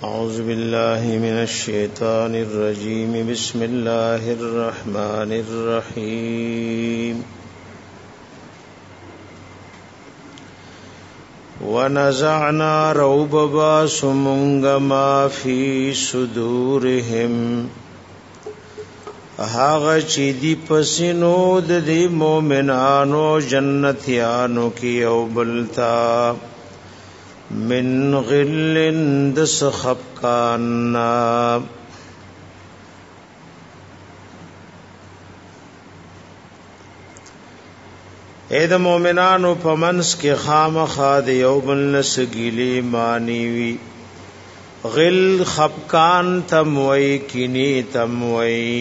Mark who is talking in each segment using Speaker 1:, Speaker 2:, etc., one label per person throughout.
Speaker 1: أعوذ بالله من الشيطان الرجيم بسم الله الرحمن الرحيم ونزعنا روب باسمونغ ما في صدورهم هاغ چی دی پسینو دی مومنانو جنتیانو کی او بلتا من غل دس خفقانا اے د مومنانو پمنس کې خامخا د یو بل نسګیلی مانیوي غل خفقان تموي کینی تموي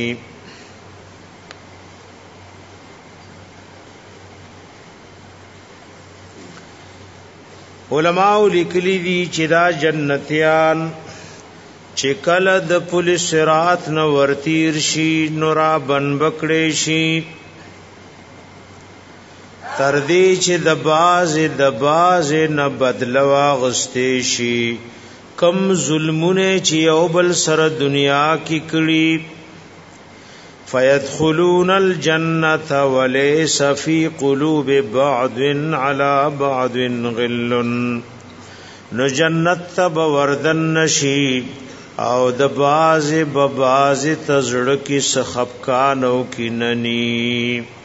Speaker 1: علماء لیکلی دي چې دا جنتیان چې کله د پولیس رات نو ورتیر شي نورا بن بکړې شي تر دې چې د باز نه بدلوا غستې شي کم ظلمونه چې یو بل سره دنیا کې کړي فيدخلون الجنة وليس في قلوب بعض على بعض غل نو جنت تب وردن نشي او د باز بباز تزړه کی سخفکانو کی ننی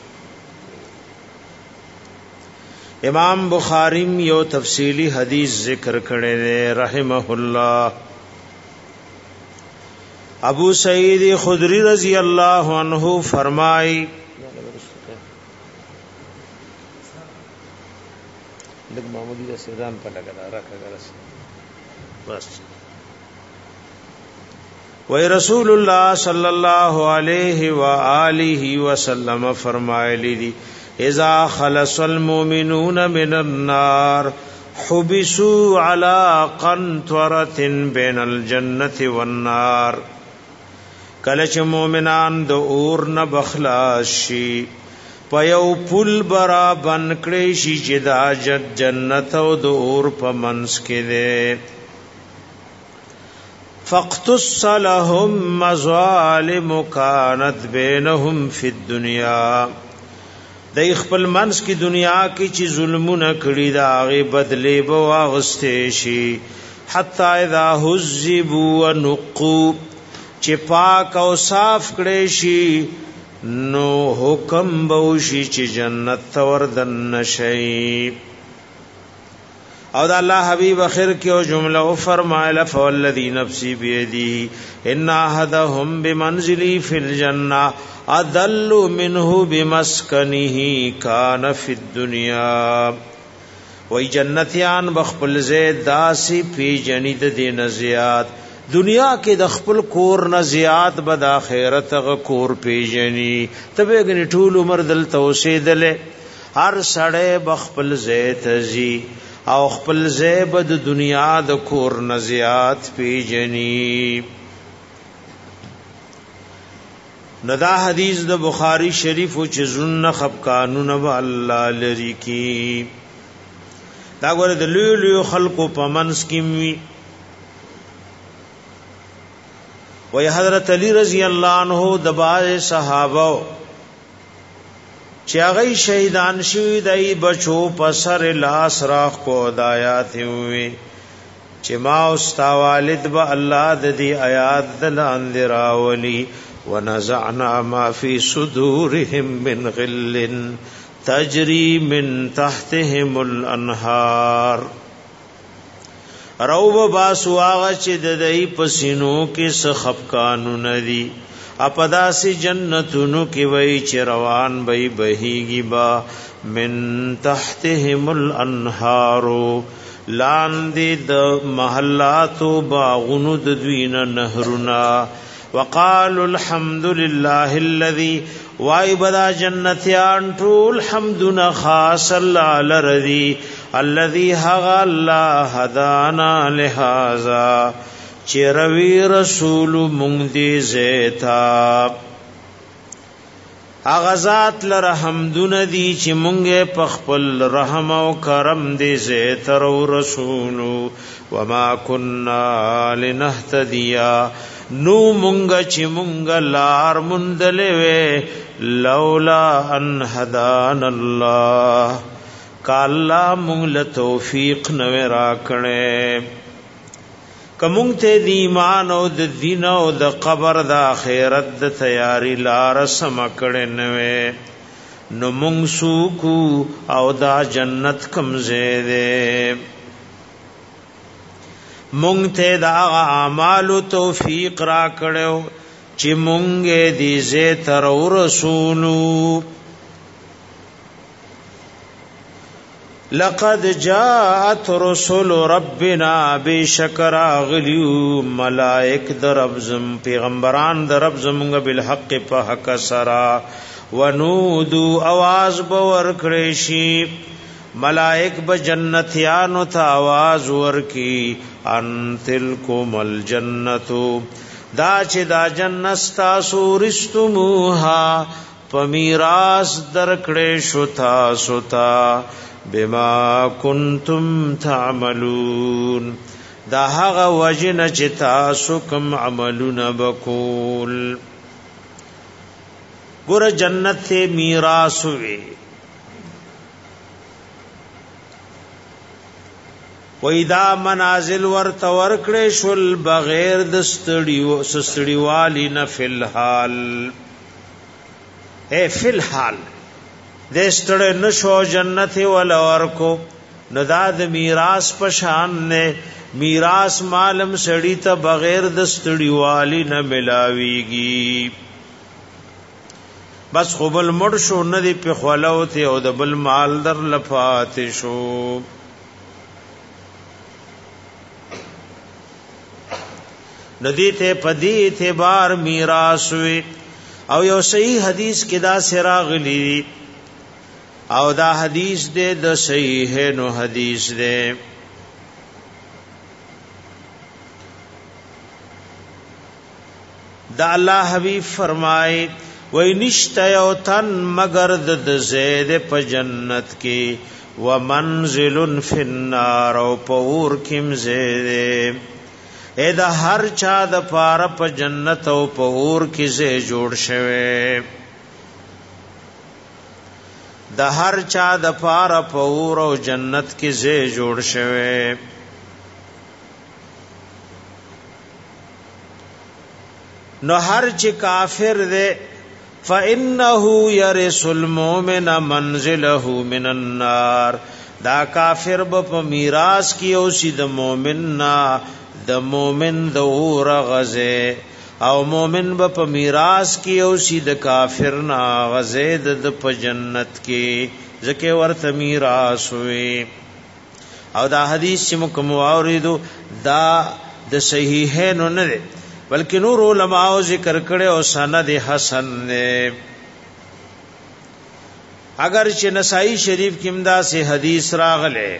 Speaker 1: امام بخاری یو تفصیلی حدیث ذکر کړي رحمه الله ابو سعید خدری رضی اللہ عنہ فرمائی وی رسول اللہ صلی اللہ علیہ وآلہ وسلم فرمائے دی اذا خلص المؤمنون من النار حبسوا على قنطرة بين الجنة والنار کله چې مؤمنان د اور نه بخلاص شي په یو پل برا بن کړي شي چې د جنت او د اور په منځ کې ده فاقتص لهم مظالم كانت بينهم في الدنيا د خپل منځ کې دنیا کې چې ظلمونه کړي دا غي بدلې به واغستې شي حتا اذا حذبوا ونقوا چې پاک او صاف کړي شي نو حکم بوشي چې جنت توردن نشي او د الله حبيب اخر کې او جمله فرمایله فوالذي نفسي بيدي ان احدهم بمنزلي في الجنه اضل منه بمسكنه كان في الدنيا وای جنتیان بخپل زید داسی پی جنید دین زیات دنیا کې د خپل کور نه زیات بد اخرت غ کور پیجنی تبه غنی ټول عمر دل توسیدل هر سړی بخپل زیت زی او خپل زیبد دنیا د کور نه زیات پیجنی ندا حدیث د بخاری شریف او چې زن خب قانون و الله لری کی دا ګوره د لولو خلقو پمنس کیموي وی حضرت علی رضی اللہ عنہ دباز صحابہ چاگئی شہیدان شوی دائی بچو پسر لاس راخ کو دایات ہوئی چی ما استا والد با اللہ دی آیات دل اندراولی ونزعنا ما فی صدورهم من غل تجری من تحتهم الانہار روب باسو آغا چه ددائی پسینو کے سخفکانو ندی اپدا سی جنتونو کی وی چه روان بی بہیگی با من تحتهم الانہارو لاندی د محلاتو باغنو ددوین نهرنا وقالوا الحمد لله الذي وای بدا جنتیان ټول حمدنا خاص الله لرضی الذي هغ الله هدانا لهذا چروي رسول مونږ دې زيتا اغزات لرحمدون دی چې مونږه په خپل رحم او کرم دې زه تر رسولو وما كنا لنهتديا نو مونږه چې مونږه لار مندلې لولا ان هدانا الله کالا مونږ له توفیق نو راکړې کمونږ ته دی ایمان او د دین او د قبر د آخرت د تیاری لار سم کړه نوې نو مونږ سوکو او دا جنت کم زیده مونږ ته دا اعمال توفیق را کړو چې مونږه دې زه تر رسولو لقد جاءت رسل ربنا بشکر اغلیو ملائک در رب زم پیغمبران در رب زمونږ بالحق په حق سرا ونودو आवाज باور کړی شي ملائک به جنتیانو ته आवाज ورکی ان تلکم الجنتو دا چې دا جنت تاسو رستموها پمیراس درکړې شو تاسو ته بما کنتم تعملون دا هغه وجنه چې تاسو کوم عملونه وکول ګور جنت ته میراث وي وېدا منازل ورته ورکړې شول بغیر د ستړي والی نه فلحال فلحال دستړ نشو جنت ول ورکو ندا د میراث پشان نه میراث مالم سړی ته بغیر د ستړي والی نه ملاويږي بس خپل مړ شو نه دی په خولو ته او د بل مال در لفات شو ندی ته پدی اعتبار میراث وي او یو صحیح حدیث کې دا سراغلی او دا حدیث دے د صحیح نو حدیث دے دا اللہ حبیب فرمائے وی نشتا یو تن مگر د زید پا جنت کی ومنزل فی النار او پور کم زیدے اے دا ہر چا دا پارا پا جنت او پور کی زی جوڑ شوے د هر چا د پاره پور او جنت کې زې جوړ شوه نو هر چې کافر دې فانه يرث المؤمن منزله من النار دا کافر په میراث کې او سي د مؤمن نا د مؤمن د اور غزه او مومن په میراث کې او سید کافر نا غزید د په جنت کې زکه ورته میراث وي او دا حدیث چې مکم اوریدو دا د صحیحین نه دی بلکې نور علماء ذکر کړي او سند حسن نه اگر چې نسائی شریف کې امدا سے حدیث راغله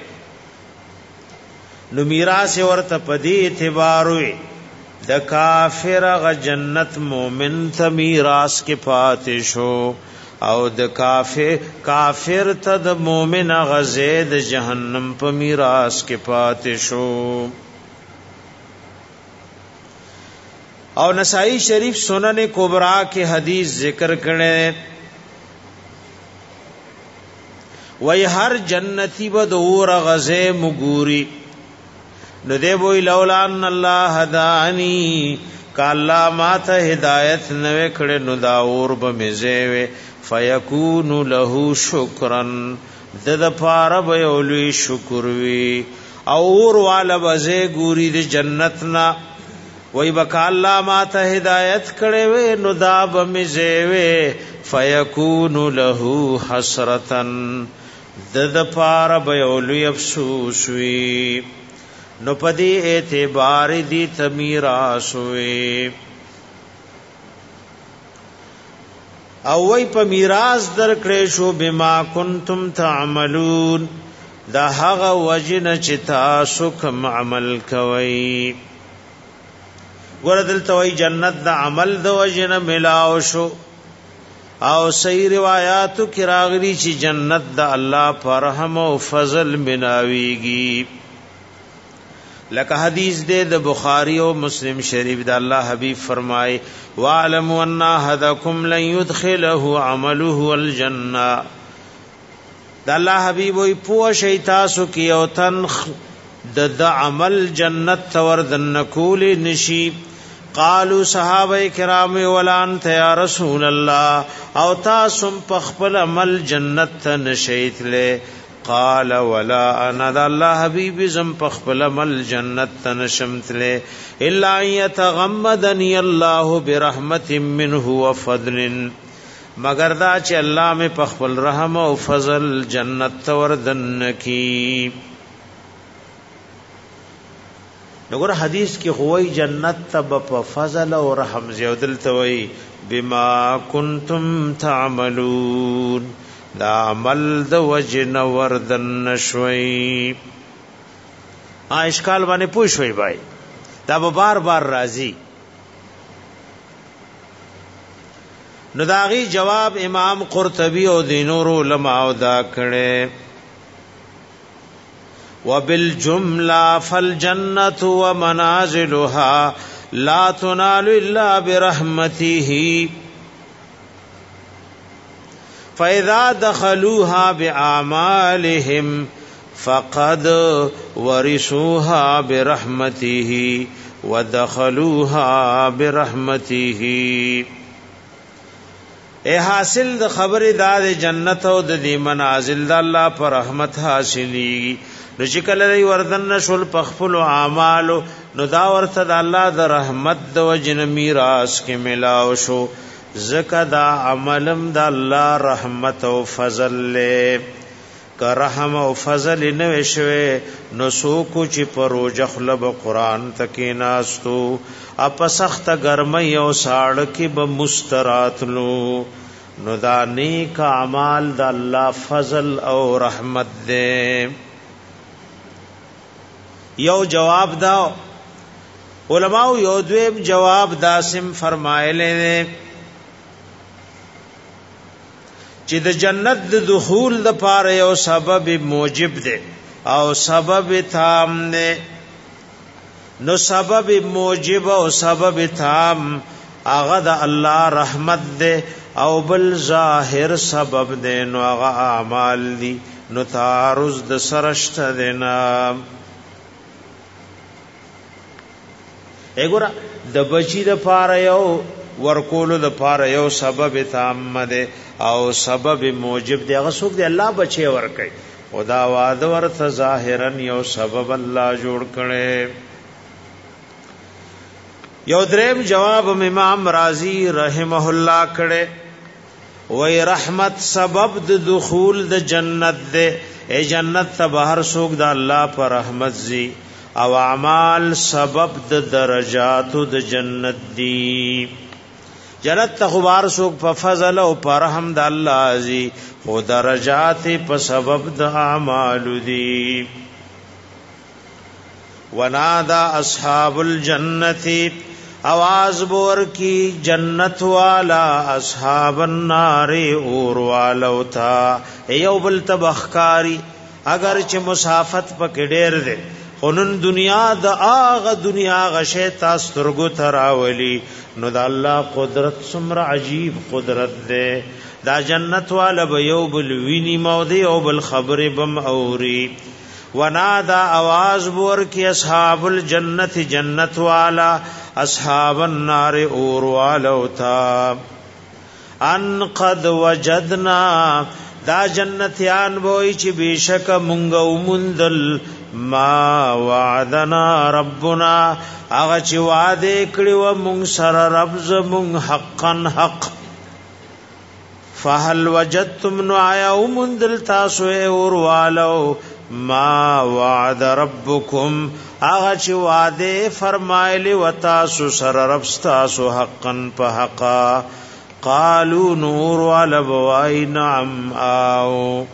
Speaker 1: نو میراث ورته پدی اعتبار وي د کافر غ جنت مومن ته میراث کې پاتې شو او د کافر ته د مومن غ زید جهنم په میراث کې پاتې شو او نسائی شریف سنن کبرا کې حدیث ذکر کړي وای هر جنتی به د اور غزه مګوري نو دی وی لولا ان الله هدانی کالا ما ته هدایت نو کړه نو دا اور به مزه فیکون له شکرن د پاره به اولوی شکر وی اور والا بزه ګوري د جنت نا وی بکالا ما ته هدایت کړه وی نو دا به مزه فیکون له حسرتن د پاره به اولوی افسوس وی نو پدی اعتبار دی تمیراث وی او وی په میراث درکړې شو بما کنتم تعملون دا هغه وجنه چې تاسو کوم عمل کوي ګور دلته وی جنت د عمل د وجنه ملاو شو او صحیح روایاتو کې راغلي چې جنت د الله پر رحم او فضل بناويږي. لکه حدیث دے د بخاری او مسلم شریف د الله حبیب فرمائے وَاعْلَمُوا أَنَّ أَحَدَكُمْ لَن يُدْخِلَهُ عَمَلُهُ الْجَنَّةَ. د الله حبیب وی پوه شي تاسو کې او تن د عمل جنت تور دن کول نشي. قالوا صحابه کرام ولا انت یا رسول الله او تاسو په خپل عمل جنت ته نشئت له. قال ولا انا د الله حبیب زم په خپل عمل جنت ته نشمت له الا يتغمدني الله برحمت منه وفضل، مگر دا چې الله می په خپل رحم او فضل جنت ته وردن کی. نګور حدیث کې خوې جنت تب په فضل او رحم زیودل توي بما کنتم تعملون، دا عمل د وجن وردن نشوي. اشکال باندې پوښوي بھائی، دا به بار بار راځي. نو داغي جواب امام قرطبي او دینور علماء دا کړي. وبالجملہ فالجنة ومنازلها لا تنال الا برحمته، فاذا دخلوها باعمالهم فقد ورثوها برحمته ودخلوها برحمته. اے حاصل د خبر داد جنت او د دی منازل د الله پر رحمت حاصلی. نو چې کله دی وردن شول پخپل اعمال نو دا ورته د الله د رحمت د وجن میراث کې ملاو شو. زکه دا عملم د الله رحمت او فضل له که رحم او فضل نه وشوي نو سوکو چې پروجه خلب قران تکي ناستو اپ سخت گرمي او ساړ کې به مستراتلو. نو دا نیک اعمال د الله فضل او رحمت دې. یو جواب دا علماء یو دویم جواب داسم فرمایله چې د جنت د دخول د پاره یو سبب موجب دی او سبب تام دی. نو سبب موجب او سبب تام هغه د الله رحمت دی او بل ظاهر سبب دی نو هغه اعمال دي. نو تعارض د سرشت دینا. اګوره د بچی د پاره یو ورکولو د پاره یو سبب تام ده او سبب موجب دی. هغه څوک دی الله بچي ورکي خدا وعده ورته ظاهرا یو سبب الله جوړ کړي. یو دریم جواب امام رازی رحمه الله کړي وای رحمت سبب د دخول د جنت ده. ای جنت ته بهر څوک د الله پر رحمت زی او اعمال سبب د درجاتو د جنت دی. جنت تخبار سوک په فضل او په رحم د الله ازي خو درجات په سبب د اعمال دي. ونادا اصحاب الجنت आवाज بور کی جنت والا اصحاب النار اور والو تا. یو بل تبخکاری اگر چې مسافت پکې ډېر ده خونن دنیا د آغا دنیا غشه تاسترگو تراولی. نو دا اللہ قدرت سمر عجیب قدرت دے. دا جنت والا بیو بالوینی مودی او بالخبر بم اوری. ونادا آواز بور کی اصحاب الجنت جنت والا اصحاب النار اور والو تا ان قد وجدنا. دا جنتیان بوئی چی بیشک منگو مندل ما وعدنا ربنا اغا چی وعده کړي و مونږ سره رب زمونږ حقا حق. فهل وجدتم نعیا مندل تاسو اور والو ما وعد ربکم اغا چی وعده فرمایلی و تاسو سره رب تاسو حقا په حقا. قالوا نور والبوای نعم آو.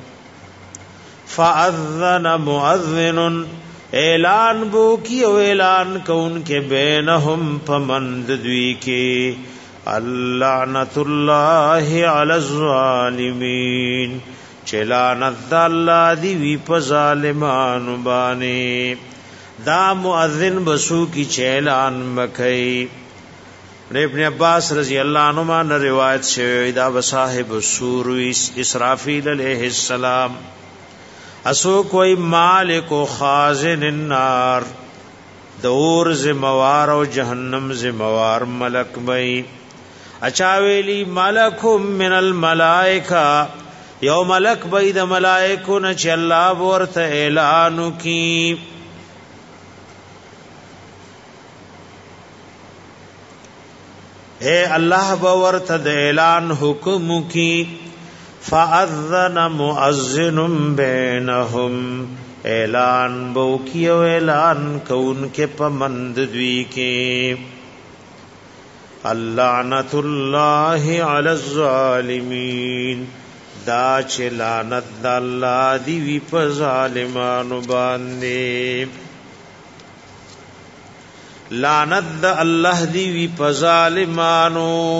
Speaker 1: فاذن مؤذن اعلان بو کی او اعلان کون کے بینہم پمند دوی کے اللعنت الله علی الظالمین چلانت الله دی وی په ظالمانو باندې دا مؤذن بسو کی چلان مکئی. ابن عباس رضی اللہ عنہما نے روایت شوی دا صاحب السور اسرافیل علیہ السلام اسو کوئی مالک و خازن النار دور زموار و جہنم زموار ملک بئی اچاویلی ملکم من الملائکہ یو ملک بئی دا ملائکو نچ اللہ بورت اعلانو کی اے اللہ باورت د اعلان حکم کی فاذن مؤذن بینہم اعلان بو کی او اعلان کون کے پمند دوی کے اللعنت اللہ علی الظالمین دا چ لعنت اللہ دی وی پ ظالمانو باندې لعنت دا اللہ دی وی په ظالمانو.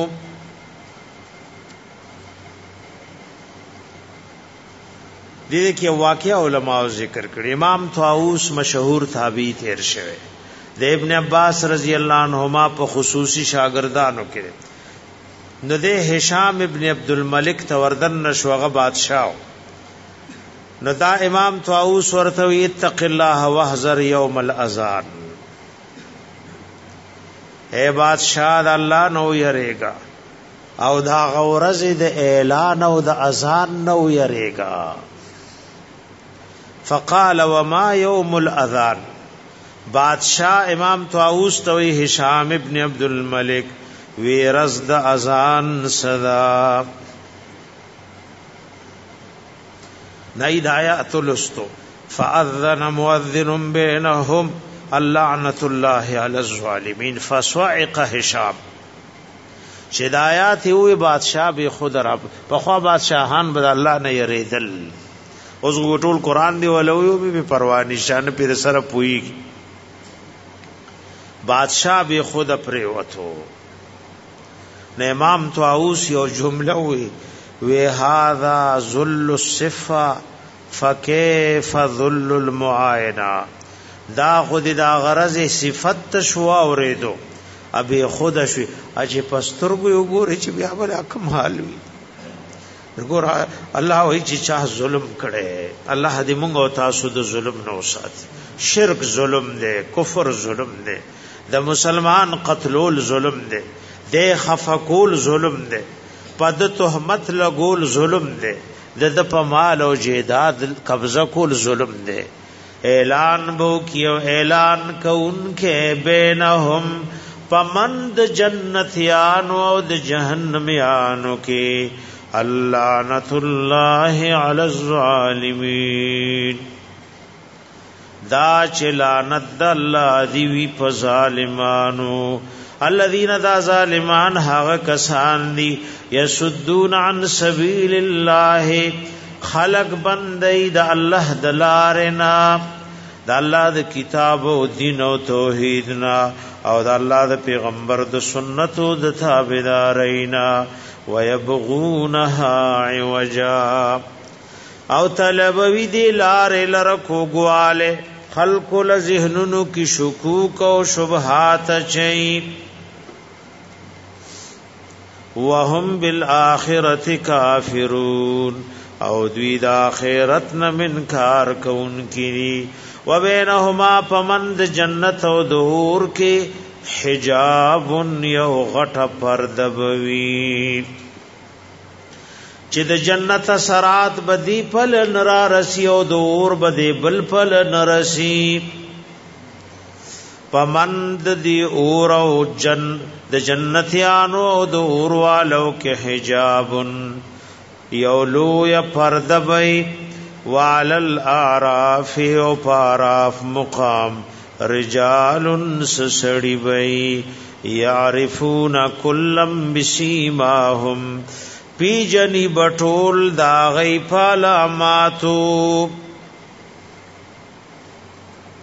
Speaker 1: دې کې واقعا علماء ذکر کړي. امام طاووس مشهور تابعی تیر شوی د ابن عباس رضی الله عنهما په خصوصي شاګردانو کې نو د هشام ابن عبد الملک توردن نشوغه بادشاہ نو دا امام طاووس ورته اتق الله واحذر یوم الاذان اے بادشاہ د الله نو یریگا او دا غورز د اعلان او د اذان نو یریگا. فقال وما یوم الاذان بادشاہ امام طاووس توي هشام ابن عبد الملک ویرز د اذان صدا نید آیات لستو فاذن مؤذن بینهم اللعنت الله علی الظالمین فصعق هشام شدایات ہوئی بادشاہ بے خود رب پخوا بادشاہان بد اللہ نے یریدل اوس غټول قران دی ولوی به پروا نشان پیر سره پوئی بادشاہ بے خود پرې وته نه امام طاووس یو جمله وی هذا ذل الصفه فكيف ذل المعاینه دا خود دا غرض صفت شوا اوریدو ابي خود شوي اجه پسترګو وګوري چې بیا بل حکم حال وي وګور الله وایي چې چا ظلم کړي الله دې موږ او تاسو د ظلم نو ساتي. شرک ظلم دی، کفر ظلم دی، د مسلمان قتلول ظلم دی، د خفقول ظلم دی، پد تهمت لګول ظلم دی، د په مال او جیداد قبضه کول ظلم دی. اعلان بو کیو اعلان کون کے بینہم پمند جنتیانو او د جہنمیانو کے اللعنت اللہ علی الظالمین دا چلانت دا اللہ دیوی پا ظالمانو الذین دا ظالمان حاغ کسان دی یسدون عن سبیل اللہ خلق بندی دا اللہ دلارنا دا اللہ دا کتاب و دین و توحیدنا او دا اللہ دا پیغمبر دا سنت و دا تابدارینا ویبغونها عوجا او طلبوی دی لار لرکو گوالے خلق لذہننو کی شکوک و شبہات چئی وهم بالآخرت کافرون او دوی دا آخرت نمنکار کون کی وبینہما پمند جنت و دور کے حجاب یو غټ پردبوی چې د جنت سرات بدی پل نرا رسی او دور بدی بل پل نرسی پمند دی اور او د جنتیانو د اور والو کې حجاب یولو یا پردبی وعلى الاعراف او پاراف مقام رجال سسڑی بئی یعرفون کلم بسیماهم پی جنی بطول داغی پالاماتو.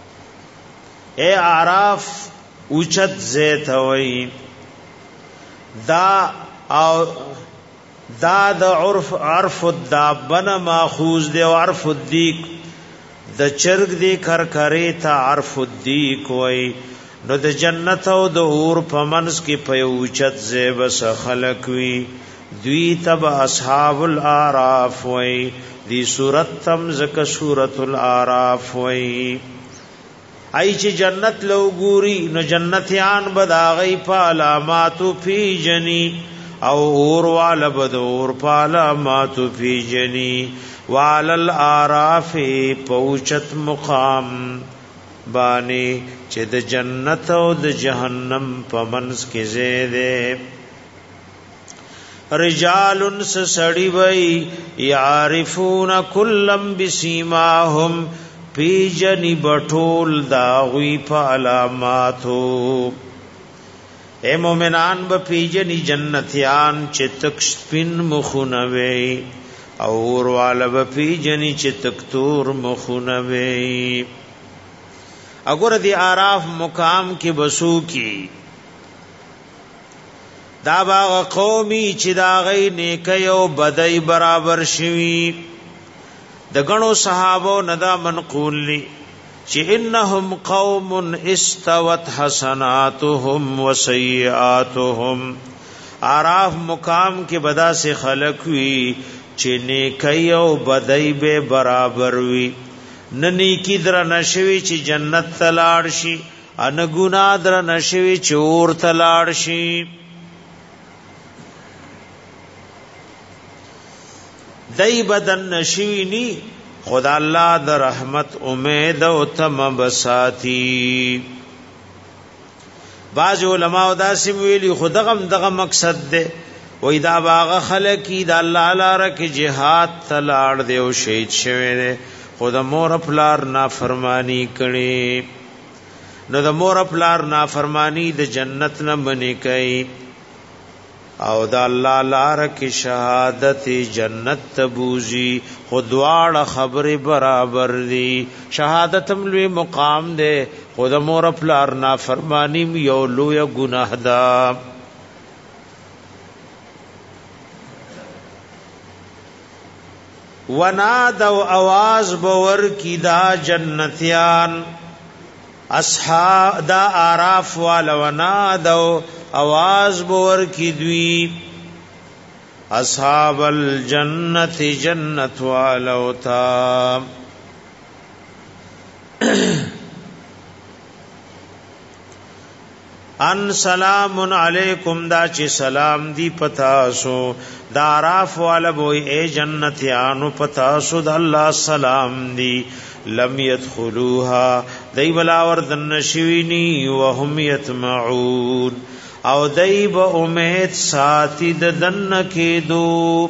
Speaker 1: اے اعراف اوچت زیت ہوئی دا د عرف الدابن ماخوذ دی او عرف الدیک د چرګ دی کرکری ته عرف الدیک وای نو د جنت او د اور په منځ کې په اوچت زیب سره خلق وی دوی تب اصحاب الاعراف وای دی سورۃ تم زکه سورۃ الاعراف وای ای چې جنت لو ګوري نو جنتیان بداغی په علاماتو فی جنی او اور والا بدور پالا ماتو فی جنی وعلى الاعراف پوچت مقام بانی چې د جنت او د جهنم په منځ کې زیده رجال سړی وای یعرفون کلم بسیماهم پی جنی بټول داوی په علاماتو اے مومنان با پیجنی جنتیان چه تک سپین مخونوی اور والا با پیجنی چه تک تور مخونوی اگر دی آراف مقام کی بسو کی دا باغ قومی چه دا غی نیکی و بدئی برابر شوی دا گنو صحابو ندا منقول لی چی انہم قوم استوت حسناتهم وسیئاتهم آراف مقام کے بدا سے خلق ہوئی چی نیکی و بدئی بے برابر ہوئی ننیکی در نشوی چی جنت تلارشی انگونا در نشوی چی اور تلارشی دئی بدن نشوی نی خدا اللہ در رحمت امید و تم بساتی بعض علماء دا سمویلی خودغم دغه مقصد دے وی دا باغ خلقی دا اللہ لارا کی جہاد تلاڑ دے و شہید شوے دے خود مور پلار نافرمانی کڑی نو دا مور پلار نافرمانی دا جنت نبنی کئی او دا اللہ لارا کی شہادت جنت تبوزی خودوار خبر برابر دی شہادتم لوی مقام دے خود مور پلار نافرمانی یو لوی گناہ دا ونادو آواز بور کی دا جنتیان اصحاب دا آراف والا ونادو آواز بور کی دوی اصحاب الجنت جنت والو تا ان سلام علیکم دا چی سلام دی پتاسو دا عراف والا بوئی اے جنتیانو پتاسو دا اللہ سلام دی لم يدخلوها دی بلاوردن نشوینی وهم یتمعون او دای با امید ساتی ددن کې دو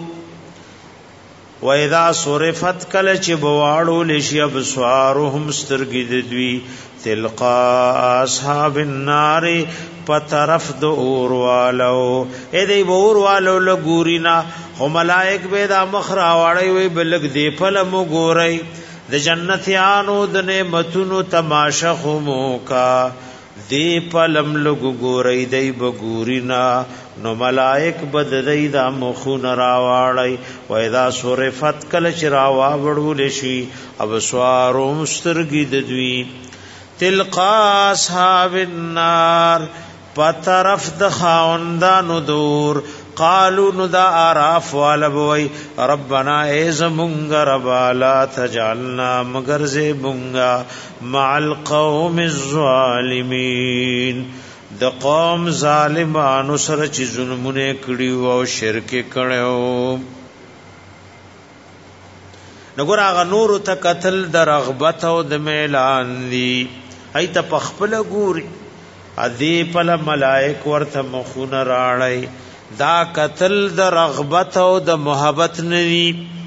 Speaker 1: و اذا صرفت کل چې بواړو لشي ابصارهم سترګې دوی تلقا اصحاب النار پطرف د اور والو اې دی اور والو لګورینا هم ملائک به دا مخرا واړی وي بلګ دی فلم ګورای د جنتیانو د نعمتونو تماشا همو کا دی پلم لګ ګورای دی بګورینا نو ملائک بد دی دا مخون راواړی و اذا صرفت کل چې راواړو لشي ابصارهم سترګې دوی تلقا اصحاب النار پطرف د خاوندانو دور قالو ندا عراف والبوی ربنا ایزمونگ ربا لا تجعلنا مگر زیبونگا مع القوم الظالمین د قوم ظالمانو سره چې ظلمونه کړیو او شرک کړو نګور هغه نور ته قتل د رغبت او د میلان دی ایت پخپل ګوري ادی پل ملائک ورته مخون راړی دا قتل د رغبت او د محبت ندی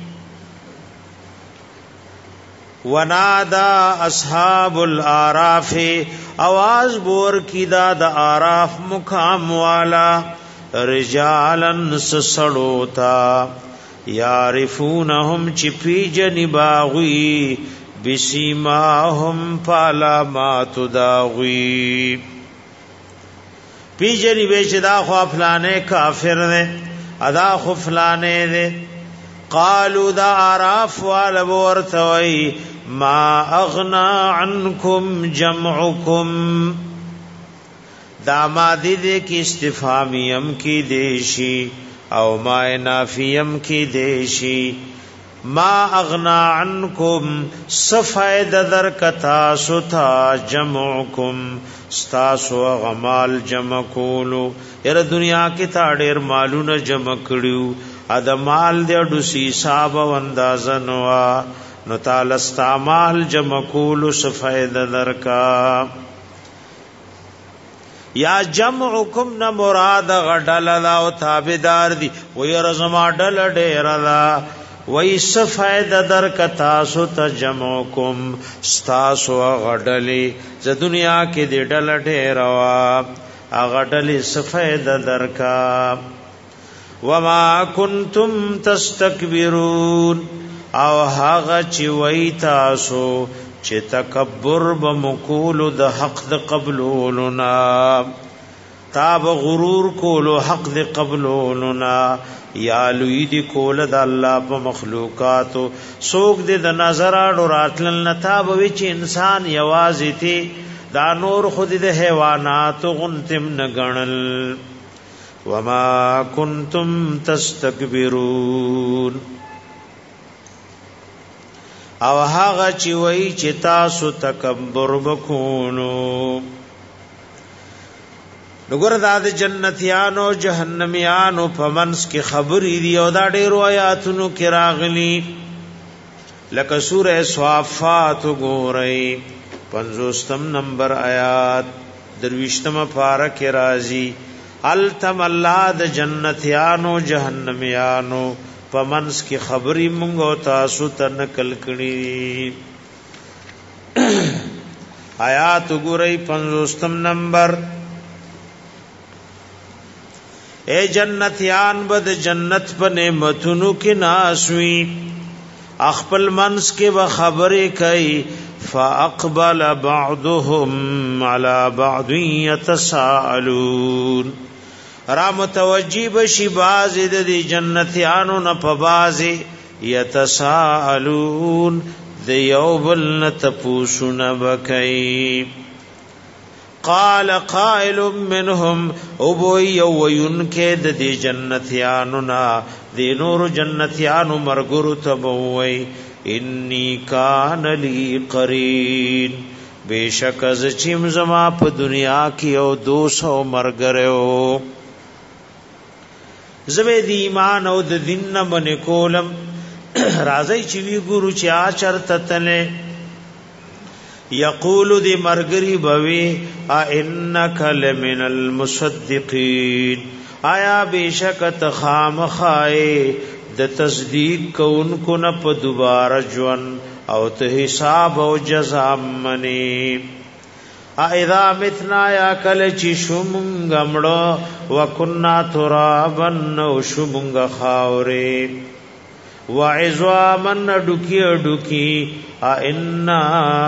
Speaker 1: ونادا اصحاب الاعراف आवाज بور کی دا د اعراف مقام والا رجالن سسړوتا یعرفونهم چپی جنباغی بسیماهم فعلامات داغی پیجنی به چې دا خو فلانه کافر نه ادا خو فلانه ده قالوا دا عراف وال ورثوي ما اغنا عنكم جمعكم دا مادی دے کی استفهامیم کی دیشی او ما نافیم کی دیشی ما اغنا عنکم سفید در کتا ستا جمعکم ستاسو غمال جمع کولو یر دنیا کی تا ډیر مالونه جمع کړیو اد مال دې ډوسی صاحب وندازنوا نو تعالی استعمال جمع کولو سفید در کا یا جمعکم نہ مراد غډل لا او تابعدار دی وی رزما ډل ډیر لا وی سفید در کتا سو ته جمعکم استاسو غډلی ز دنیا کې دی ډل ډیر وا غډلی سفید در کا وما کنتم تستكبرون او هغه چې وی تاسو چې تکبر بمقول د حق د قبولنا تاب غرور کولو حق د قبولنا یا لوی دی کول د الله په مخلوقات سوق د نظر اړو راتل نتاب وی چې انسان یوازې تی دا نور خود د حیوانات غنتم نغنل وما کنتم تستكبرون او هغه چې وای چې تاسو تکبر وکونو وګوره د جنتیانو جهنميانو په منس کې خبرې دی او دا ډېر آیاتونو کې راغلي لکه سوره صافات وګورئ 50 نمبر آیات درويشتمه پارا کې راځي التم الله د جنتیانو جهنميانو پمنس کی خبری مونږ او تاسو ته نقل کړي آیات ګورئ 50 نمبر اے جنتیان بد جنت په نعمتونو کې ناسوي خپل منس کې و خبرې کوي فاقبل بعضهم على بعض يتساءلون را متوجی بشی بازی د دی جنتیانو نه په بازی یتساءلون د یو بل نه تپوسونه بکئی قال قائل منهم ابوی وینکه د دی جنتیانو نه دی نور جنتیانو مرګرو تبوی انی کان لی قرین بیشک از چیم زما په دنیا کې او 200 مرګرو زبې دی ایمان او د دین نه باندې کولم راځي چې وی ګورو چې آچر تتله یقول دی مرګری بوي انک لمن المصدقین آیا بیشک تخام خای د تصدیق کوونکو نه په دوباره ژوند او ته حساب او جزا منی اذا متنا یا کل چی شومنگ مړو وکنا ترابن او شومنگ خاورې وعظامن ډوکی ډوکی ائنا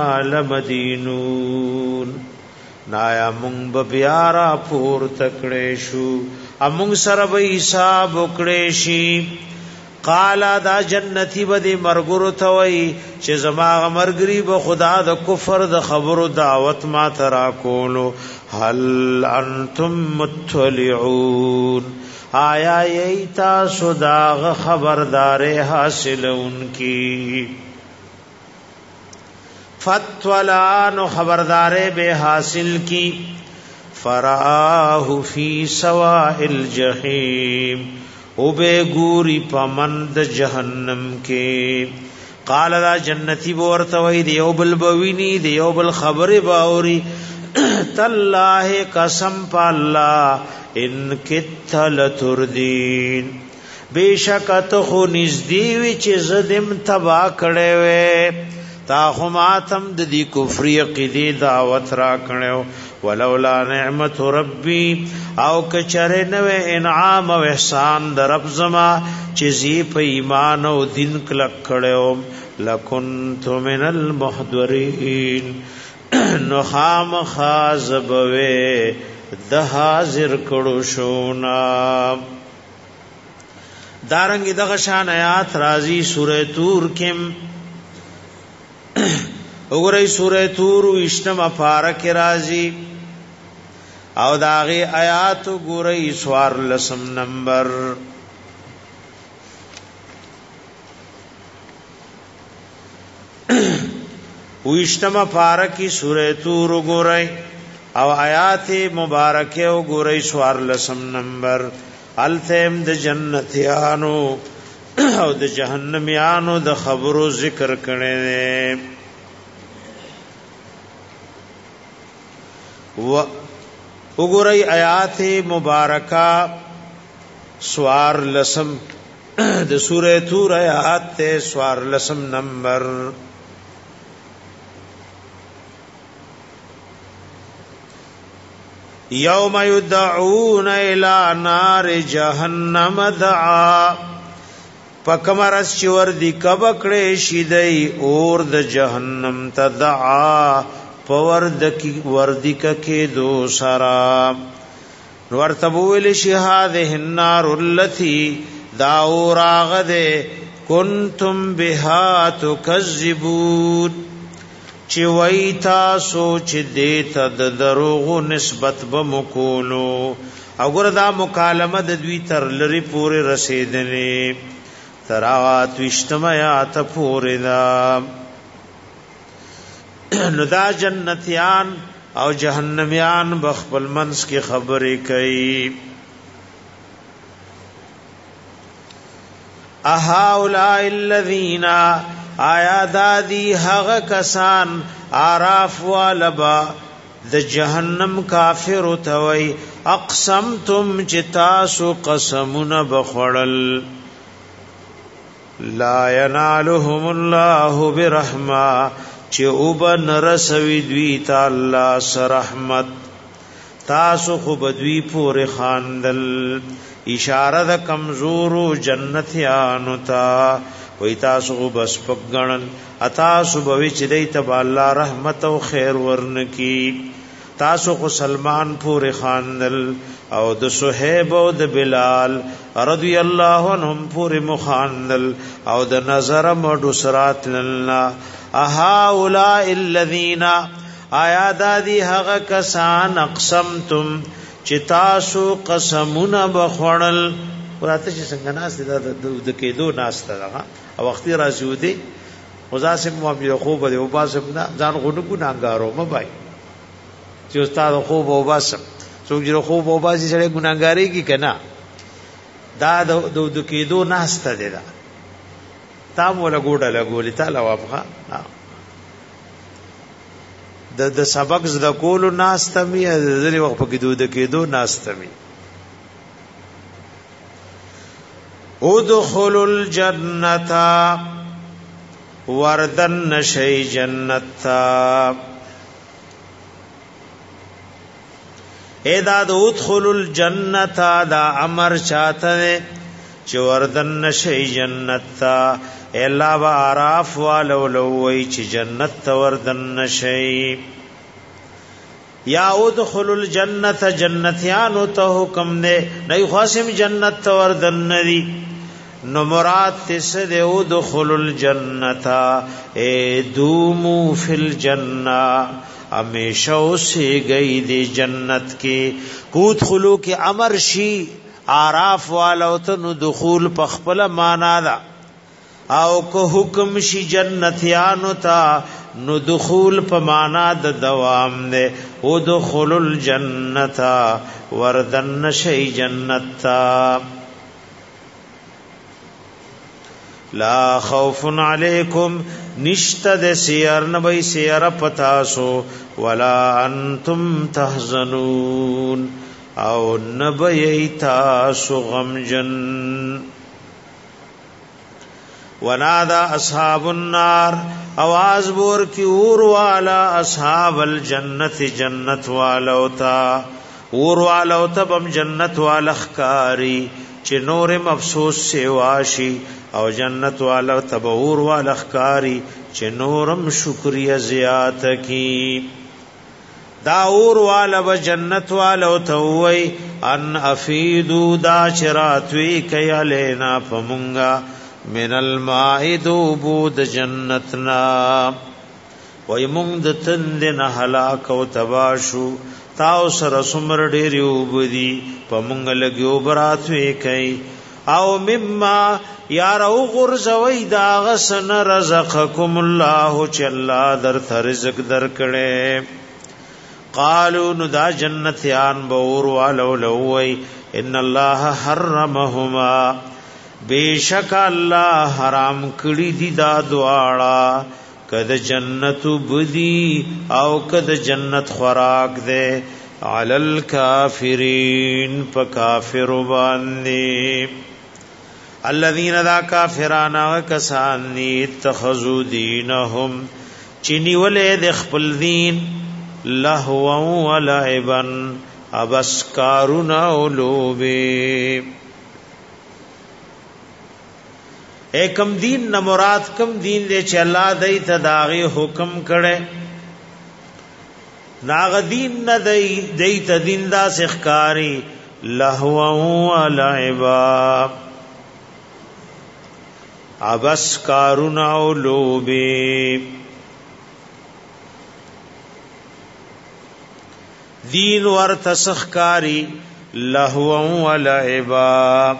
Speaker 1: لمدینون نایا مونږ بیارا پور تکړې شو امونږ سره به حساب وکړې شي قال دا جنتی بدی مرګرو توي چې زما مرګري به خدا د کفر د خبرو دعوت ما ترا کولو هل انتم مطلعون آیا ایتا صداغ خبردار حاصلونکی فتولان خبردار بے حاصل کی فرآه فی سواء الجحیم او بے گوری پمند جہنم کے قال دا جنتی بورتوی دیو بالبوینی دیو بالخبر باوری تاللہ قسم پا اللہ ان کت لتردین بیشکت خو نزدیوی چی زدم تبا کڑیوے تا خو ماتم دی کفری قیدی دعوت را کڑیو ولولا نعمت ربی او کچره نو انعام او احسان در رب زما چیزی په ایمان او دین کلک کړو لکنت من المحضرین نو خام خازبوي د حاضر کړو شونا دارنګ دغه شان آیات راځي سورۃ تور کې وګورئ سورۃ تور وشتم پارک راځي او داغه آیات وګورئ سوار لسم نمبر وشتم پارکی سورۃ تور وګورئ او آیات مبارکه وګورئ سوار لسم نمبر التم د جنتیانو او د جهنميانو د خبرو ذکر کړي وګورئ آیات مبارکه سوار لسم د سورۃ تور آیات ته سوار لسم نمبر یوم یدعون الی نار جهنم دعا پکمرس چور دی کبکړې شیدای اور د جهنم تدعا پورد کی وردک کې دو سرا ورتبول شهاده النار التي داوراغده کنتم بها تکذبون چی وی تاسو چی دیتا د دروغو نسبت بمکولو او ګره دا مکالمه د دوی تر لری پورې رسیدلې تراوات وشتمات پورې دا نو دا جنتیان او جهنميان بخبل منس کی خبرې کوي اهؤلاء الذين آیا دادی هغه کسان عراف والبا د جهنم کافر توي اقسمتم جتاسو قسمون بخړل لا ينالهم الله برحمه چې وبن رسوي دوی تعالی سرحمت تاسو خو بدوی پورې خاندل اشاره د کمزورو جنتیانو ته وی تاسو بس پګنن اتاسو بوي چې دای ته الله رحمت او خیر ورنکی تاسو خو سلمان پورې خاندل او د صہیب او د بلال رضی الله عنهم پورې مخاندل او د نظر مډو سرات لنا اهؤلاء الذين آیا دادی هغه کسان اقسمتم چې تاسو قسمونه بخړل ورته چې څنګه ناس د کېدو ناس ته او وختي راځي ودی غزاسم مو بیا خوب دی او باسم نه ځان غونو ګناګارو مبای چې استاد خوب او باسم څوک چې خوب او باسي سره ګناګاری کی کنه دا د کېدو ناس ته دی دا تا مولا ګوډه لګولې تعالی وافقه د سبق زده کولو ناس ته می ځلې وخت په کېدو ناس ته می ادخلوا الجنة وردن نشي جنتا ادا ادخلوا الجنة دا امر چاته چې وردن نشي جنتا الا بعراف ولو لوي چې جنت وردن نشي یا ادخلوا الجنة جنتیانو ته حکم نه نه خاصم جنت وردن ندي نو مراد تسد ادخلوا الجنة دومو فی الجنة ہمیشہ اسے گئی دی جنت کے کود خلو کے امر شی عراف والو تنو دخول پخپل مانا دا او کو حکم شی جنتیانو تا نو دخول پا مانا دا دوام دے ادخلوا الجنة وردن شی جنتا لا خوف علیکم نشتا د سیر نبی سیر پتاسو ولا انتم تحزنون او نبی تاسو غمجن ونادا اصحاب النار آواز بور کی اور والا اصحاب الجنت جنت والوتا اور والوتا بم جنت والخکاری چه نورم افسوس سے واشی او جنت والا تبور والا خکاری چه نورم شکریہ زیادت کی دا اور والا و جنت والا توي ان افیدو دا چراتوی کای علینا پمونگا من الماء دوبود جنتنا وی مونگ د تندن هلاک او تباشو تاو سر سمر ډیری وبدي پمونگ لګیو براتوی کای او مما یارو غرزوی دا غسن رزقکم الله چې الله در رزق درکړي قالوا ندا جنتیان بور والو لوی ان الله حرمهما بیشک الله حرام کړی دي دا دواړه کد جنت بدی او کد جنت خوراک دے علی الکافرین پا کافر باندې الذین دا کافرانا کسانی اتخذوا دینهم چنی ولید خپل دین لهوا ولعبا ابسکارنا اولوبی ایکم دین نہ مراد کم دین دے چې الله دای ته داغه حکم کړي ناغ دین نہ دای ته دین دا سخکاری لهوا ولعبا ابس کارون اولوبی دین ورت سخکاری لهوا ولعبا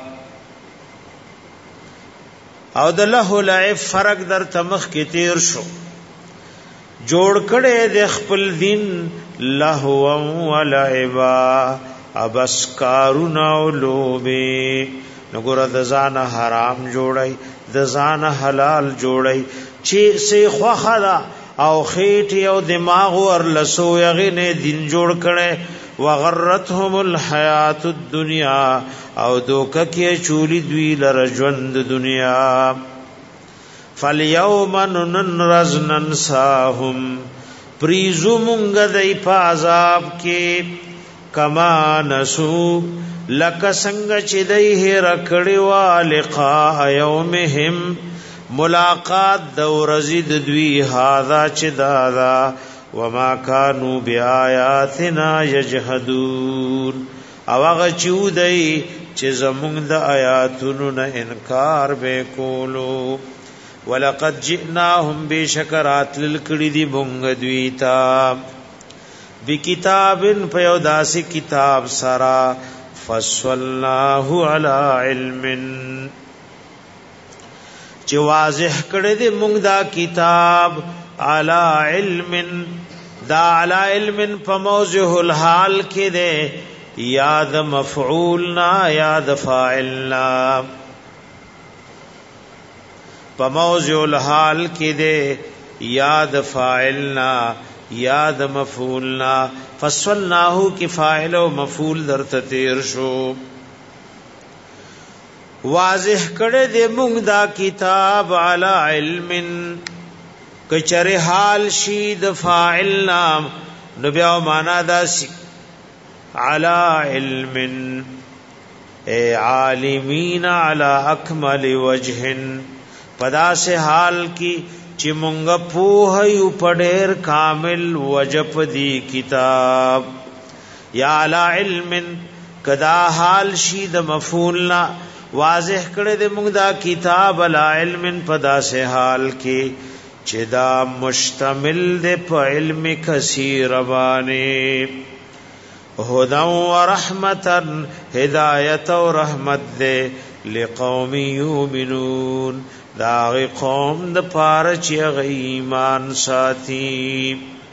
Speaker 1: او د له لعب فرق در تمخ کې تیر شو جوړ کړي د خپل دین لهوا ولعبا ابس کارون اولوبی نګور د ځان حرام جوړي د ځان حلال جوړي چې سه خوخدا او خېټ او دماغ ور لسو یغنه دین جوړ کړي وغرتهم الحیات الدنیا او دوکه کې چولی دوی لره ژوند دنیا فالیوم ننرز ننساهم پریزو مونږ دای په عذاب کې کما نسو لک څنګه چې دای هر کړي وا لقاء یومهم ملاقات د ورځې د دوی هاذا چې دادا وما كانوا بآياتنا يجحدون او هغه چودای چې زمونږ د آیاتونو نه انکار وکولو ولقد جئناهم بشکرات للکړي دی مونږ دوی تا بکتابن په یو داسې کتاب سرا فصلناه علی علم چې واضح کړي دی مونږ دا کتاب علی علم دا علی علم په موضع الحال کې ده یاد مفعولنا یاد فاعلنا په موضع الحال کې ده یاد فاعلنا یاد مفعولنا فصلناه کی فاعل او مفعول درته تیر شو واضح کړه دې موږ دا کتاب علی علم کچره حال شید فاعل نام نو بیا معنا دا علی علم اے عالمین علی اکمل وجه پدا سے حال کی چې مونږ په یو پډیر کامل وجب دی کتاب یا علی علم کدا حال شید مفعولنا واضح کړه دې موږ دا کتاب علی علم پدا سے حال کی چې دا مشتمل دے په علم کثیر باندې هدى ورحمتا هدایت او رحمت دے لقوم یؤمنون دا قوم د پاره چې ایمان ساتي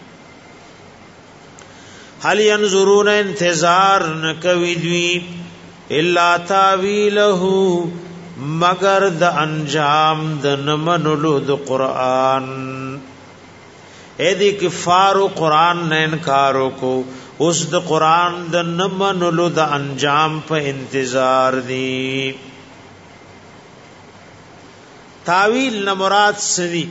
Speaker 1: هل ينظرون انتظار نکوي دوی الا تاویله مگر د انجام د نمنلو د قرآن اے دی کفارو قرآن نه انکارو کو اس د قرآن د نمنلو د انجام په انتظار دی تاویل نہ مراد سوی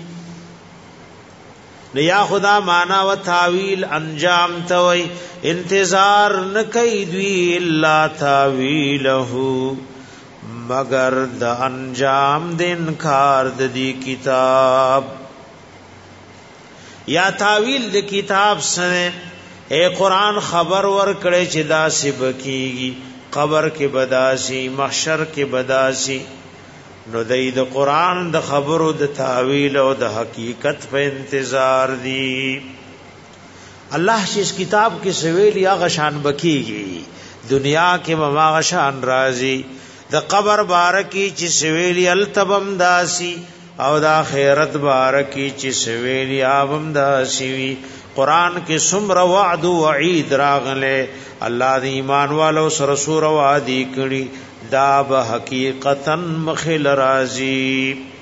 Speaker 1: یا خدا مانا و تاویل انجام توي انتظار نہ کوي دوی الا تاویلہو مگر د انجام د انکار د دی کتاب یا تاویل د کتاب سره اے قرآن خبر ور کړي چې دا سبکیږي، قبر کې بداسي، محشر کې بداسي. نو د قرآن د خبرو د تعویل او د حقیقت په انتظار دي. الله چې اس کتاب کې سویل یا غشان بکیږي، دنیا کې ما غشان راځي. د قبر بارکی چې سویل التبم داسي او د آخرت بارکی چې سویل یابم داسي وي. قرآن کې سمر وعد و وعید راغله، الله د ایمان والو سره سور وعدی کړي دا به حقیقتا مخل رازی.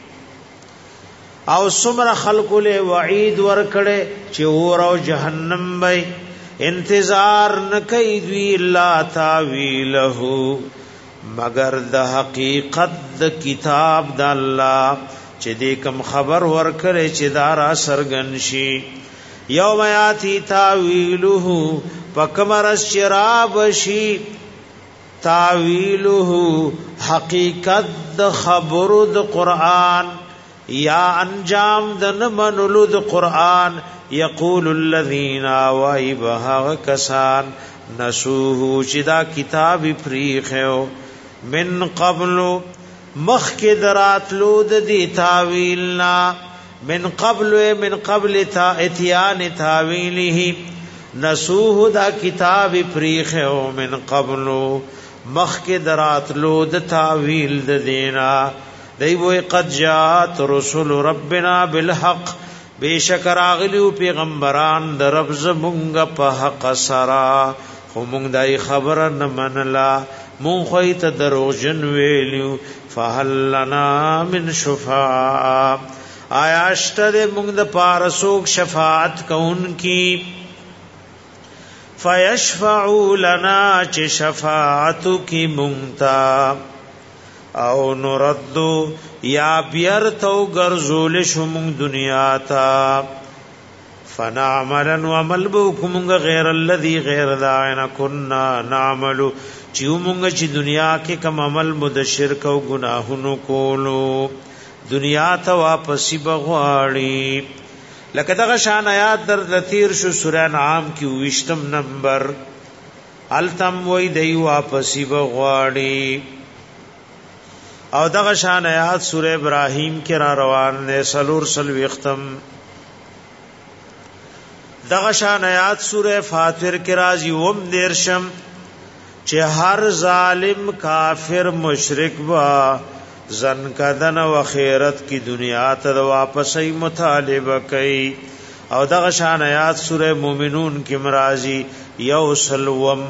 Speaker 1: او سمر خلق له وعید ور کړي چې اور او جهنم به انتظار نکوي دوی الا تاویله، مگر د حقیقت د کتاب د الله چې دې کوم خبر ور کړي چې دارا سرګن شي. یوم یاتی تاویله پکمر شراب شی تاویله حقیقت د خبرو د قرآن یا انجام د نمنلو د قرآن. یقول الذین وایبها کسان نسوه چې دا کتاب پریخو من قبل مخک دراتلو د دی تاویلنا، من قبل تا اتیان تاویله نسوه دا کتاب پریخو من قبل مخک دراتلو د تاویل د دینا. دیوی قد جات رسول ربنا بالحق، بیشک راغلیو پیغمبران در رب زمونږ په حق سرا، خو مونږ دای خبر نه منلا، مونږ خو ته دروغجن ویلیو. فهل لنا من شفاعه، آیا شته مونږ د پارسوک شفاعت کون کی. فیشفعوا لنا چه شفاعتو کی مونږتا، او نردو یا بیرتو گرزول شمونږ دنیا تا. فنعملا وعمل بوکمونږ غیر الذی غیر داعنا کننا نعملو، چیو مونږ چې دنیا کې کم عمل مد شرک او گناهونو کولو دنیا ته واپسی بغواړي. لکه دغه شان آیات در لتیر شو سورہ انعام کی 20 نمبر، التم وی دی واپسی بغواړي. او دغه شان آیات سورہ ابراہیم کې را روان نه سلور سلوی ختم. دغه شان آیات سورہ فاطر کې راځي وم دیرشم چې هر ظالم کافر مشرک با زن کدن و خیرت کی دنیا ته واپسې مطالبه کوي. او دغه شان آیات سورہ مومنون کې مرাজি یوسلوم.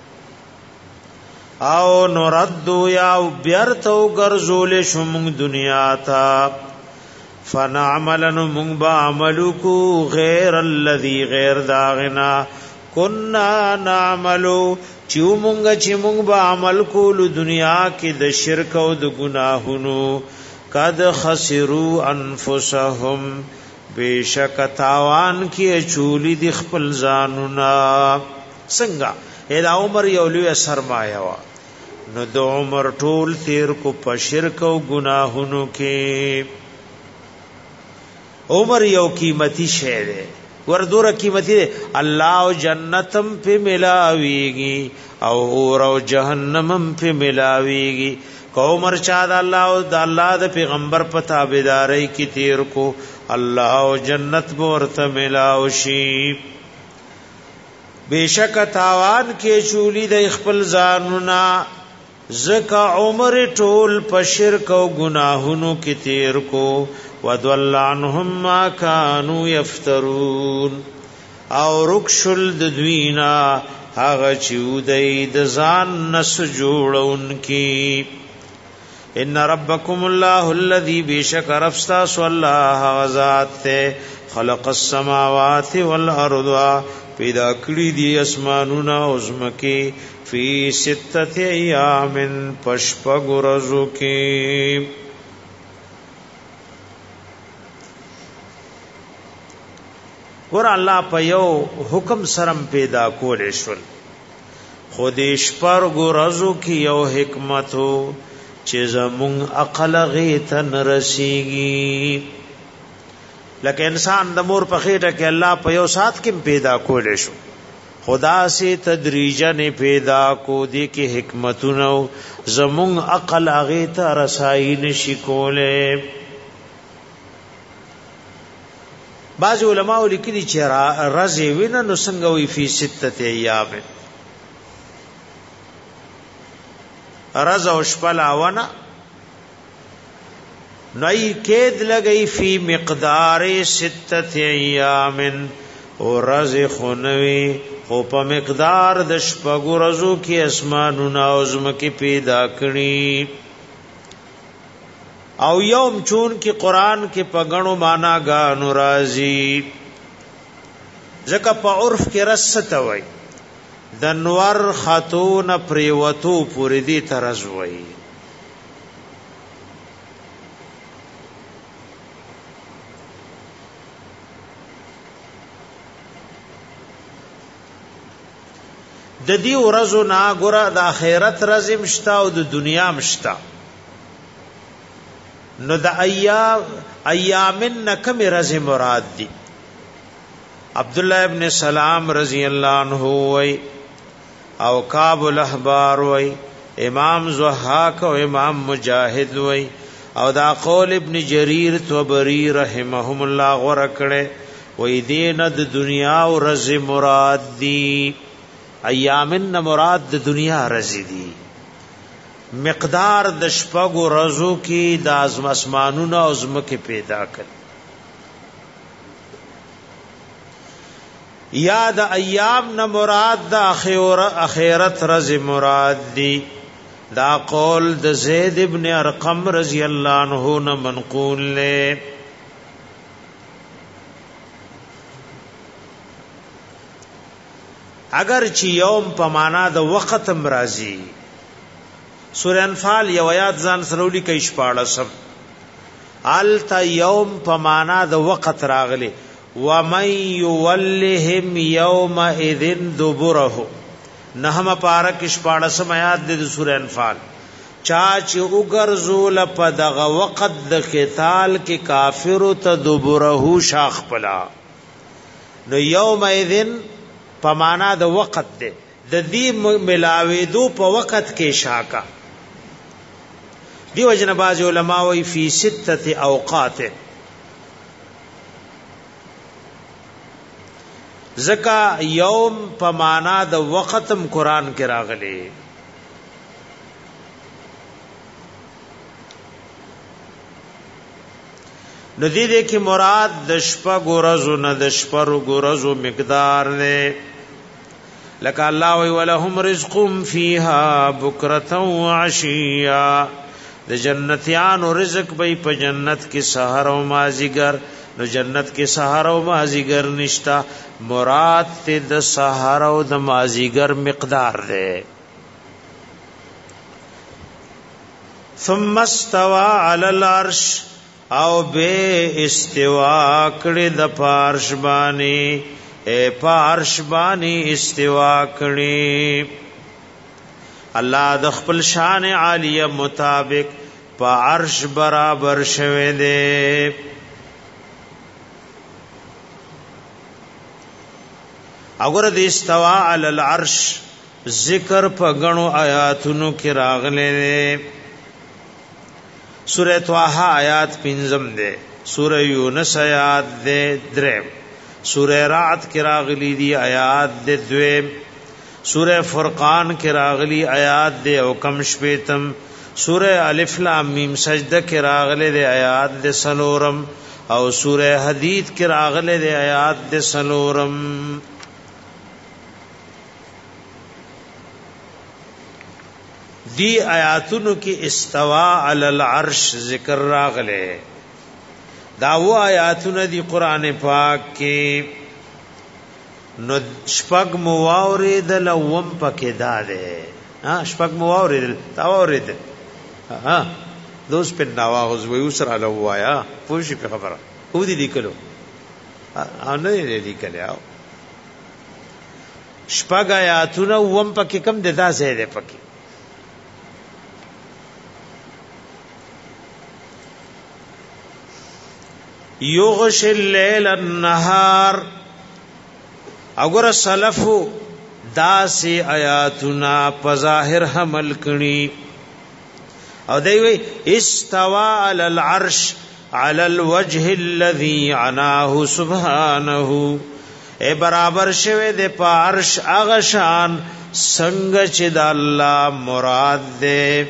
Speaker 1: او نرد یا بیرتو گرزول شمون دنیا تا فنعملن مونږ با عملو کو غیر الذی غیر داغنا کنا نعملو چیو مونږ چې مونږ با عمل کول دنیا کې د شرک او د گناهونو. قد خسروا انفسهم بیشک تاوان کې چولی د خپل ځانونا. څنګه دا عمر یو لوی سرمایه وا، نو د عمر ټول تیر کو په شرک او گناهونو کې. عمر یو قیمتي شی دی، وردوره قیمتي دی. الله او جنتم په ملاويږي او اور او جهنمم په ملاويږي. کو عمر چا د الله او د الله د پیغمبر په تابعداري کې تیر کو، الله او جنت ورته ملاوشي. بیشک تاوان کې چولی د خپل ځانونا، زکا عمر ټول په شرک او گناهونو کې تیر کو. وَضَلَّ عَنْهُمْ مَا كَانُوا يَفْتَرُونَ، او رکشل د دوینا هغه چې ودی د ځان نس جوړون کی. ان ربکم الله الذی بیشک رفستا صلی الله غزاد ته خلق السماوات والارض، پیدا کړی دی اسمانونه او زمکه، فی ستة ایام پشپغ ورځو کې. ور الله په یو حکم سرم پیدا کولې شول، خودیش پر ګورزو کې یو حکمت هو چې زمون عقل غیتن رسیږي. لکه انسان د مور په خېټه کې الله په یو سات کې پیدا کولې شو، خدا سے تدریجن پیدا کو دی کې حکمتونو زمون عقل هغه ته رسائی نشي کوله. بعض علماء لیکلي چې رزي وینه نو څنګه وی فی 6 ایام رز او شپلاونه نئی کید لگئی فی مقدار 6 ایام او رز خونوی او په مقدار د شپږو ورځو کې اسمانونه او زمکه پیدا کړي او یوم چون کې قران کې پغړو معنا غانو راضی ځکه په عرف کې رسته وای د نور خاتون پریوتو پوری دی طرز وای. د دې ورځو نا ګره د آخرت رزم شتا او د دنیا مشتا نو د ایامن کم رزم مراد دي. عبد الله ابن سلام رضی الله عنه وای او کعب الاحبار وای امام زحاک او امام مجاهد وای او دا قول ابن جریر طبری رحمهم الله ورکړه وای دین د دنیا او رزم مراد دي. ایامن مراد د دنیا رزي دي مقدار د شپږو ورځو کې د اسمانونو او زمکه پیدا کړ. یا د ایام نه مراد د اخرت رز مراد دي. دا قول د زید ابن ارقم رضی الله عنه نه منقول له. اگر چې یوم په معنا د وخت امرازي سورہ انفال یو آیات ځان سرولی کې شپاړه سب التا یوم په معنا د وخت راغلي و من یولهم یوم اذن دبره نهم پارک شپاړه سم آیات د سورہ انفال چا چې وګرځول په دغه وخت د قتال کې کافر ته دبره شاخ پلا نو یوم اذن پمانا د وقت دے د دې ملاویدو په وخت کې شاکا دیو جن باز علماء وی فی 6 اوقات زکا یوم پمانا د وقتم قران کې راغلی. نو دې کې مراد د شپه ګورزو نه د شپرو ګورزو مقدار نه لك الله ولهم رزق فيها بكرة وعشيا د جنتیانو رزق به په جنت کې سحر او مازیګر نو جنت کې سحر او مازیګر نشتا مراد ته د سحر او د مازیګر مقدار ده. ثم استوى على العرش او به استوا کړي د پارش باندې پارش باندې استوا کړي. الله د خپل شان عالیه مطابق په عرش برابر شوه دی. اگر د استوا علی العرش ذکر په غنو آیاتونو کې راغلي دي. سورہ طه آیات 5 ده سورہ یونس آیات ده 3 سورہ رعد کې راغلي دي آیات ده 2 سورہ فرقان کې راغلي آیات ده او کم شپیتم سورہ الف لام میم سجدہ کې راغلي دي آیات ده سلورم او سورہ حدید کې راغلي دي آیات ده سلورم. دی آیاتونو کې استوا علی العرش ذکر راغله. دا و آیاتونه دی قران پاک کې نو شپږ مواورد لوم پکې داده ها شپږ مواورد تاورد ها دوس په نواغز وی وسره لوایا پوښی په خبره خو دې لیکلو نه دې لیکلو شپږ آیاتونه وم پکې کم ددا زیاده پکې یغش الليل النهار. اگر سلف داسی آیاتنا پظاهر حمل کړي او دی وی استوى على العرش على الوجه الذي عناه سبحانه اے برابر شوه د پارش اغشان څنګه چې د الله مراد ده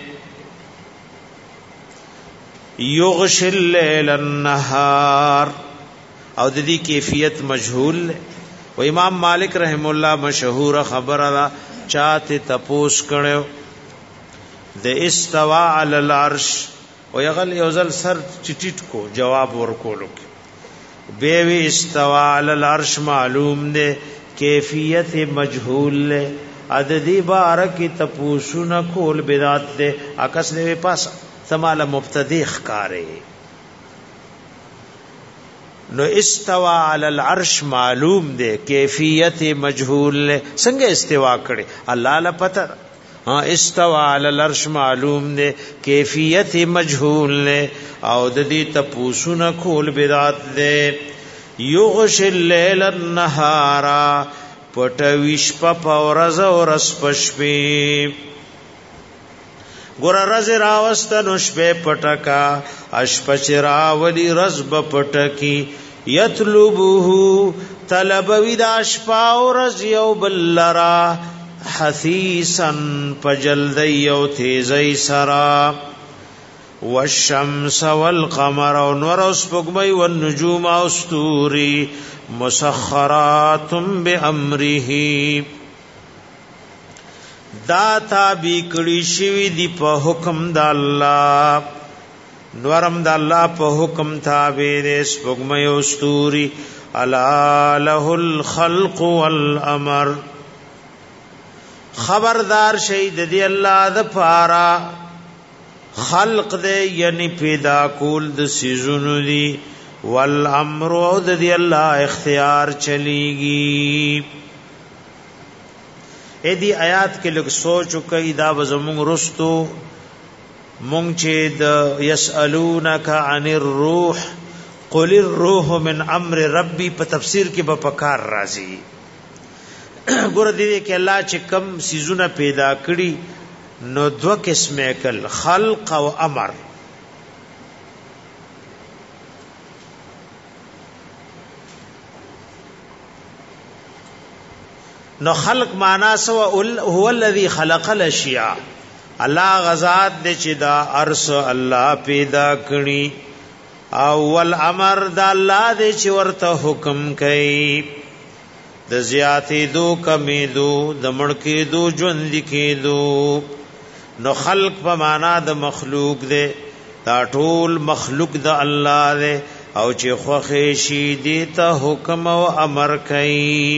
Speaker 1: یغشی الليل النهار او د دې کیفیت مجهول و امام مالک رحم الله مشهور خبره دا چاته تپوس کړو د استوا علی العرش او یغل یوزل سر چټیټ کو جواب ورکولو به وی استوا علی العرش معلوم ده کیفیت مجهول له عددی بارک تپوسونه کول بدعت ده اکس نه پاس سمال مبتدی ښکارې نو استوا علی العرش معلوم ده کیفیت مجهول له څنګه استوا کړي الله لا پته استوا علی العرش معلوم ده کیفیت مجهول له او د دې تپوسونه کول بدعت ده یغش الليل النهار پټویش په ورځ او رس پشپی ګور رز راوستنو شپه پټکا اشپچ راولی رزب پټکی یطلبه طلب ودا شپا او رز یو بلرا حثیسن پجلدی او تیزی سرا والشمس والقمر ونور اسپگمی والنجوم استوری مسخرات بامره دا تابع کړي شوی دی په حکم د الله نورم د الله په حکم تابع دي اسپگمی استوری الا له الخلق والامر خبردار شهید دی الله د پارا خلق دے یعنی پیدا کول د سيزونو دی والامر او د دی الله اختیار چلیږي اې دی آیات کې لږ سوچ وکي دا زموږ رستو مونږ چې د يسالونک عن الروح قل الروح من امر ربي په تفسیر کې به پکار راځي ګور دې کې الله چې کم سيزونه پیدا کړي نو دو قسمه کل خلق او امر نو خلق معنا سو هو الذي خلق الاشیاء الله غزاد دې چې دا ارس الله پیدا کړی او والامر دا الله دې چې ورته حکم کوي د زیاتې دو کمی دو د مړکې دو ژوند کې دو نو خلق په معنا د مخلوق دے دا ټول مخلوق د الله دے او چې خوخه شي دي ته حکم او امر کوي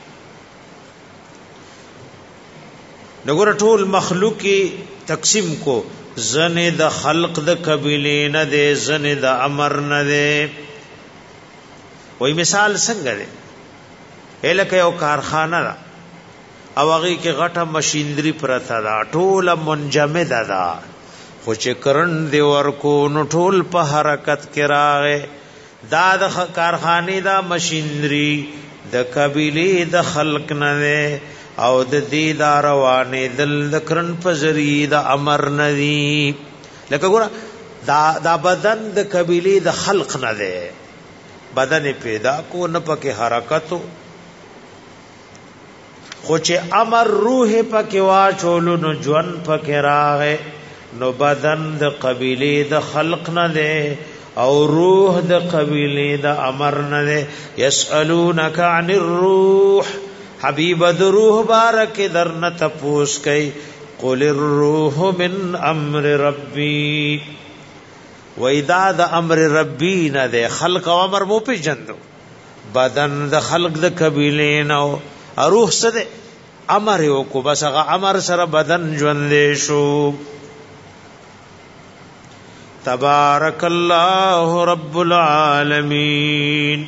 Speaker 1: نګور ټول مخلوق تقسیم کو زنه د خلق د قبیله نه دے زنه د امر نه دے وای مثال څنګه دے الکه یو کارخانه را او هغه کې غټه ماشينري پرته دا ټول منجمد ده خو چې کرن دی ورکو نو ټول په حرکت کې راغې دا د کارخانه دا ماشينري د قبيله د خلق نه او د دې دا روانه دل د کرن په ذریعہ د امر نه دی لکه ګور دا بدن د قبيله د خلق نه ده بدن پیدا کو نه پکې حرکتو خو چې امر روح پکې واچولو نو ژوند پکې راغې نو بدن د قبيله د خلق نه ده او روح د قبيله د امر نه ده يسالونك عن الروح حبيب د روح بارک درنه تپوس کوي قل الروح من امر ربي واذا د امر ربي نه ده خلق او امر مو په جندو بدن د خلق د قبيله نو روح سده امر یو کو بس هغه امر سره بدن ژوند شو تبارک الله رب العالمین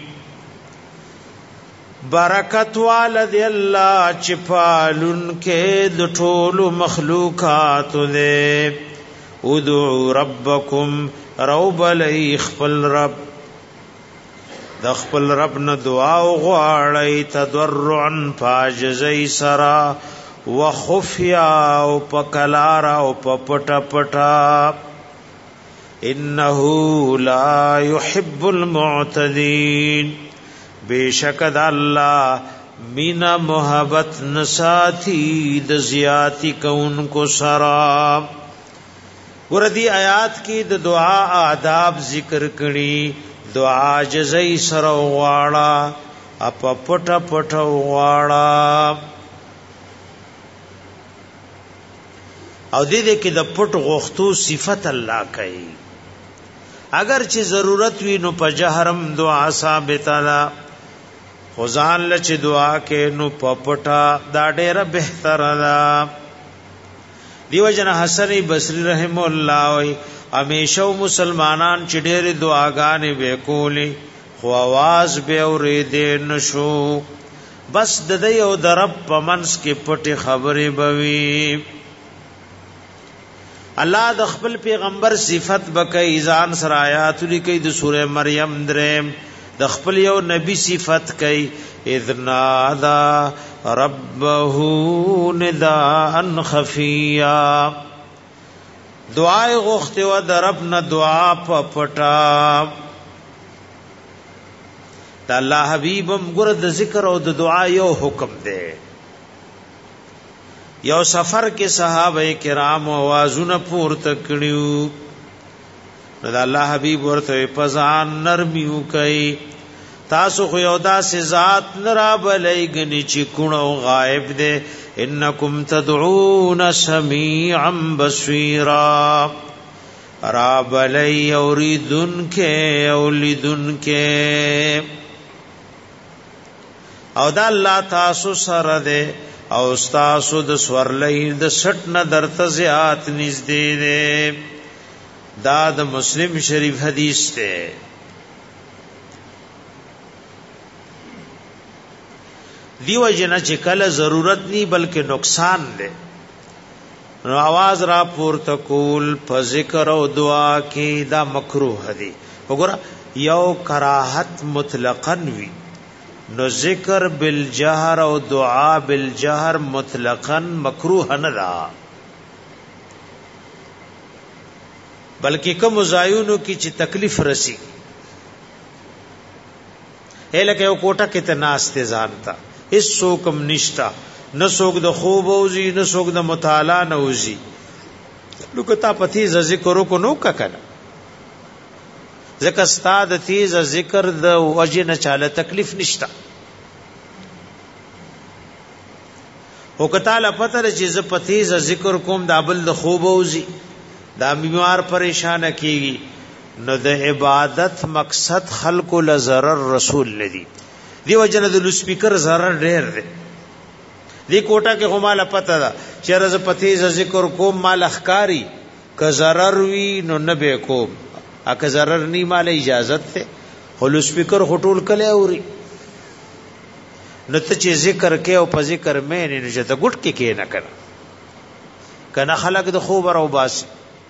Speaker 1: برکت والد الله چپالن کې د ټولو مخلوقات دې ادعوا ربکم رب لیخ فل رب د خپل رب نه دعا وغواړئ تضرعا فاجزی سرا وخفیا او پکلارا او پپټا پټا انه لا يحب المعتدين بیشک الله مینا محبت نساتی د زیاتی کون کو سرا. ګوردی آیات کې د دعا آداب ذکر کړي. دعا جزئی سره واړه اپ پټ پټ واړه او دې کې د پټ غختو صفت الله کوي. اگر چې ضرورت وي نو په جهرم دعا ثابت ده، خدان لچ دعا کې نو پپټا دا ډېر بهتر ده. دیو جن حسن بصری رحم الله وي همیشه مسلمانان چې ډېر دعاګانې وکولې خو आवाज به اورېدې نشو، بس د دې او د رب په منځ کې پټه خبرې بوي. الله د خپل پیغمبر صفت بکې ځان سره آیات لیکي د سوره مریم درم د خپل یو نبی صفت کوي اذ نادا ربه نداء خفیا. دعای غوښته و د رب نه دعا په پټا. د الله حبیبم ګره د ذکر او د دعا یو حکم دی. یو سفر کې صحابه کرام आवाजونه پورته کړیو نو د الله حبیب ورته پزان نرمیو کوي تاسو خو یو داسې ذات نرا بلې غني چې کونو غائب دی انکم تدعون سمیعا بصیرا را بلې اوریدن کې اولیدن کې او د الله تاسو سره دی او استاسو د سورلې د سټ نه درته زیات نږدې ده. دا د مسلم شریف حدیث ده. دیو جنا چې کله ضرورت نی بلکې نقصان ده نو आवाज را پورته کول په ذکر او دعا کې دا مکروه دي. وګوره یو کراهت مطلقاً وی نو ذکر بالجهر او دعا بالجهر مطلقاً مکروه نه ده، بلکې کوم زایونو کې چې تکلیف رسی هلکه یو کوټه کې ته ناشته ځانتا هیڅ څوکم نشتا نه څوک د خوب اوزي نه څوک د مطالعه نه اوزي لکه تا پتی ذکر کو نو ککنه ځکه استاد تیز ذکر د وجه نه چاله تکلیف نشتا. او کتاله پتر چې ز پتیز ذکر کوم د ابل د خوب اوزي دا بیمار پریشان کیږي نو د عبادت مقصد خلق ل ضرر رسول لدی دی وجنه د سپیکر ضرر ډیر دی. دی کوټه کې هماله پته ده چې رز پتیز ذکر کوم مال اخکاری ک ضرر وی نو نه به کوم اګه ضرر نی مال اجازت ته هلو سپیکر هټول کله اوري نو ته چې ذکر کې او په ذکر مې نه نشته ګټ کې نه کړه کنه خلق د خوب او باس.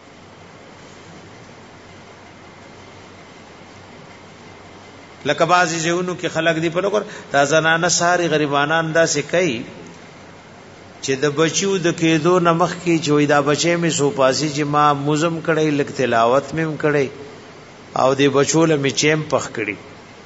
Speaker 1: لکه بازي ژوندو کې خلق دی په لور دا زنانه ساري غریبانان دا سې کوي چې د بچیو د کېدو نمخ کې جوړی دا بچې می سو پاسي چې ما موزم کړي لک تلاوت مم کړي او د بچول می چیم پخ کړي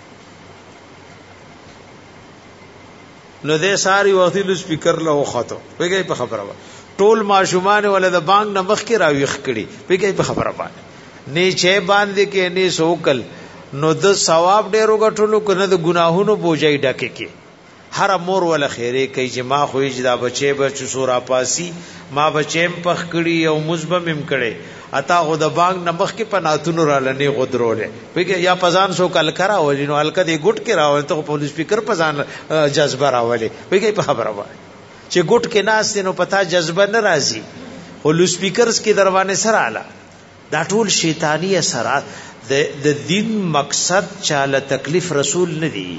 Speaker 1: نو دې ساری وختي لو سپیکر له وخته وګي په خبره ټول ماشومان ول د بانګ نمخ کې راويخ کړي وګي په خبره باندې نه چې باندې کې نه سوکل نو د ثواب ډیرو غټلو کنه د ګناهونو بوجای ډکه کې هر مور ول خیره کوي چې ما خو اجدا بچي بچ سورا پاسي ما بچیم پخ کړي او مزبمم کړي اتا خو د بانګ نمخ کې پناتونو را لنی غدرولې وګي یا پزان سو کل کرا ولینو الکه دی ګټ کې راول ته په سپیکر پزان جذبه راولې وګي په خبره وای چې ګټ کې ناس نو پتا جذبه نه راځي او لو سپیکرز کې دروانه سره اعلی دا ټول شیطانی اثرات د دین مقصد چاله تکلیف رسول ندی.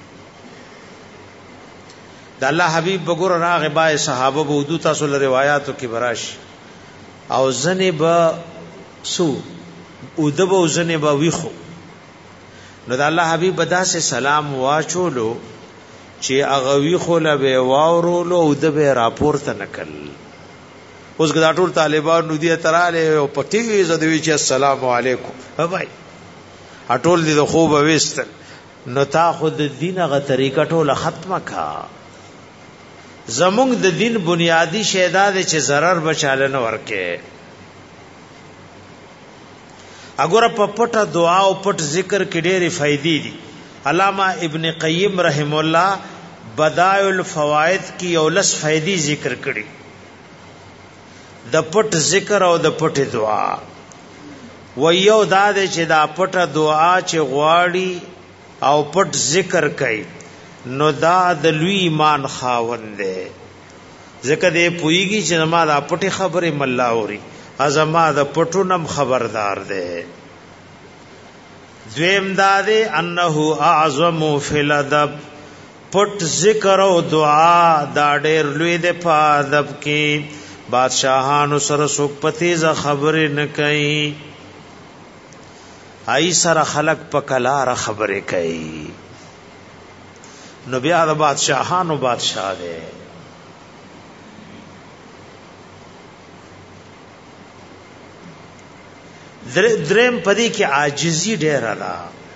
Speaker 1: د الله حبیب بګور راغه بای صحابه بودو تاسو له روایتو کې براش او زنه با سو او دبو زنه با ویخو نو د الله حبیب بدا سے سلام واچولو چې اغوی خو له واورولو او د به راپورته نکل. اوس ګدا ټول طالبان نو دی تراله او پټي زدوی چې السلام علیکم بھائی اټول دي د خوب وستل نو تا خود دین غ طریقه ټول ختمه کا. زمونږ د دین بنیادی شیدا د چې zarar بچاله نه ورکه. اګوره په پټه دعا او پټ ذکر کې ډېرې فائدې دي. علامہ ابن قیم رحم الله بدائع الفوائد کی اولس فائدې ذکر کړي د پټ ذکر او د پټ دعا. و یو دا چې دا پټه دعا چې غواړي او پټ ذکر کوي نو دا د لوی ایمان خاوند دی. ځکه دې پویږي چې ما دا پټه خبره مله اوري ازما د پټو نم خبردار دی. دویم دا دی انه اعظم فی الادب پټ ذکر او دعا دا ډېر لوی دی په ادب کې. بادشاہانو سره څوک پتیزه خبرې نه کوي ای سره خلق په کلاره خبرې کوي نو بیا د بادشاہانو بادشاہ دی. دریم پدې کې عاجزی ډېر الا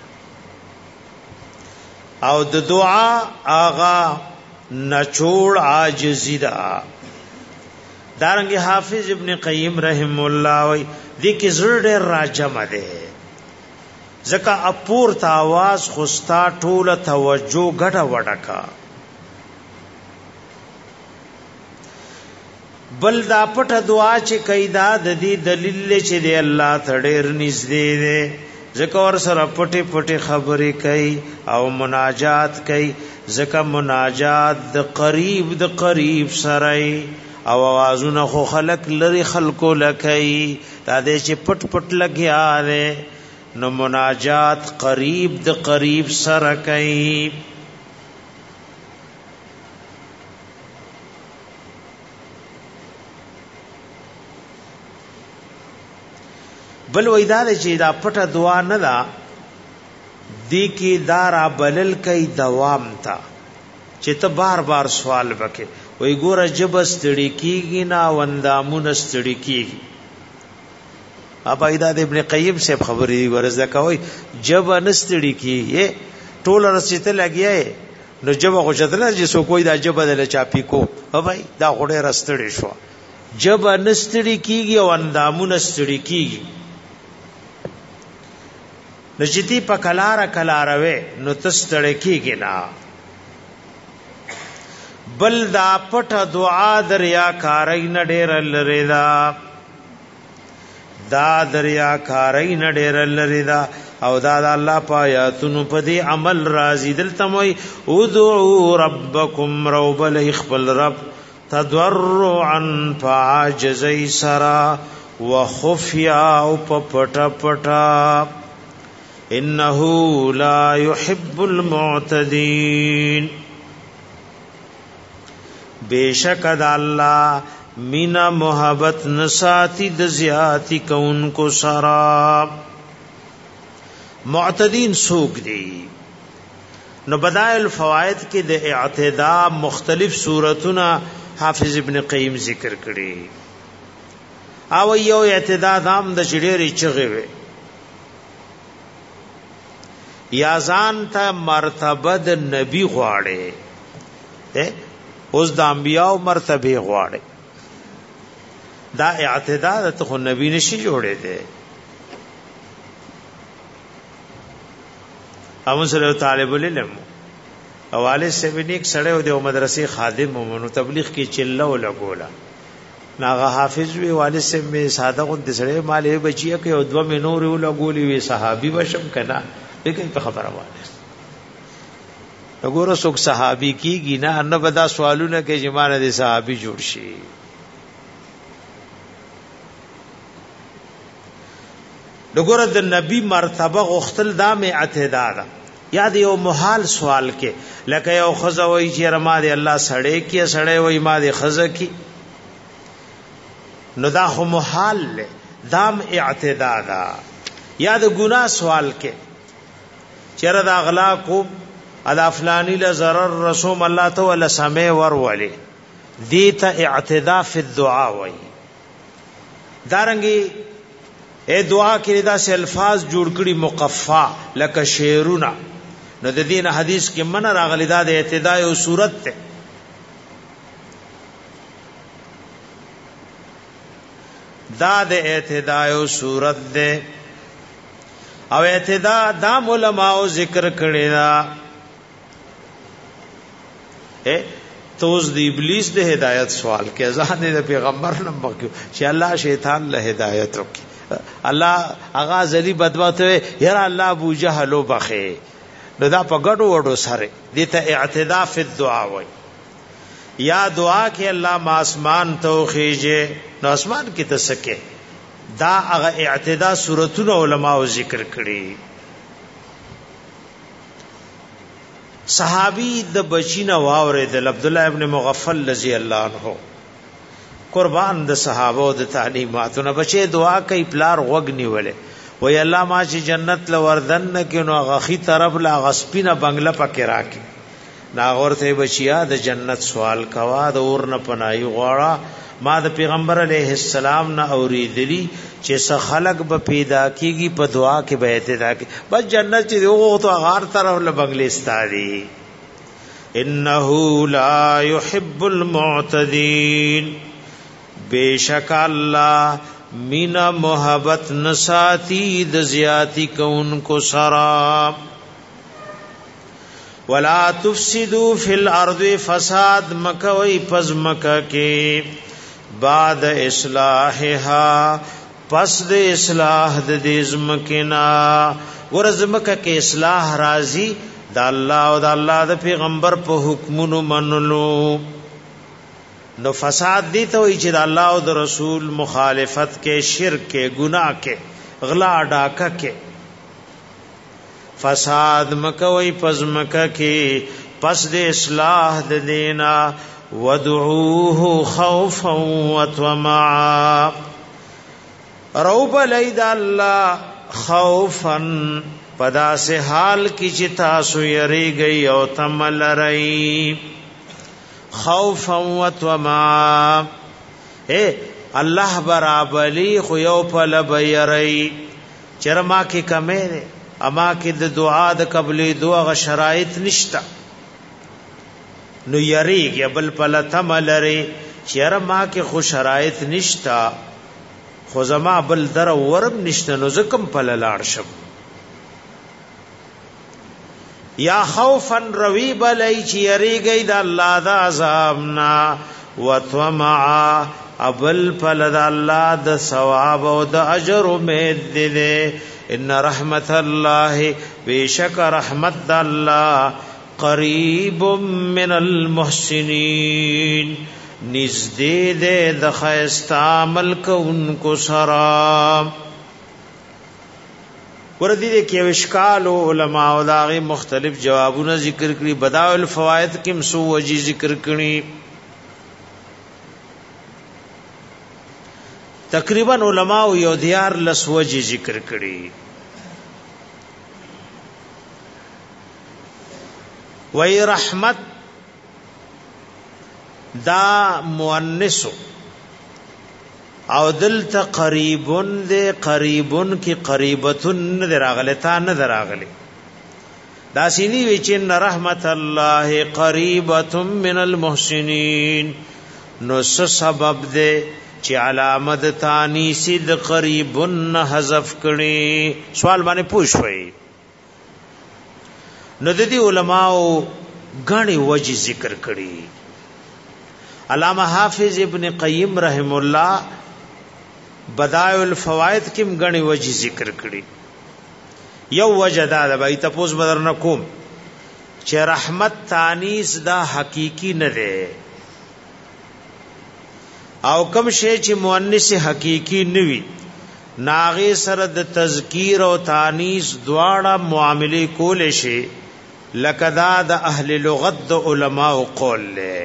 Speaker 1: او د دعا آغا نچوړ عاجزی دا. دارنګ حافظ ابن قیم رحم الله وی دې کې زړه ډېر راجم ده ځکه اپور تاواز خوستا ټوله توجه غټه وډکا. بل دا پټه دعا چې کیدا د دې دلیل چې دی الله تړر نږدې دی ځکه ور سره پټه پټه خبرې کوي او مناجات کوي ځکه مناجات د قریب سره او आवाजونه خو خلق لري خلقو لکای دا دې چې پټ پټ لګیا دی نو مناجات قریب سره کوي. بل وېدار چې دا پټه دعا نه دا دی کې دارا بلل کوي دوام تا چې ته بار بار سوال وکې وې ګوره جب ستړي کیږي نا وندامون ستړي کیږي. ابا ایداد ابن قیم سے خبرې ورزه کوي جب نستړي کیږي ټول رسیته لګیاي نو جب غوښتل چې سو کوئی دا جب دل چاپی کو بھائی دا غړې رستړي شو جب نستړي کیږي او وندامون ستړي کیږي نو چې تی په کلاره وې نو تستړي کیږي نا. بل دا پټه دعا دریا کارای نه ډېر لری دا دریا کارای نه ډېر لری دا او دا الله پایاتونو په دې عمل راضی دلته موي ادعوا ربکم رب الاخبل رب تضرعا فعاجزی سرا وخفیا او پټا پټا انه لا يحب المعتدين بیشک د الله مینا محبت نساتی د زیاتی کون کو سرا. معتدین سوق دی نو بدائع الفوائد کې د اعتداء مختلف صورتونه حافظ ابن قیم ذکر کړي. او یو اعتداء دام د چډيري چغه وي یا ځان ته مرتبه د نبی غواړي اوس د انبیاء مرتبه غواړي دا اعتداء ته نبی نشي جوړې ده. امون صلی الله طالب العلم حواله سے بنیک سړیو د مدرسې خادم ومنو تبلیغ کې چله ولا ګولا ناغه حافظ وی والد سے می ساده غو د سړی مالې بچیه کې او دو می نور ولا ګولي وی صحابي بشم کنا لیکن په خبره وانه وګوره څوک صحابي کیږي نه ان بدا سوالونه کې جمانه دي صحابي جوړ شي. وګوره د نبی مرتبه غختل دام اعتداد یاد یو محال سوال کې لکه یو خزه وای چې رما دي الله سړی کې سړی وای ما دي خزه کې نو دا خو محال دام اعتداد یاد ګناه سوال کې چر دا غلا کو ادا فلانی له ضرر رسوم الله ته ولا سمع ور ولي دیتا اعتداء فی الدعاء وای دارنګي اے دعا کې دا سه الفاظ جوړ کړي مقفا لکه شعرونه نو د دین حدیث کې من راغلی دا د اعتداء او صورت ته دا د اعتداء او صورت ده او اعتداء دا علماء ذکر کړي دا توز د ابلیس د هدایت سوال کې ځان د پیغمبر نه مکو چې الله شیطان له هدایت وکي الله اغا ذلی بدبته یاره الله ابو جهل وبخه نو دا په ګډو وډو سره دته اعتداء فی الدعاء وای یا دعا کې الله ما اسمان توخیجه نو اسمان کې تسکه دا هغه اعتداء سورتونه علما ذکر کړي صحابی د بچینا واورې د عبد الله ابن مغفل رضی الله عنه قربان د صحابه د تعلیماتونه بچي دعا کوي پلار وګنی ولې وای الله ما چې جنت لوردن کې نو غخي طرف لا غسپینه بنگله پکې راکې ناغورته بچیا د جنت سوال کوا د اور نه پناي غواړه ما د پیغمبر علیه السلام نه اوریدلی چې څه خلق به پیدا کیږي په دعا کې به اعتدا کې بس جنت چې وګو تو غار طرف له بنگلې ستاري انه لا يحب المعتدين بیشک الله مینا محبت نساتی د زیاتی کونکو سرا ولا تفسدوا فی الارض فساد مکوی پز مکه کې بعد اصلاحها پس د اصلاح د دې زمکنا ورزمکه کې اصلاح راځي د الله او د الله د پیغمبر په حکمونو منلو نو فساد دی ته وی چې د الله او د رسول مخالفت کې شرک کې گناہ کې غلا ډاکه کې فساد مکوي پزمکه کې پس د اصلاح د دینا ودعوه خوفا وطمعا روب لید الله خوفا پدا سے حال کی چې تاسو یری گئی او تمل رئی خوفا وطمعا اے الله برابلی خو یو پل بیری چرما کی کمه اما کې د دعا د قبلې دعا غ شرایط نشتا نو یریږي بل پل تملری چرما کې خو شرایط نشتا خو زما بل در ورم نشته نو زکم پل لاړ شم یا خوفا روی بلای چې یریږي د الله د عذابنا وطمعا ابل پل د الله د ثواب او د اجر امید دې ان رحمت الله بیشک رحمت الله قریب من المحسنین نزدې دې د خیستا عمل کوونکو سره وردی دې کې وشکال علماء او داغي مختلف جوابونه ذکر کړي بدائع الفوائد کې مسو وجی ذکر کړي تقریبا علماء یو دیار لسوجی ذکر کړي وی رحمت دا مؤنث او دلته قریبون دے قریبون کی قریبتن دراغله تا نه دراغله دا سینی وچن رحمت الله قریبه من المحسنین نو سبب دے چې علامت تانیث د قریبن حذف کړي سوال باندې پوښوي نو د دې علماو غني وجه ذکر کړي علامہ حافظ ابن قیم رحم الله بدائع الفوائد کې غني وجه ذکر کړي یو وجه دا د بای تاسو بدر نکوم چې رحمت تانیث دا حقيقي نه ده او کم شی چې مؤنث حقيقي نوي ناغه سره د تذکیر او تانیث دواړه معاملې کول شي لکه دا د اهل لغت د علماء قول له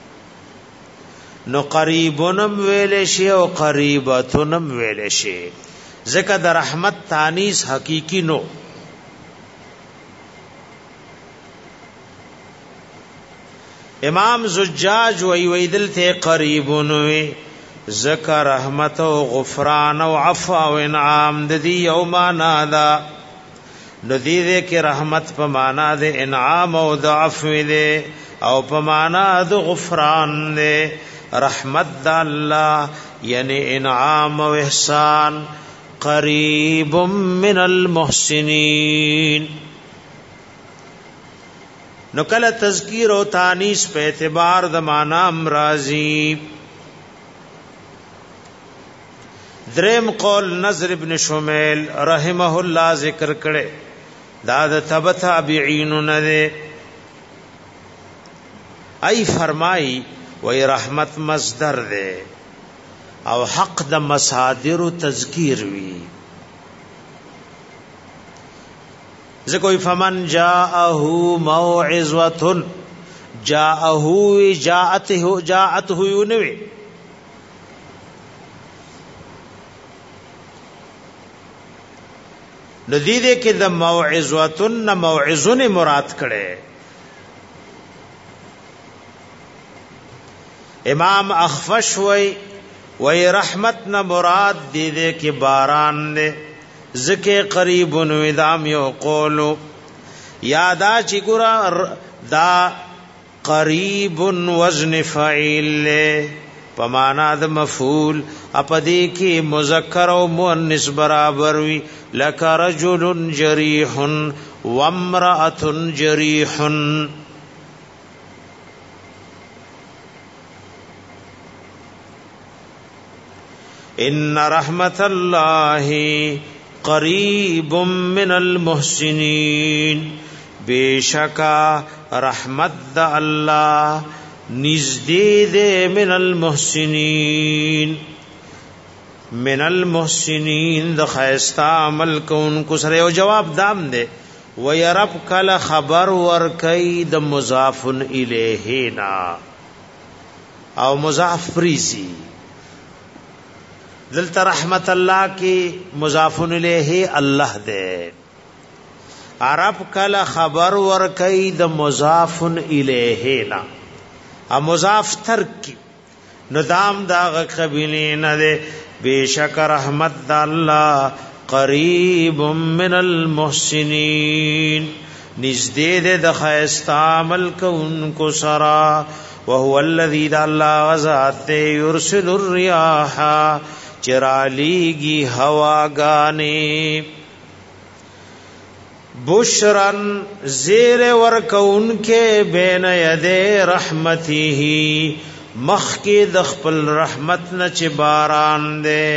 Speaker 1: نو قریبونم ویل شي او قریباتونم ویل شي ځکه د رحمت تانیث حقيقي نو امام زجاج وی دلته قریبون وی ذکر رحمت و غفران و عفو و انعام د دې یو معنا دا نو دې کې رحمت په معنا د انعام او د عفو دې او په معنا د غفران دې رحمت د الله یعنی انعام و احسان قریب من المحسنین نو کله تذکیر او تانیث په اعتبار د معنا امراضی دریم قول نظر ابن شمیل رحمه الله ذکر کړي دا د تابعین نه ده ای فرمای وی رحمت مصدر ده او حق د مصادر تذکیر وی ذکوی فمن جاءه موعظه جاءته یونوی ندیده کې د موعظه موعظه مراد کړي امام اخفش وی رحمت نہ مراد دیدے کہ باران دے ذکر قریب ودام یو قولو یادا چی گرا دا قریب وزن فعیل لے پمانا د مفعول اپدی کی مذکر و مؤنث برابر وی لک رجل جریح وامرأة جریح ان رحمت اللہ قریب من المحسنین بیشکا رحمت دا اللہ نزدید من المحسنین من المحسنین دا خیستا عمل کون کو سرے و جواب دام دے ویرب کل خبر ورکی دا مضافن الیہینا او مضاف پریزی دلتا رحمت اللہ کی مضافن الیہ اللہ دے عرب کلا خبر ورکی د مضافن الیہ نا ا مضاف ترک کی ندام دا قبیلین دے بیشک رحمت دا اللہ قریب من المحسنین نزدید د خیستا عمل کون کو سرا وهو الذی دا اللہ غزات یرسل الریاح چرالیگی ہوا گانے بشرن زیر ورکون کے بین یدے رحمتی ہی مخ کی دخپل رحمت نچ باران دے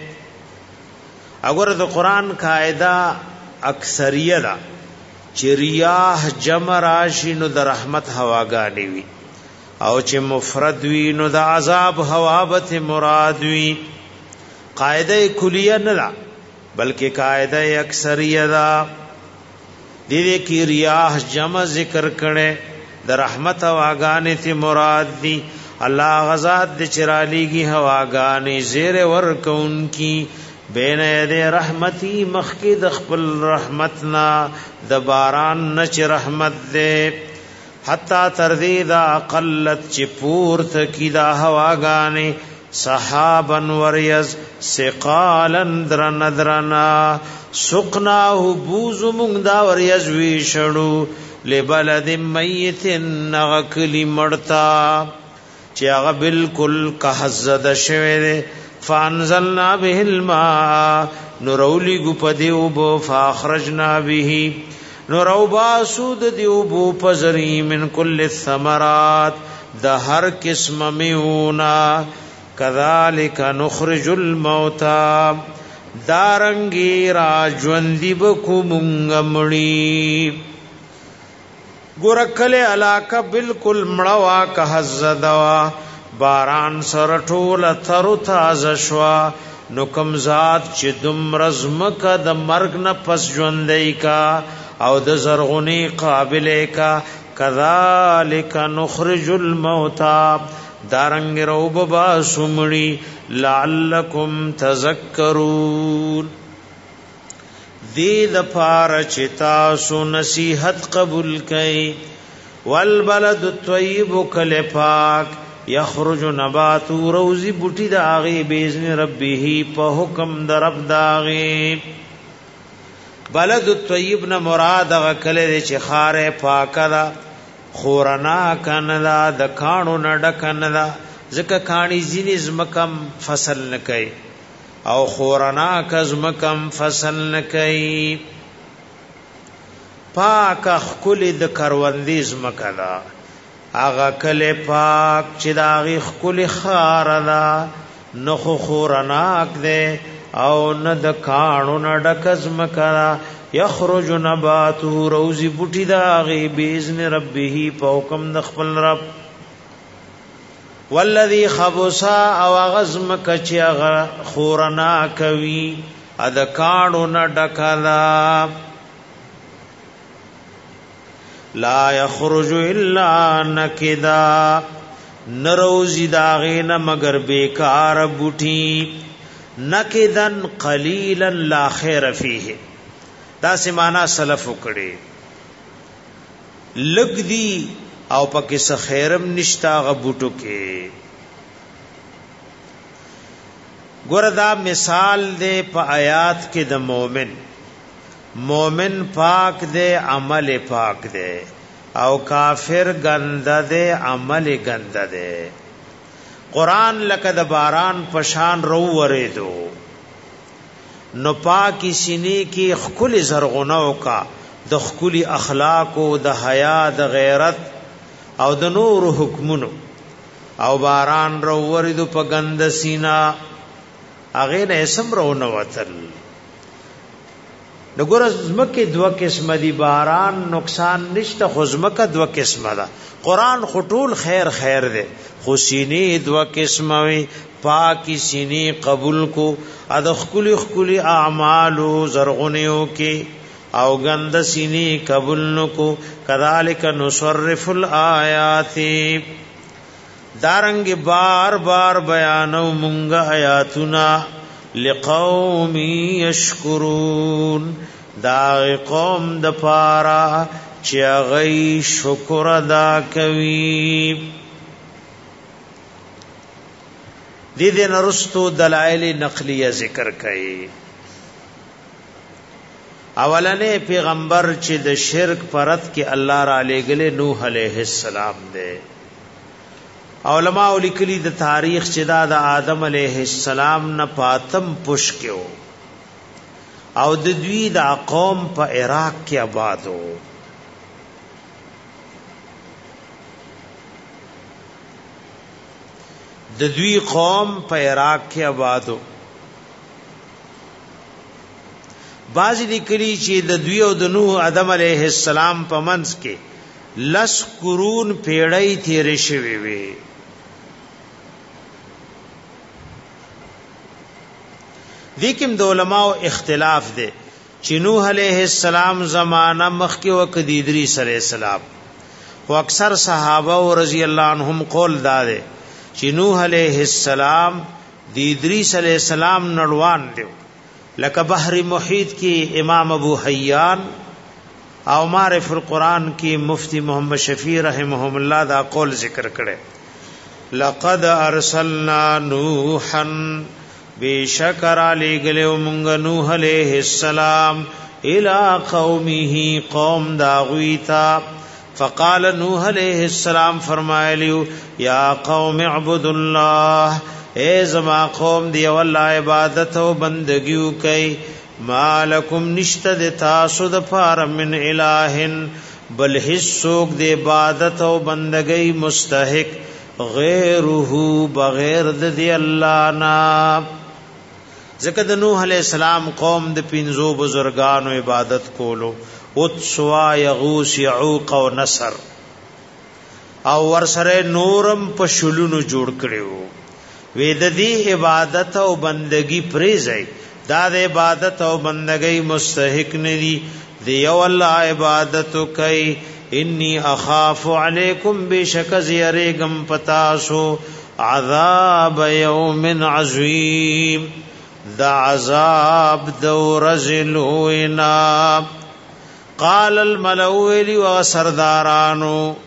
Speaker 1: اگر دا قرآن قاعدہ اکثریہ دا چی ریاح جمع راشی نو دا رحمت ہوا گانی وی او چی مفرد وی نو دا عذاب ہوابت مراد وی قاعدہ کلیہ نہ بلکہ قاعدہ اکثریہ دا دیدے کی ریاح جمع ذکر کرے در رحمت ہواگانی تی مراد دی اللہ غزات دی چرالی کی ہواگانی زیر ورکون کی بین ید رحمتی مخی دخپل رحمتنا دباران نچ رحمت دے حتی تردیدہ قلت چی پورت کی دا ہواگانی صحابا وریز سقالا درنا سقناه بوز موندا وریز ویشڑو لبلد میت نغکلی مڑتا چی اغا بالکل کحزد شوید فانزلنا به الماء نرولی گو پا دیوبو فاخرجنا به نروبا سود دیوبو پزری من کل الثمرات دا ہر قسم میونا کذالک نخرج الموتا دارنگی راجوندی بکو منگمڑی گورکل علاقہ بالکل مڑوا کحزدوا باران سرطول ترو تازشوا نکم ذات چی دم رزمک د مرگ نپس جوندی کا او د زرغنی قابلے کا کذالک نخرج الموتا دارنگ روب باسمڑی لعلکم تذکرون دید پار چتاسو نصیحت قبول کئی والبلد الطيب کل پاک یخرج نبات روزی بوٹی دا آغی بیزن ربه پا حکم دا رب دا آغی. بلد الطیب نا مراد اغا کلی دی چی خار پاکا دا خورنا کندا دا کانو نڈکندا زکا کانی زینی زمکم فصل نکی او خورنا کزمکم فصل نکی. پاک اخکلی دا کروندی زمکدا آغا کل پاک چی دا آغی خکلی خاردا نخو خورناک دے او ند کانو ندکز مکرا یخرج نباتو روزی بوٹی دا آغی بیزن ربی پا حکم دخپل رب. والذی خبسا او غزمک چی اغا خورناکوی اد کانو ندکلا لا یخرج الا نکدا نروزی داغین مگر بیکار بوٹی نکدن قلیلا لا خیر فیه دا سمانا سلف کڑی لگ دی او پاکی سخیرم نشتا غبوٹو کے. گوردا مثال دے پا آیات کے دا مومن پاک دے عمل پاک دے او کافر گندا دے عمل گندا دے. قرآن لکد باران پشان رو وریدو نو پاکی سینی کی خکل زرغنو کا د خکل اخلاق او د حیا د غیرت او د نور حکمونو او باران رو وریدو په گند سینا اغه نه سم رو نو وتل. نګور زمکه دوا قسم دی باران نقصان نشته خو زمکه دوا قسم ده. قرآن خطول خیر دے خو سینی دوا قسم وی پاکی سینی قبول کو ادخکلی خکلی اعمالو زرغنیو کی او گند سینی قبول نکو کذالک نصرف الآیات دارنگ بار بار بیانو منگا آیاتنا لقوم یشکرون دا قوم د پارا چی غی شکر ادا کوي. دې نرستو دلائل نقلیه ذکر کړي. اولنې پیغمبر چې د شرک پرد کې الله را لېګلې نوح علیہ السلام دی. علماء لیکلي د تاریخ چې د آدم علیہ السلام نه پاتم پوش کېو او د دوی د قوم په عراق کې آبادو. د دوی قوم په عراق کې آبادو. بعضی لیکلي چې د دوی او د نوح آدم علیہ السلام په منځ کې لس قرون پیړۍ تیرې شوې وي. دیکم د علماء اختلاف دی چې نوح علیہ السلام زمانہ مخکې وقت د ادریس علیہ السلام او اکثر صحابه رضی الله عنهم قول دار چې نوح علیہ السلام د ادریس علیہ السلام نړوان دی. لکه بحر محیط کی امام ابو حیان او معرف القرآن کی مفتی محمد شفیع رحمهم الله دا قول ذکر کړي. لقد ارسلنا نوحا بیشکر علی گلو مونږ نوح علیہ السلام الى قومه قوم داغویتا. فقال نوح علیہ السلام فرمایلیو یا قوم اعبدوا اللہ اے زما قوم دی والله عبادت او بندگیو کئ مالکم نشتد تاسو د پار من الہن بل حسوک دی عبادت او بندگی مستحق غیره بغیر د دی الله نا. ذکر د نوح علیہ السلام قوم د پینزو بزرگانو عبادت کولو اتسوا یغوس یعوق و نصر او ورسره نورم په شلونو جوړ کړو. وې د دې عبادت او بندگی پریزای دا د عبادت او بندگی مستحق ندی دی یو الله عبادت کوي. انی اخاف علیکم بشک زیرګم پتاسو عذاب یوم عظیم دا عذاب دو رزلوینا. قال الملولی و سردارانو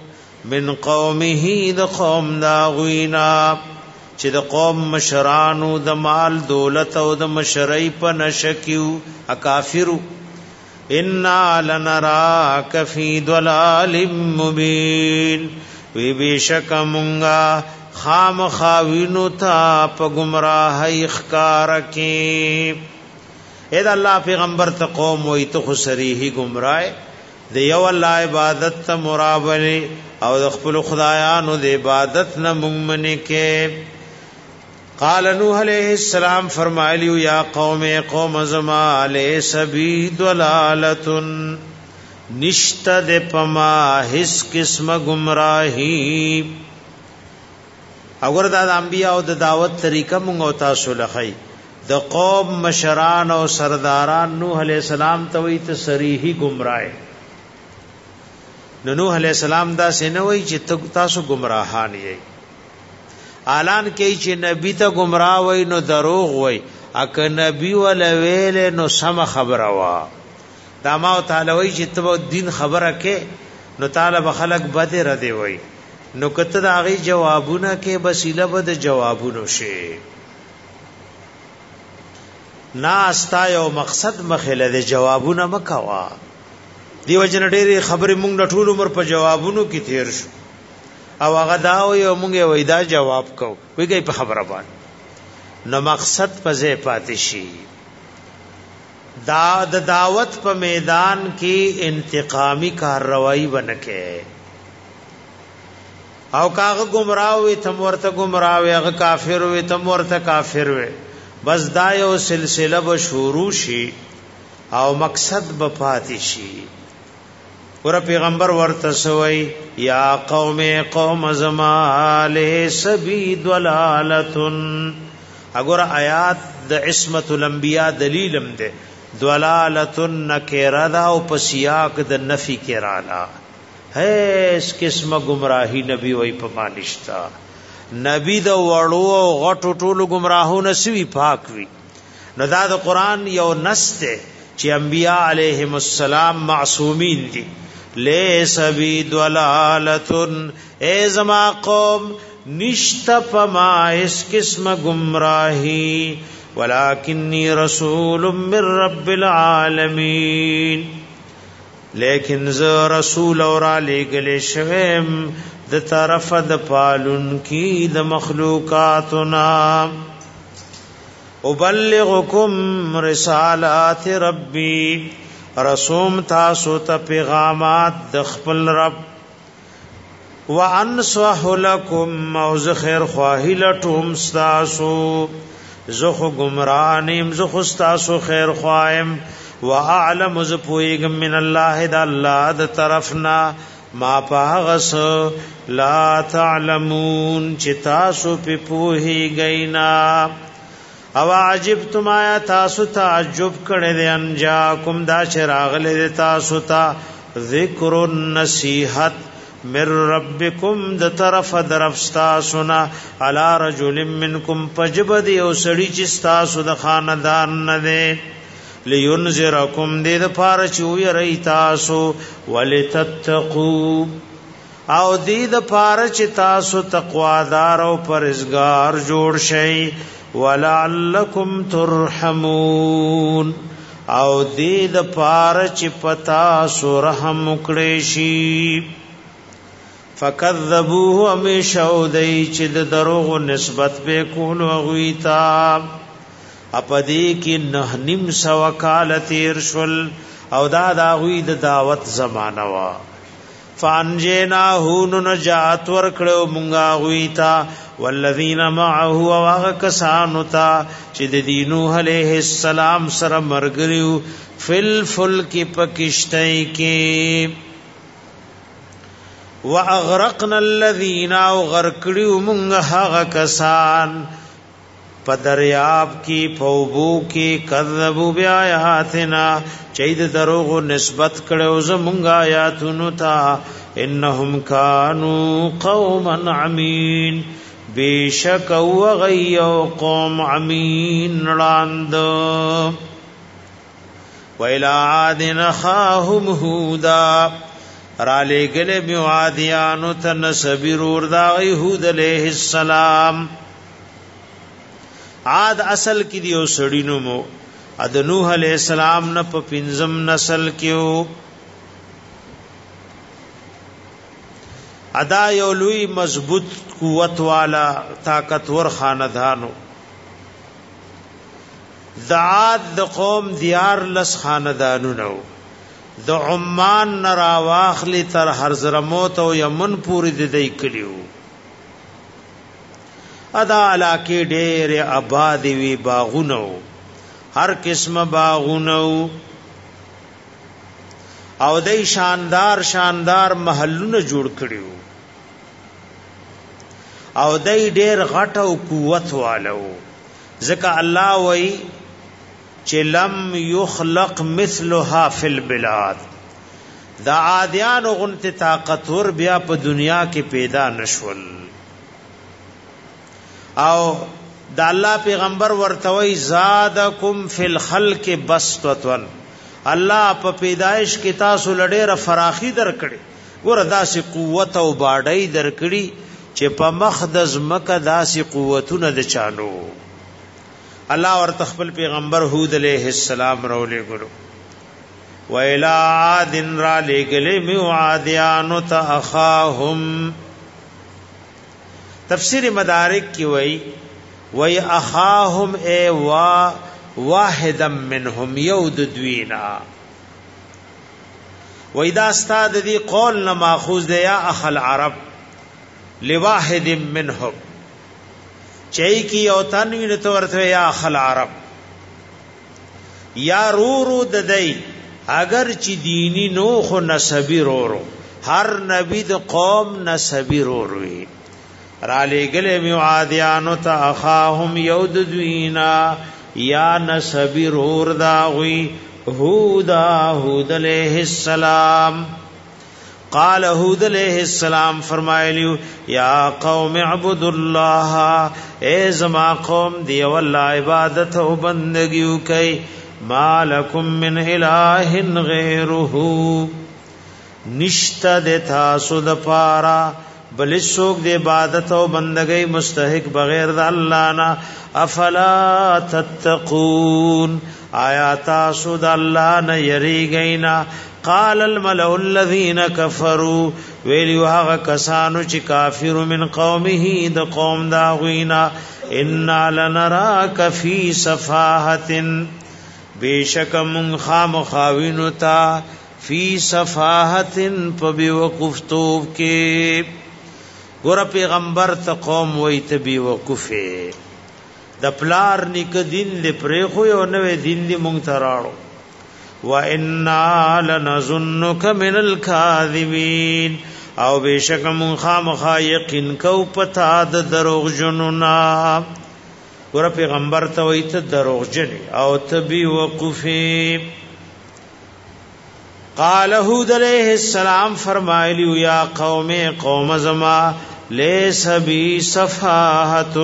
Speaker 1: من قومه د قوم دا غوینا چې د قوم مشرانو د مال دولت او د مشرۍ په نشکیو اکافرو انا لنراک فی ضلال مبین وی بیشک مونگا خام خاوینو تا پا گمراہی اخکار کی اید اللہ پیغمبر تا قوم وی تو خسریحی گمراہ دی یو اللہ عبادت تا مرابلی او دخپل خدایانو دی عبادت نمونمنی کے قال نوح علیہ السلام فرمائلیو یا قوم زما لیس بی ضلالتن نشتا دے پما حس قسم گمراہی اگر دا انبیاء او د دعوت طریقہ مونږ او تاسو لخی د قوم مشران او سرداران نوح علیہ السلام ته وی ته صریحی گمراه نوح علیہ السلام دا سينوي چې تاسو گمراهان یې اعلان کوي چې نبی ته گمراه وای نو دروغ وای اکه نبی ول ویل نو سم خبره وا دا ما تعالی وای چې ته دین خبره کې نو تعالی خلق بده ردی وای نو کته دا غي جوابونه کې بسیله بد جوابونه شي ناستا یو مقصد مخله د جوابونه مکوا دیو جن ډېری خبرې مونږ د ټول عمر په جوابونو کې تیر شو او هغه دا یو مونږه وېدا جواب کو ویږي په خبره باندې نو مقصد په ځای پاتې شي دا د دعوت په میدان کې انتقامی کارروایی ونکه او کاغه گمراه وي تم ورته گمراه وي هغه کافر وي تم ورته کافر وي بس دا یو سلسله به شروع شي او مقصد به پاتې شي ور پیغمبر ورته سوئی یا قوم زما لیس بی ضلالتن اگر آیات د عصمت الانبیاء دلیلم ده ضلالتن نکره دا او پسیاق د نفی کرالا ہے اس قسم گمراہی نبی وی پمانشتا نبی د وړو او غټو ټولو گمراهونه سوي پاک وی نو دا د قران یو نسته چې انبیاء علیهم السلام معصومین دي لیس بی ضلالتن اے زما قوم نشتا پما اس قسم گمراہی ولکنی رسول من رب العالمین لیکن ز رسول اور علی گلے شویم د طرف د پالن کی د مخلوقاتنا ابلغکم رسالات ربی رسوم تاسو ته پیغامات د خپل رب وانصح لكم او ز خیر خواهی لټوم تاسو زخ گمرانیم زخ تاسو خیر خوایم واعلم ز پویګم من الله د الله د طرفنا ما پاغس لا تعلمون چې تاسو په پوهی گینا او عجبتم آیا تاسو تعجب کړه دې انجاکم دا چراغله دې تاسو ته ذکر النصیحت من ربکم د طرف درفستا سنا علی رجل منکم پجبد یو سړی چې تاسو د خاندان نه دې لینذرکم دې د پاره چې وی ری تاسو ولتتقوا او دې د پاره چې تاسو تقوادار او پرهیزګار جوړ شئ ولعلکم ترحمون او دې د پاره چې پتا سو رحم وکړي شي فکذبوه همیشه دای چې د دروغ نسبت به کول غویتا اپدی کی نه نیم سو کال تیر شل او دا غوی د دعوت زمانہ وا فانجینا هون نجات ور کړو مونږه غویتا والذین معه واغکسانو تا چې د دینو علیہ السلام سره مرګریو فل فلک پکشتای کې واغرقنا الذین غرقړو مونږه هغه کسان په دریاب کې پوبو کې کذبوا بیااتنا چید دروغ نسبت کړو زمونږه آیاتونو ته انهم کانوا قوما عمین بیشک او غیو قوم عمین راند ویلا عاد نخاهم هودا را لګلې میو عادیانو ته نسبی رور دا هود علیہ السلام. عاد اصل کې دی او سړی نو مو د نوح علیہ السلام نه په پنځم نسل کېو. ادا یو لوی مضبوط قوت والا طاقتور خاندانو. د عاد د قوم دیار لس خاندانو نو د عمان نراواخلی تر حضرموت او یمن پوری د دی کلیو. ادا علاقه ډېر آباد وی باغونو هر قسمه باغونو او دای شاندار شاندار محلونه جوړ کړیو او دای ډېر غټ او قوت والو. ځکه الله وای چې لم یخلق مثلها فی البلاد. دا عادیان غنت طاقتور بیا په دنیا کې پیدا نشول. او دا الله پیغمبر ورتوي زادکم فی الخلق بسطتن. الله په پیدائش کې تاسو لډېره فراخي درکړي. ګوره داسې قوت او باډۍ درکړي چې په مخدز مکه داسې قوتونه د چانو. الله ورته خپل پیغمبر هود علیہ السلام رولې ګلو. وَإِلَى عَادٍ را لګلې میو عادیانو ته اخاهم. تفسیر مدارک کی وی اخاهم اے واحدا منهم یود دوینا. وی دا استاد دی قول نه ماخوذ دی یا اخ العرب لواحد منهم. چای کی او تنوین تو ورته یا اخ العرب یا رورو ددی اگر چی دینی نو خو نسبی رورو. هر نبی د قوم نسبی روروی. را لګلې میو عادیانو ته اخاهم یود دوینا یا نسبی رور داوی هود علیہ السلام. قال هود علیہ السلام فرمایلیو یا قوم اعبدوا الله. اے زما قوم دی والله عبادت او بندگیو کوي. ما لکم من الہ غیره. نشتا د تاسو د پارا بل څوک د عبادت او بندګۍ مستحق بغیر د الله نه. افلا تتقون. آیا تاسو د الله نه یریږئ نه؟ قال الملأ الذين كفروا ویلو هغه کسانو چې کافر من قومه د قوم دا غوینا ان لنراک فی صفاحه. بیشکم خامخاوینو تا فی صفاحه پبی وقفتوب کې. ګور پیغمبر ته قوم وای ته بی وقفه د پلار نیک دین دې پرې خو یو نوې دین دې مونږ ته راړو. وَإِنَّا لَنَظُنُّكَ مِنَ الْكَاذِبِينَ. او بیشک مون خامخا یقین کو پتا د دروغ جنونا. ګور پیغمبر ته وای ته دروغ جن او ته بی وقفه. قال هود علیہ السلام فرمایلیو یا قوم زما لیس بی صفاحت.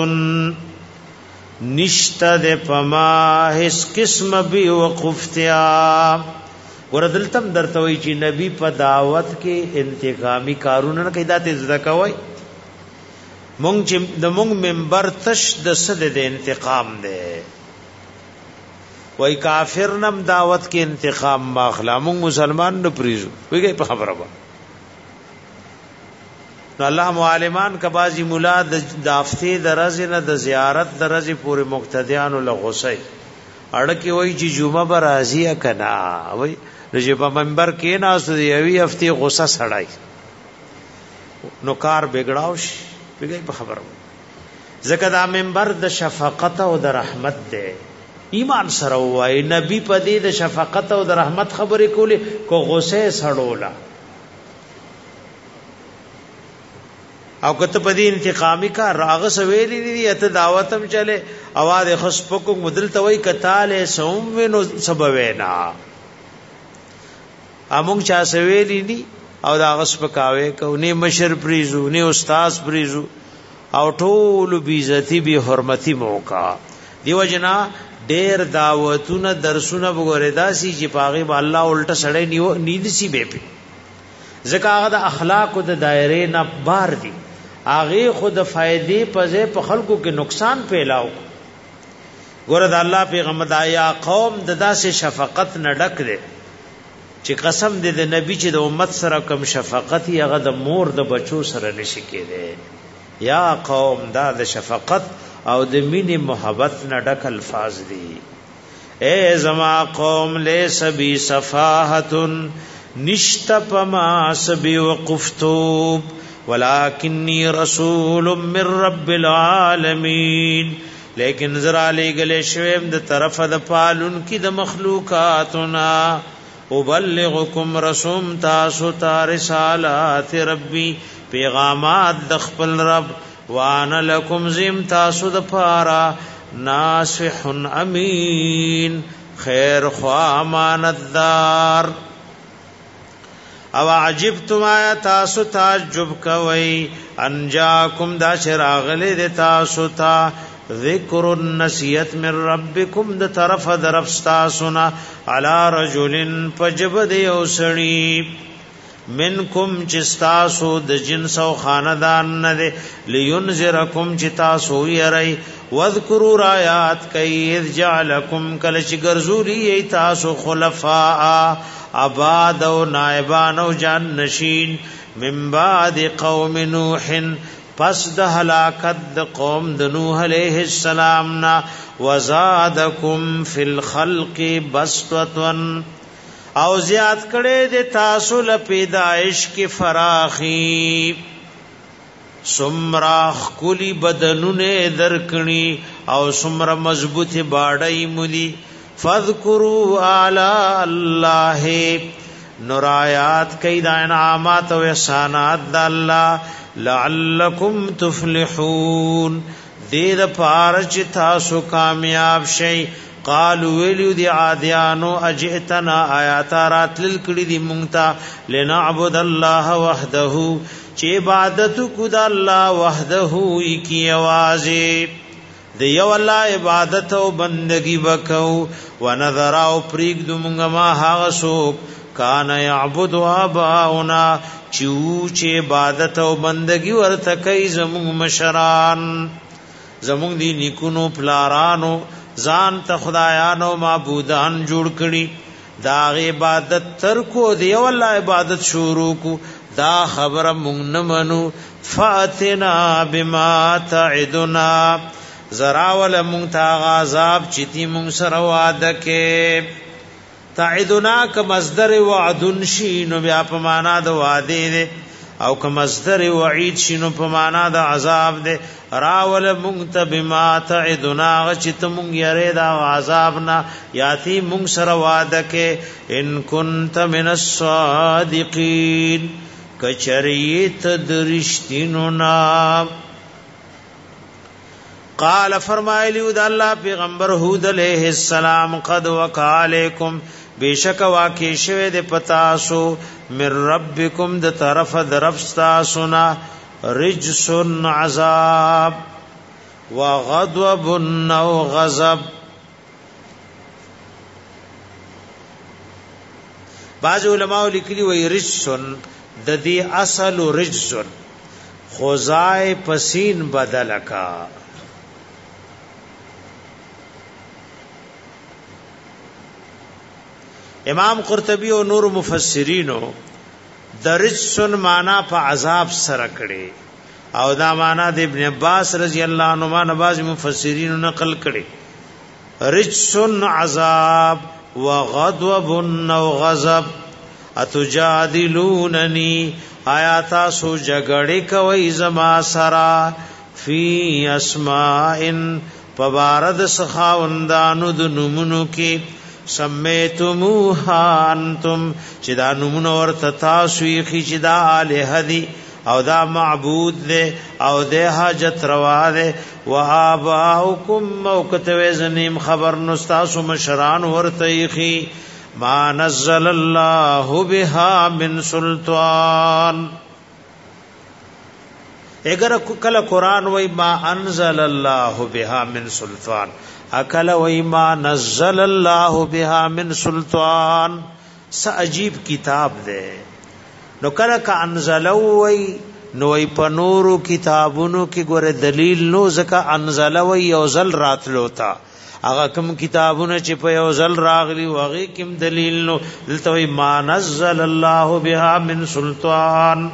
Speaker 1: نشتا دے پما ہس قسم بی وقفتیا. وردلتم درتوی چی نبی پا دعوت کے انتقامی کارونه نکی دا تیز دکوی. مونگ چی دا مونگ منبر تش دا صد دے انتقام دے. وی کافر نم دعوت کے انتقام ماخلا. مونگ مسلمان نو پریزو وی گئی پا خبر با. نو الله معلمان کبازی مولا د دافتی درزه نه د زیارت درزه پورې مقتدیانو له غوسه اړه کې وای چې جمعه به راځي کنا وای رجه په منبر کې ناس دی وی هفته غوسه سړای نو کار بګړاو شي بګای په خبرو. ځکه دا منبر د شفقت او د رحمت دی. ایمان سره وای نبی په دې د شفقت او د رحمت خبرې کولې کو غوسه سړولا. او کته پدی انتقامی کا راغ سویلی دی ته دعوتم چلے اواز خصپکو مدل توي کتاله سوم ونو سبوینا. امون چا سویلی دی او دا غصپکاوي کو نه مشر پریزو نه استاد پریزو او ټول بیزتی به حرمتی موکا. دیو جنا ډیر دعوتونه درسونه وګوره داسي چې پاغي الله الټه سړی نیو نید سی به ځکه هغه د اخلاق او د دایره نه بار دي، هغه خود فائدې پځه په خلکو کې نقصان پیلاو. ګوره د الله پیغمبر دا یا قوم د داسې شفقت نه ډک دي چې قسم دې د نبی چې د امت سره کم شفقت هغه د مور د بچو سره نشي کېده. یا قوم دا د شفقت او د مینې محبت نه ډک الفاظ دي. اے زما قوم لیس بی صفاحتن نشت پما سبی وقفتوب ولکنی رسول من رب العالمین، لیکن زرا لګل شویم د طرف د پالون کی د مخلوقاتنا، ابلغکم رسوم تاسو ته رسالات ربی پیغامات د خپل رب، وانا لکم زم تاسو د پارا ناصح امین خیر خوا امانتدار. او عجبتم آیا تاسو تعجب کوي انجاکم دا شراغلی د تاسو ته ذکر النسیت من ربکم د طرف درفستاسنا علی رجل فجبد یوسړي منکم چستاسو د جنس او خاندان نه لینذرکم چتاسو یری واذکروا آیات کای اذ جعلکم کل چغرزولی تاسو خلفاء آباد او نائبان او جان نشین من بعد قوم نوح پس د هلاکت د قوم د نوح علیہ السلام نا وزادکم فی الخلق بسطتن او زیاد کړي د تاسو له پیدائش کې فراخی سمراخ کلی بدنونه درکنی او سمر مضبوط باډای مودي فذکروا اعلی الله نورایات کید انعامات او احسانات د الله لعلکم تفلحون دې د پارچ تاسو کامیاب شئ. قالوا ویلو دی عادیانو اجئتنا آیاتارات للکڑی دی مونتا لنعبد الله وحده چه عبادت کو دا الله وحده کی آوازی دی یو الله عبادت او بندگی وکاو ونذر او پریک دمونگا ما هاغسوک کان یعبد آباؤنا چه عبادت او بندگی ورتکی زمونگ مشران زمونگ دی نیکونو پلارانو ځان ته خدایانو معبودان جوړ کړي دا عبادت ترکو دی والله عبادت شروع کو دا خبر مونږ نه منو. فاتنا بما تعدنا زراول مونږ ته عذاب چتی مونږ سره وعده کې. تعدنا ک مصدر وعدن شینو بیا په معنا د وعده ده او که مصدر وعید شینو په معنا د عذاب ده. راول مونږ ته بما تعدنا غچت مونږ یری دا عذاب نه یاتی مونږ سره وعده کې ان کنت من الصادقین کچریت درشتینو نا. قال فرمایلیو د الله پیغمبر هود علیہ السلام قد وکالیکم بیشک واقع شوه د پتاسو من ربکم د طرف درفستا سنا رجس عذاب وغضب او غضب. بعض علماء لیکلی وی رجس د دې اصل رجس خوزای پسین بدل کا. امام قرطبی او نور مفسرینو درجسن معنا په عذاب سره کړي او دا معنا د ابن عباس رضی الله عنهما نواز مفسرینو نقل کړي. رجسن عذاب وغضب او غضب. اتجادلوننی آیات سو جګړې کوي زما سرا فی اسماء فبارد سخاوندانو د نمونو کې سمیتموها انتم چې دا نمونه ورته تاسو یې چې دا الہ دی او دا معبود دی او د حاجت روا دی. و آباؤکم موکتوی زنیم خبر نستاسو مشران ورته یې ما نزل الله بها من سلطان. اگر کله قرآن وی ما انزل الله بها من سلطان اکل وی ما نزل الله بها من سلطان. س عجیب کتاب دے نو کله کا انزلوي نو په نورو کتابونو کې ګوره دلیل نو ځکه انزلوي یو ځل راتلو تا هغه کوم کتابونه چې په یو ځل راغلي وغه کوم دلیل نو دلته ما نزل الله بها من سلطان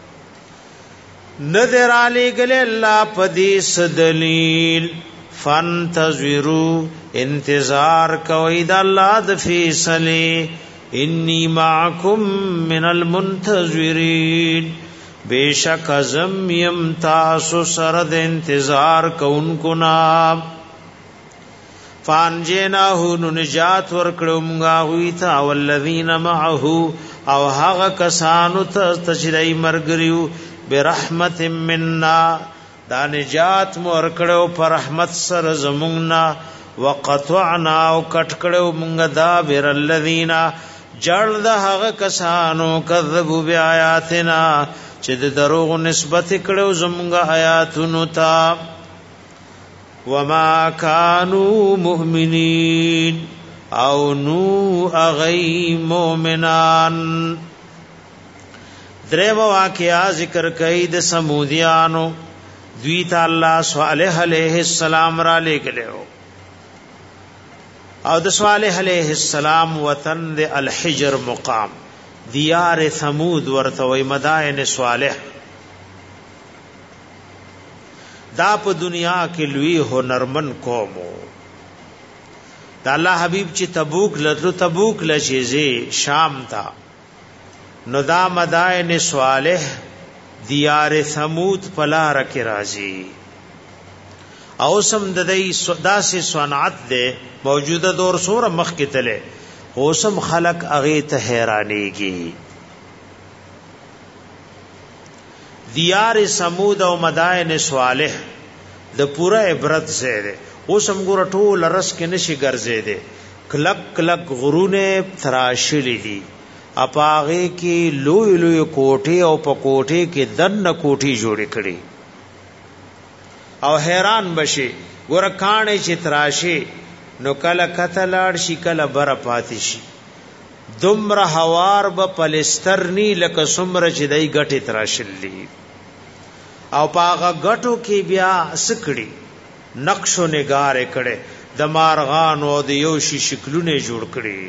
Speaker 1: نذر علی گل الله پدیس دلیل فانتظروا انتظار کوي د الله د فیصله انی معکم من المنتظرین بیشک ازم یم تاسو سره د انتظار کوونکو نا فانجیناه نجات ورکړو موږ وی تا والذین معه او هغه کسانو ته تشری مرګریو برحمت مننا دا نجات مو ورکړو پر رحمت سره زمونږنا وقطعنا او کټ کړو موږ دا بر الذین جړ د هغه کسانو کذبوا بیااتنا چې د دروغ نسبت کړو زمونږه آیاتونو ته وما كانوا مؤمنین او نو اغی مؤمنان دریم واقعا ذکر کئی د سمودیانو دوی ته الله صالح علیہ السلام را لګلو او د صالح علیہ السلام وطن د الحجر مقام دیار ثمود ورته وی مدائن صالح دا په دنیا کې لوی هنرمن قومو دا الله حبیب چې تبوک لتلو تبوک لشيزه شام تا نو دا مدائن صالح دیار ثمود پلا رک راضی او سم د دې داسې صنعت ده موجوده دور سور مخ کې تله اوسم خلق اغه ته حیرانيږي دیار ثمود او مدائن صالح د پورا عبرت زیره اوسم ګور ټول رس کې نشي ګرځې ده کلک کلک غرونه تراشلې دي اپاغه کې لوی لوی کوټه او په کوټه کې دنه کوټي جوړې کړي او حیران بشي ګور کانې چې تراشي نو کله کتلاړ شي کله بر پاتې شي دمر حوار به پلسترنی لکه سمره چې دای غټي تراشلې او پاغه غټو کې بیا سکړي نقش و نگار کړي د مارغان او د یو شي شکلونه جوړ کړي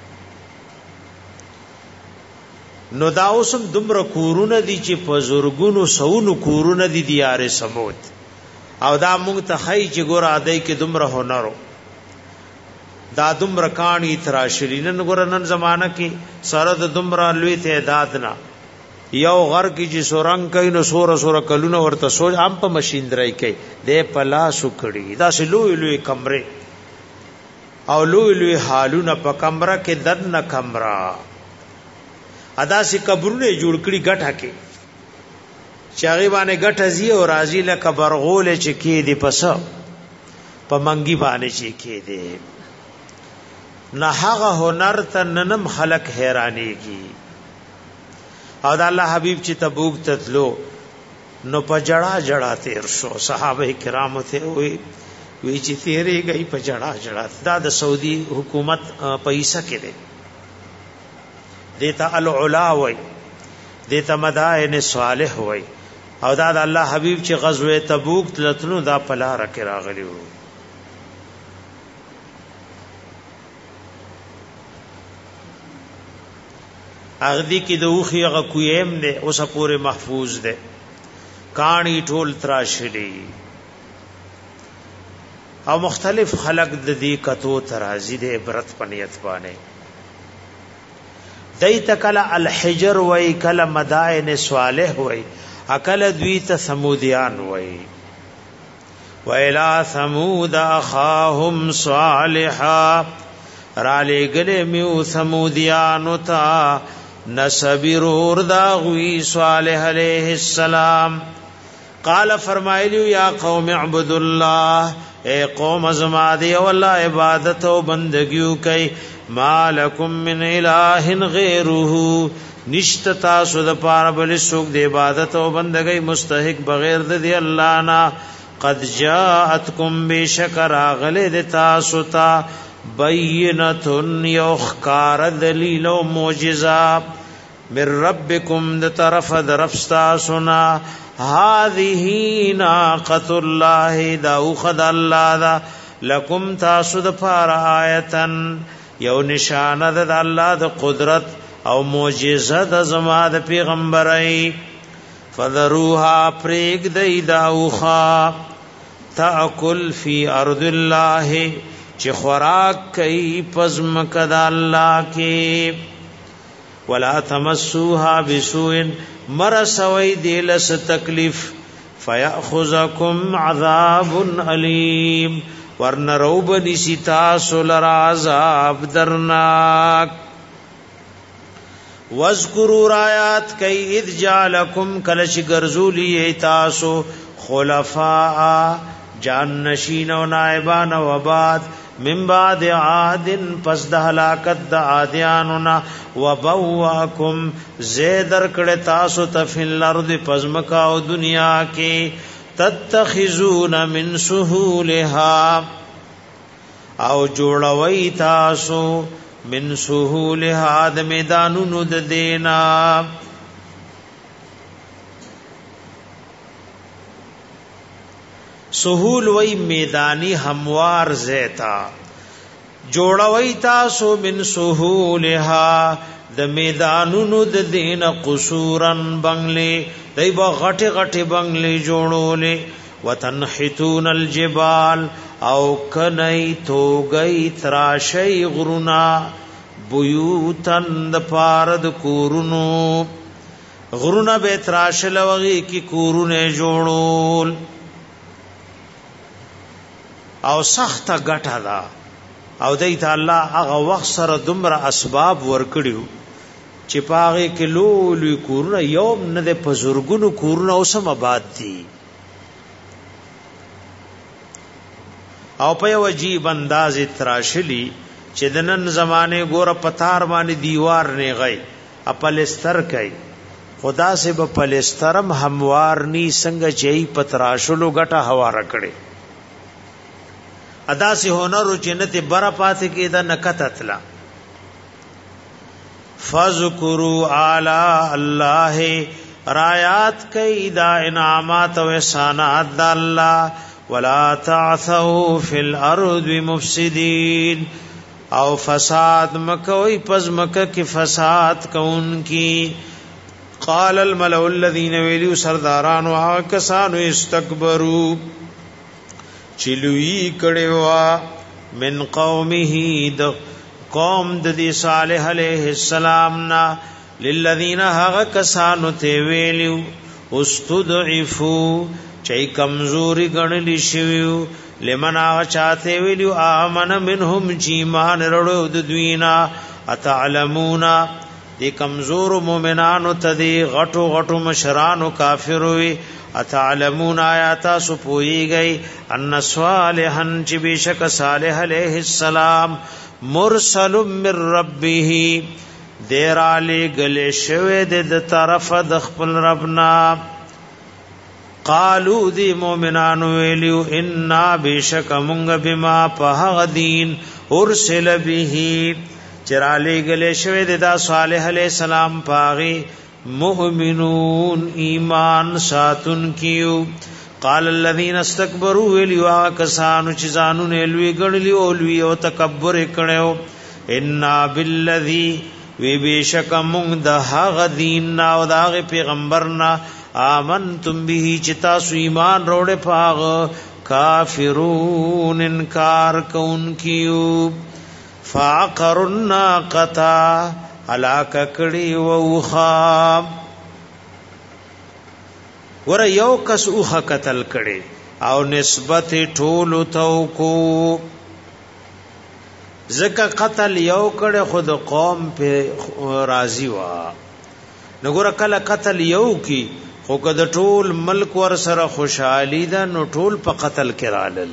Speaker 1: نو دا اوسم دمر کورونه دي چې په زورګونو سونو کورونه دي دیار سمود او دا مونږ ته خی چې ګور ادای کې دمر هنرو دا دمر کانی تراشلینن ګور نن زمانہ کې سره د دمر لوی تعداد نه یو غر کې چې سورنګ کوي نو سور کلونه ورته سوج ام په ماشين درای کوي د پلا سکړي دا سلوې لوی کمره او لوی لوی حالونه په کمره کې دنه کمره ادا سي قبرونه جوړ کړي غټه کې چاغي باندې غټه زی او راضی لکه برغول چې کې دي پس په منګي باندې چې کې دي نه هغه هنر ته ننم خلق حیرانيږي او د الله حبيب چې تبوک تتلو نو په جړه جړه تیر شو صحابه کرام ته وی چې تیرې گئی په جړه جړه دا د سعودي حکومت پیسې کې دي دیتا العلا وی دیتا مدائن صالح وی او دا د الله حبیب چې غزوه تبوک تلتلو دا پلا رک راغلی وو اغدی کی دوخی غ کویم دے اوس پورے محفوظ دے کانی ټول تراشلی او مختلف خلق د دې کتو ترازی دے عبرت پنیت باندې دای تکل الحجر وای کل مدائن صالح وای اکل دوی ته سمودیان وای ویلا ثمود اخاهم صالحا را لګل میو سمودیان تا نسبر وردا غوی صالح علیہ السلام قال فرمایلیو یا قوم اعبدوا الله اے قوم ازما دی والله عبادت او بندگیو کئ مالکم من الہ غیره نشت تاسو د پاره بل څوک د عبادت او بندګۍ مستحق بغیر د دی الله نا قد جاءتکم بشکر غله د تاسو ته بینۃ یخکار دلیل او معجزہ من ربکم د طرف درفستا سنا هذه ناقۃ الله دا خد الله دا لکم تاسو د پار آیتن یو نشانه د الله د قدرت او معجزه د زما د پیغمبرای فذروها پریگ دی داوخا تاکل فی ارض الله چې خوراک کوي پزمک د الله کې ولا تمسوها بسوء مرسوي دلس تکلیف فیاخذکم عذاب علیم ورنروب نسیتا سولر عذاب درناک وذکروا آیات کای اذ جعلکم کلش گرزولی تاسو خلفاء جان نشین و نائبان و بعد من بعد عاد پس د هلاکت د عادیاننا وبواکم زیدر کړه تاسو تفل ارض پزمکا او دنیا کې تتخذون من سهولها او جوړوي تاسو من سهولها د میدانونو د دینا سهول وی میدانی هموار زیتا جوړوي تاسو من سهولها د میدانونو د دین قصورن بنگلې دای با غټه غټه بنگلې جوړولې وتنحتون الجبال او کنای توگئی تراشی غرونا بیوتن د پارد کورونو غرونا بے تراشل وغی کی کورونه جوړول او سخت غټه دا او دیت الله هغه وخت سره دومره اسباب ورکړیو چې پاغه کې لولي کورونه یوم نه د پزورګونو کورونه اوسم آباد دي او په عجیب انداز تراشلی چې د نن زمانه ګوره پتار باندې دیوار نه غي خپلستر کوي خدا سے به پلسترم هموار ني څنګه چې پتراشلو غټه هوا رکړي ادا سے هنر او جنت بر پات کې دا نکتتلا فذكروا علی الله رایات کای دا انعامات او احسانات د الله ولا تعثوا فی الارض مفسدین او فساد مکوئی پس مکہ کی فساد کون کی قال الملأ الذين ویلو سرداران او کسانو استكبروا چلوئی کړهوا من قومه د قوم د صالح علیہ السلام نا للذین هغه کسانو ته ویلو استضعفوا چای کمزوری گنلی شویو لمن آغا چاہتے ویلیو آمن منهم چیمان رڑو ددوینا اتعلمونا دی کمزور مومنانو تدی غٹو غٹو مشرانو کافروی اتعلمونا آیاتا سپوئی گئی ان صالحا چی بیشک صالح علیہ السلام مرسل من ربه دیر آلی گلی شوی دی طرف دخپل ربنا قالو دی مومنانو ویلیو انا بیشک منگ بما پہغ دین ارسل به چرالی گلے شوید دا صالح علیہ السلام پاغی مؤمنون ایمان ساتن کیو قال الذین استکبروا ویلیو آکسانو چیزانو نیلوی گڑلیو اولوی او تکبر اکڑیو انا بالذی وی بیشک منگ دا حغ دیننا او دا غی پیغمبرنا آمنتم به چتا سو ایمان روڑے پاغ کافرون انکار کون کیو فعقر الناقتا علاک کڑی ووخا ور یو کس اوخا قتل کڑی او نسبت ټولو تو کو زکا قتل یو کڑی خود قوم پہ راضی وا نگور کل قتل یو کی خو که د ټول ملک ور سره خوشحالی ده نو ټول په قتل کرالل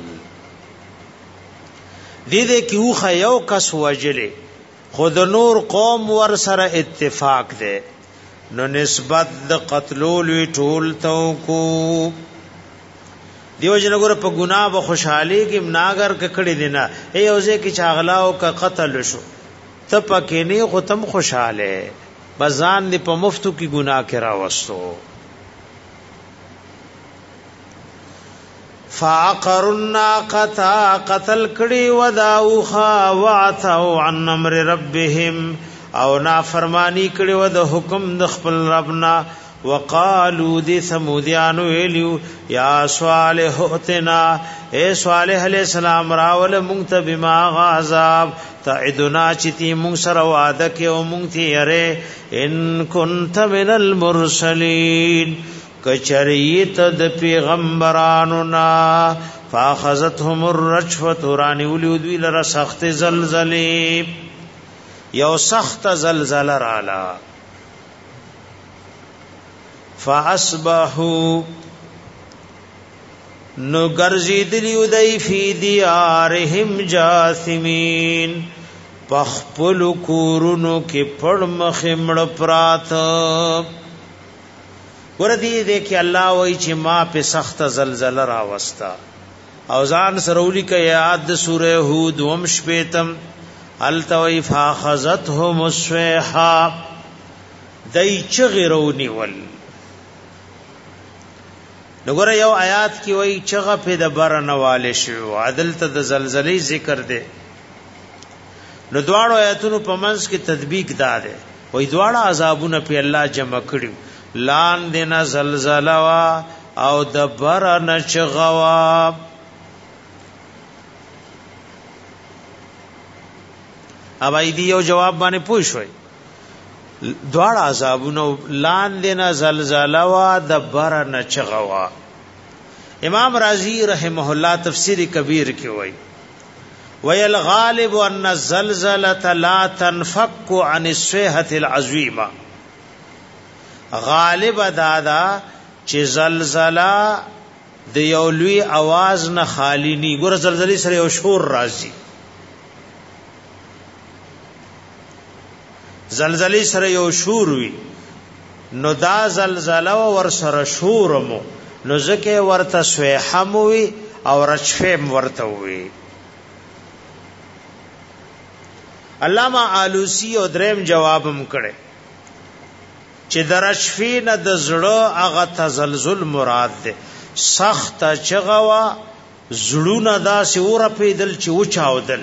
Speaker 1: دې کې خو یو کس وجلې خود نور قوم ور سره اتفاق ده نو نسبت د قتلول ټول تو کو دیو جنګور په ګناه به خوشحالی کې مناګر ککړی دینا ای اوځه کې چاغلاو کا قتل شو ته پکې نه خو تم خوشاله بزان دې په مفتو کې ګناه کې راوستو. فعقروا الناقة قتل کړي وداوخا وعتوا عن امر ربهم او نافرمانی کړي ود حکم د خپل ربنا. وقالو دی ثمودیانو ویلیو یا صالح اتنا اے صالح علیہ السلام راول مونږ ته بما غذاب تعدنا چتی مونږ سره وعده کې او مونږ ته یره ان كنت من المرسلین کچریت د پیغمبرانو نا. فاخذتهم الرجفه رانی ولیو دوی لره سخت زلزلې یو سخت زلزلہ رالا. فاصبحوا نو گرزیدلی ادئی فی دیارهم جاثمین پخپل کورونو کی پڑ مخمڑ پرات. وردی دیکھی اللہ وی چی ما پی سخت زلزلہ راوستا او ځان سرولی کا یاد سورہ ہود ومش پیتم التوی فاخذتهم الصیحہ دی چغرونی ول. نګوره یو آیات کې وای چغه په د بر نواله شو عدل ته د زلزلې ذکر دی. نو دواړو آیاتونو په منځ کې تطبیق داده وای دواړه عذابونه په الله جمع کړو. لان دینا زلزلہ وا او د بر نه چغوا. اب ایدی یو جواب باندې پوښوي دواړه عذابونو لان دینا زلزلہ وا د بر نه چغوا. امام رازی رحمه الله تفسیر کبیر کې وایي ویل غالب ان الزلزلة لا تنفك عن الصيحة العظیمه. غالب دادا چې زلزلہ د یو لوی आवाज نه خالی ني. ګور زلزلې سره یو شور راځي، زلزلې سره یو شور وي، نو دا زلزلہ ور سره شور مو نو ځکه ورته صیحه مو وي او رجفه ورته وي. علامہ آلوسی او دریم جوابم کړي چې درشفین د زړه هغه تزلزل مراد ده. سخت چغوا زړونه داسې اور پیدل چې وچاودل.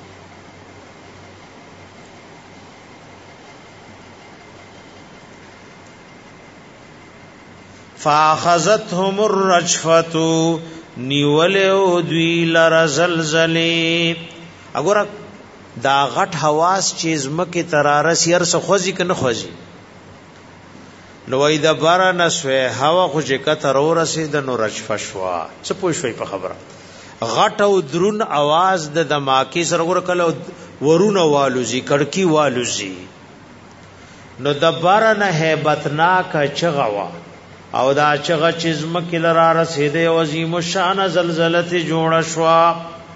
Speaker 1: فاخذتهم الرجفه نیولو دوی لر زلزلې. وګوره دا غټ حواس چیز مکه ترارس ير څه خوځي کنه خوځي. نو وای د بارانه سوی هوا خو چې کتر ورسید نو رجفه شوا. څه پوښوي په خبره غټ او درون आवाज د دماکی سره ور کله ورونه والوزی کڑکی والوزی. نو د بارانه hebatnاک چغوا او دا چغه چیز مکه لرا رسیده او عظیم شان زلزلہ جوړ شوا.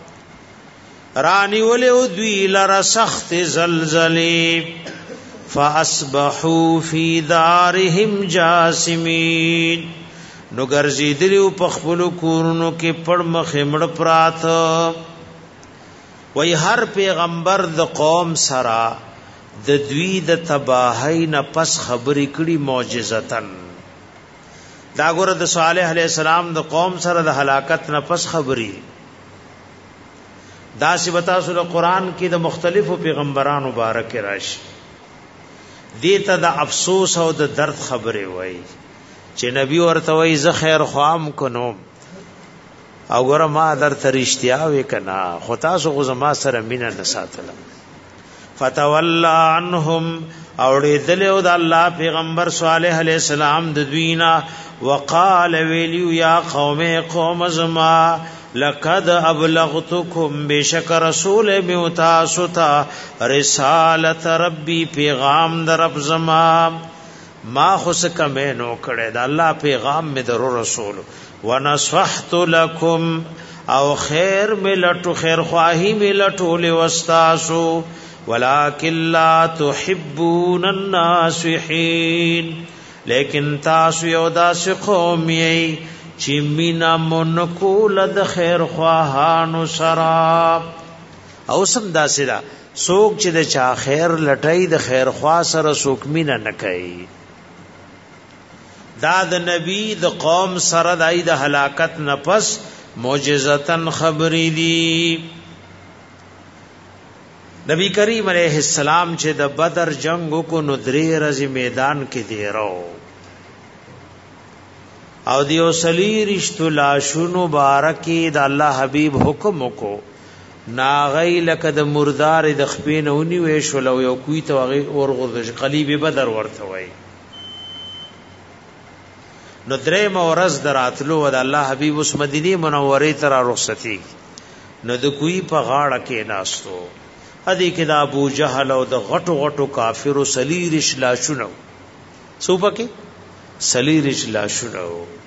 Speaker 1: رانی ولو دوی لرا سخت زلزلې. فاصبحوا فی دارهم جاسمین نو ګرځیدلیو په خپل کورونو کې پړ مخې مړ پرات. وای هر پیغمبر د قوم سره د دوی د تباہی نه پس خبرې کړي معجزتن. دا ګوره د صالح علیہ السلام د قوم سره د هلاکت نه پس خبرې دا سی بتا سره قران کې د مختلفو پیغمبرانو مبارک راشي. دیتا د افسوس او د درد خبره وای چې نبی ورته وای ز خیر خوام کنو او ګره ما در ترشتیا وکنا خو تاسو غو زما سره مینا نساتله. فتولى عنهم اوړې دلو د الله پیغمبر صالح علیہ السلام د دوینا. وقال ویلیو یا قوم زما لقد ابلغتكم بشک رسول میوتاستا رسالت ربی پیغام در رب زما ما خس کمه نو کړه د الله پیغام می در رسول. ونصحت لكم او خیر ملټو خیر خواهی ملټو لوستاسو ولکن لا تحبون الناصحین. لیکن تاسو یو داس قوم یی چې مینا منکول د خیر خواهانو سرا. او سم داسې دا څوک چې د چا خیر لټای د خیر خوا سره څوک مینه نه کوي دا د نبی د قوم سره د هلاکت نفس معجزتن خبری دی نبی کریم علیہ السلام چې د بدر جنگ کو نو درې ورځې میدان کې دی راو او دیو سلی رشتو لاشونو بارکی د الله حبیب حکم کو ناغی لکه د مردار د خپین اونی ویشول او یو کوی ته ورغورځ قلیب بدر ورته وای نو درې مورز دراتلو د الله حبیب اوس مدینه منوره ته رخصتی نو د کوی په غاړه کې ناستو ادي کې د ابو جهل او د غټو غټو کافرو سلیرش لاشونو سوپکه سلیرش لاشونو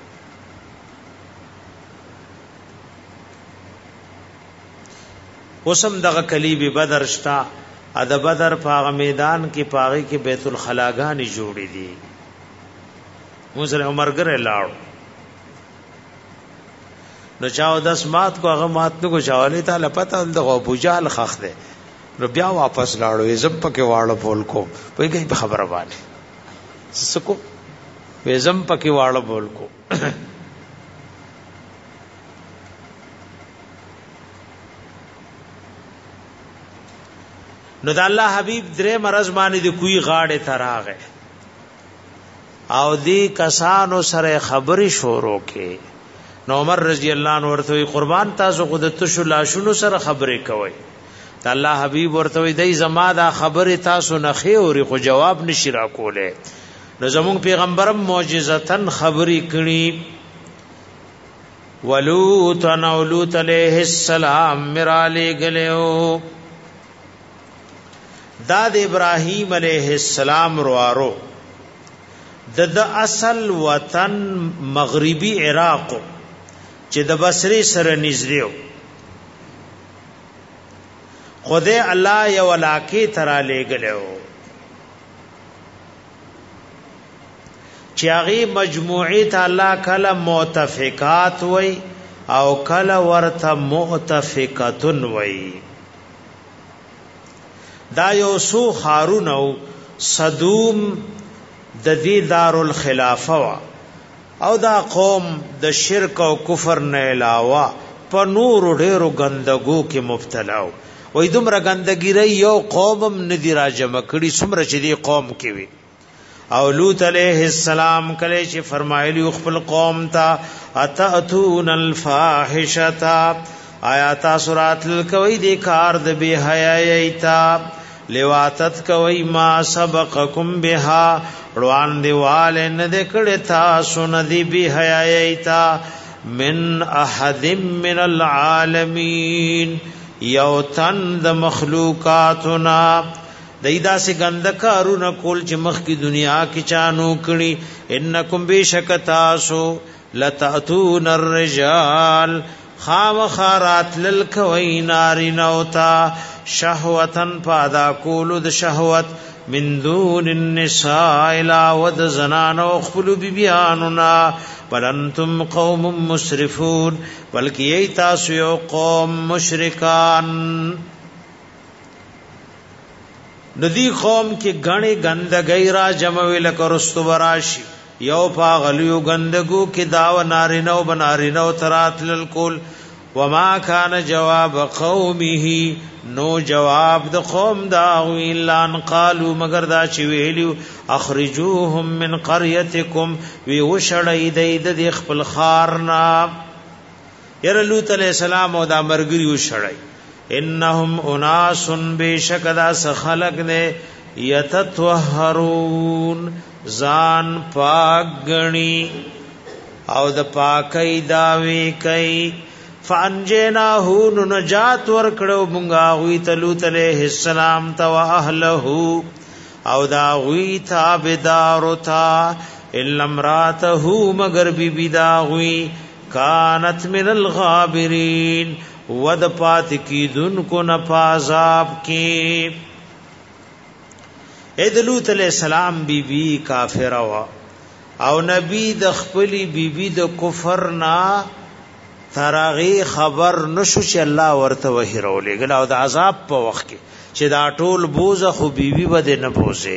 Speaker 1: وسم دغه کلیب بدر شتا ا د بدر په میدان کې پاغي کې بیت الخلاګانی جوړې دي موږ عمر ګره لاړو نو چاو داس مات کو هغه مات نو کو چاولې تعالی پته د ابو جهل خخ ده نو بیا واپس لاړو زم پکې واړو بول کو وای گئی په خبره باندې سکو وزم پکې واړو بول کو نو د الله حبیب درې مرز باندې د کوی غاړه تراغه او دی کسانو سره خبري شروع کې نو عمر رضی الله عنه ورته قربان تاسو قدرت شو لاشونو سره خبرې کوي د الله حبیب ورته دی زما دا خبره تاسو نه خوري خو جواب نشي را کوله نو زمون پیغمبرم معجزتن خبري کړي ولوط نولوط علیہ السلام مراله غلو دا د ابراهیم علیہ السلام روارو د اصل وطن مغربي عراق چې د بصری سره نږدې خدای الله یو علاقه ترا لګلو چې هغه مجموعه ته الله کله متفقات وای او کله ورته مؤتفقاتن وای دا یو سو خارون او صدوم د دې دارالخلافه وا او دا قوم د شرک او کفر نه علاوه په نور ډیرو ګندګو کې مبتلا وي دومره ګندګی ری یو قوم ندی را جمع کړي څومره چې دی قوم کې وي او لوط علیہ السلام کله چې فرمایلی خپل قوم ته اتاتون الفاحشتا آیات سورات کوي د کار د بی حیایتا لواتت کوي ما سبقکم بها روان دیوال نه د کړه تاسو نه دی بی حیایتا من احد من العالمین یو تن د مخلوقاتنا دایدا سے گندکارونه کول چې مخ کی دنیا کې چانو کړي انکم بشکتاسو لتاتون الرجال خامخارات للکوی ناری نوتا شهوتن پادا کولو د شهوت من دون النساء الى ود زنان او خپل بیاننا بلنتم قوم مسرفون بلکې ای تاسو یو قوم مشرکان ندی قوم کې غني غندګی را جمع ویل کرستو براشي یو پاغلیو غندګو کې داو نارینو بنارینو تراتل کول وما كان جواب قومه نو جواب د قوم دا الا ان قالوا مگر دا چې ویلو اخرجوهم من قريتكم وی وشړی د خپل خارنا ير لوط علیہ السلام او دا مرګری وشړی انهم اناس بشکدا خلق نے یتطهرون ځان پاک غنی او د پاکي داوی کوي فانجناه نجات ور کړو مونږه وی تلوت علیہ السلام تو اهله او دا وی تابدار تا الا امراته مگر بی دا وی کانت من الغابرین ود پات کی دن کو نفاذاب کی ادلوت علیہ السلام بی بی کافر او نبی د خپلی بی بی د کفر نا تراغي خبر نشو چې الله ورته وحی راولېګل او د عذاب په وخت کې چې دا ټول بوزه خو بیبي بده نه بوزه.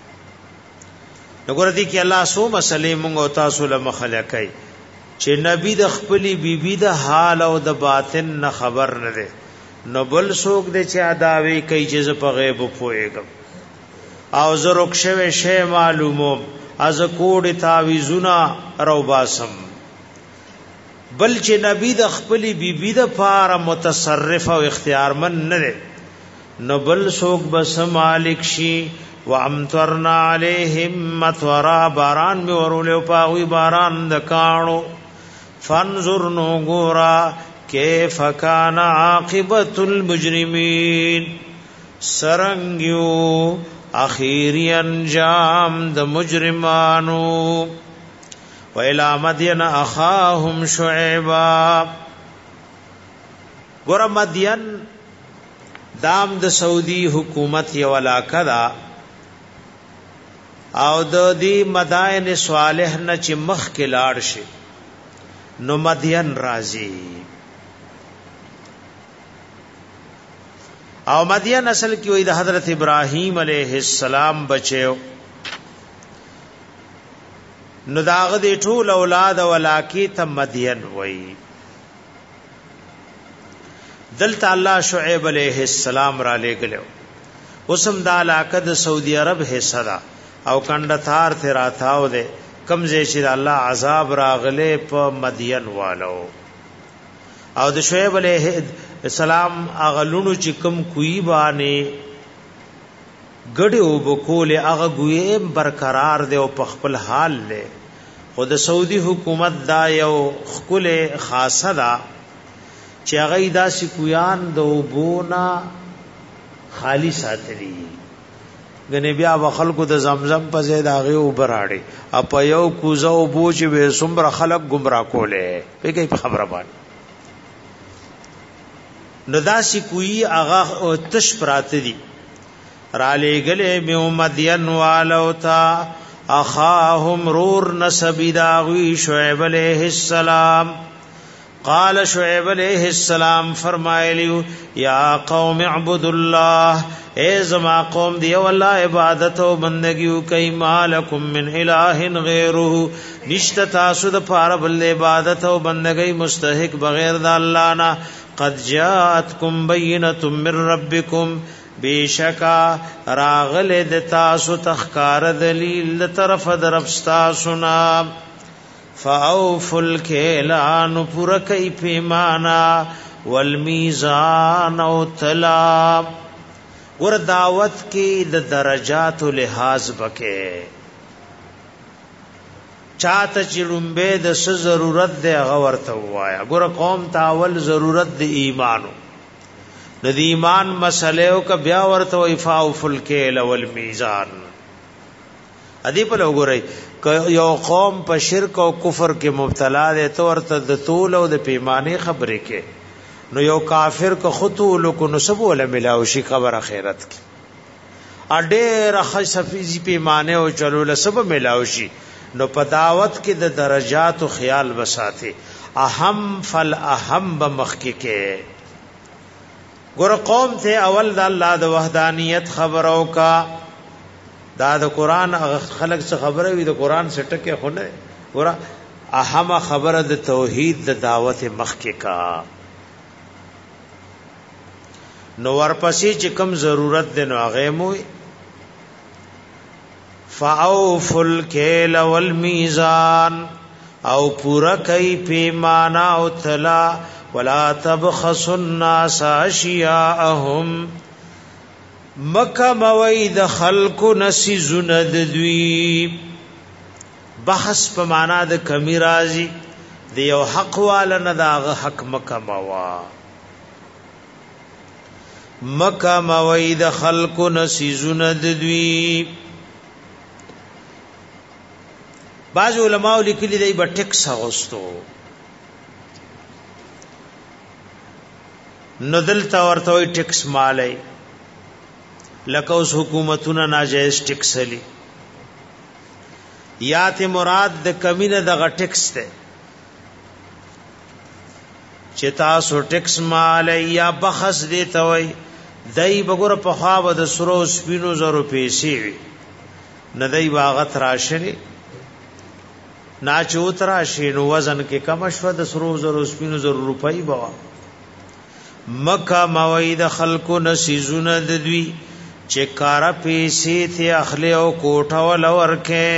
Speaker 1: وګوره دي کې الله سو مسلې مونږ او تاسو له مخلقای چې نبی د خپلې بیبي د حال او د باطن نه خبر نه ده، نو بل څوک دې چې اداوي کوي چې په غیب پوهیږم او زه رخصوي شی معلوموم از کوډ تعویذنا روباسم. بل چې نبی د خپلې بیبي د پاره متصرف او اختیارمن نه ده، نو بل څوک بس مالک شي. وامطرنا علیہم مطرا، باران می ورولو پاوی باران د کانو. فانظر نو گورا کیف کان عاقبت المجرمین، سرنگیو اخیری انجام د مجرمانو. وإلى مدين أخاهم شعيبا، ګور مدین دام د سعودي حکومت یو علاقه دا او د دې مدائن صالح نه چې مخ کې لاړ شي نو مدین راځي. او مدین اصل کې وې د حضرت ابراهیم علیه السلام بچو، نو داغه دی ټول اولاد ولاکی ته مدین وای. دلته الله شعیب علیہ السلام را لګلو، وسم دا علاقه د سعودي عرب حصہ دا او کندثار ته راتاو دے کمزې چې الله عذاب راغله په مدین والو. او د شعیب علیہ السلام اغلونو چې کم کوي باندې ګډو بکول هغه ګویم برقرار دی او په خپل حال له. خود سعودي حکومت دا یو خپل خاصه دا چې هغه داسې کویان د وبونا خالی ساتلی، غنی بیا خلکو د زمزم په ځای دا غي وبراړي اپ یو کوزو بوج به سمره خلق گمراه کوله په کې خبره باندې. نو داسې کوی هغه تش پراته دي را لګلې مې مدین والو تا اخاهم رور نسبی داوی شعیب علیہ السلام. قال شعیب علیہ السلام فرمایلیو یا قوم اعبدوا الله، اے زما قوم دی والله عبادت او بندگی کوي، مالکم من الہ غیره، نشتا تاسو د پاره بل عبادت او بندگی مستحق بغیر د الله نه. قد جاءتکم بینۃ من ربکم، بیشکا راغل د تاسو تخکار دلیل طرف درفستا سنا. فاوفوا الکیلان پرکی پیمانا والمیزان او تلا. ور دعوت کی د درجات لحاظ بکے چاته چړمبه د ضرورت د غورته وایا. ګور قوم تاول ضرورت د ایمانو د ایمان مسله او ک بیا ورته وفاء فلکیل والمیزان. ادی په وګورئ یو قوم په شرک او کفر کې مبتلا دي تو ورته د طول او د پیمانه خبرې کې، نو یو کافر کو خطول کو نسب ولا ملاو شي خبر اخرت کې اډه رخص فیزی پیمانه او چلول سب ملاو شي. نو په دعوت کې د درجات او خیال وساته اهم فل اهم بمخ کې. ګور قوم ته اول د الله د وحدانیت خبرو کا، دا د قران خلق څخه خبره وي د قران سټکه خونه. ګور اهم خبره د توحید د دعوت مخ کې کا، نو ورپسې چې کم ضرورت دی نو هغه مو فاوفوا الکیل والمیزان، او پورا کئی پیمانا او تلا. ولا تبخسوا الناس اشیاءهم، مکه موید خلق نسی زند دوی. بحث په معنا د کمی راضی دی یو حق والا نه داغه حق مکه موا. مکه موید خلق نسی زند دوی. بعض علماء لیکلی دی په ټیکس اغوستو، نو دلته ورته وي ټیکس مالای لکه اوس حکومتونه ناجایز ټیکس لري، یا ته مراد د کمینه دغه ټیکس ته چې تاسو ټیکس مالای یا بخس دی ته وي دای بګور په خوا د سرو سپینو زرو پیسې نه دای واغت راشنی ناچوت راشي نو وزن کې کم شو د سرو زرو سپینو زرو روپۍ بوا مکه موید خلقو نسیزونه د دوی چې کارا پیسې ته اخلي او کوټه ول ورکه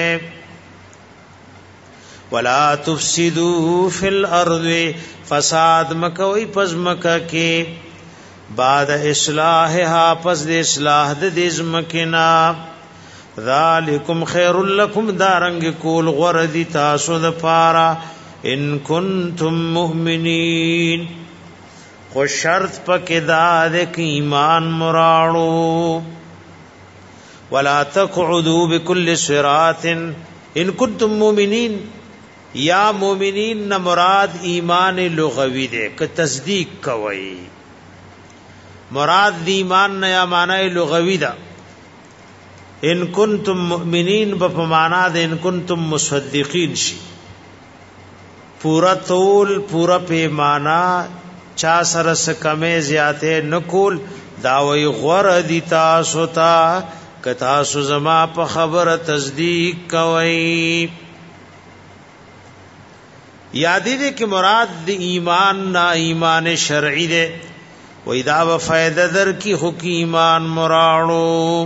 Speaker 1: ولا تفسدوا فی الارض فساد مکوئی پس مکه کې بعد اصلاحها پس د اصلاح د دې مکنا ذالکم خیر لکم دارنګ کول غردی تاسو د پارا ان کنتم مؤمنین خو شرط پکې دا د ایمان مراړو ولا تقعدوا بكل صراط ان کنتم مؤمنین یا مومنین نہ مراد ایمان لغوی دے کہ تصدیق کوي مراد دی ایمان نہ یا معنی لغوی دا ان کنتم مؤمنین بفمانا دے ان کنتم مصدقین شي پورا طول پورا پیمانا چا سره کمه زیاته نکول داوی غور دی تاسو تا ک تاسو زما په خبره تصدیق کوي یادی دے کہ مراد دی ایمان نا ایمان شرعی دے و اذا و فائدہ در کی حکی ایمان مراڑو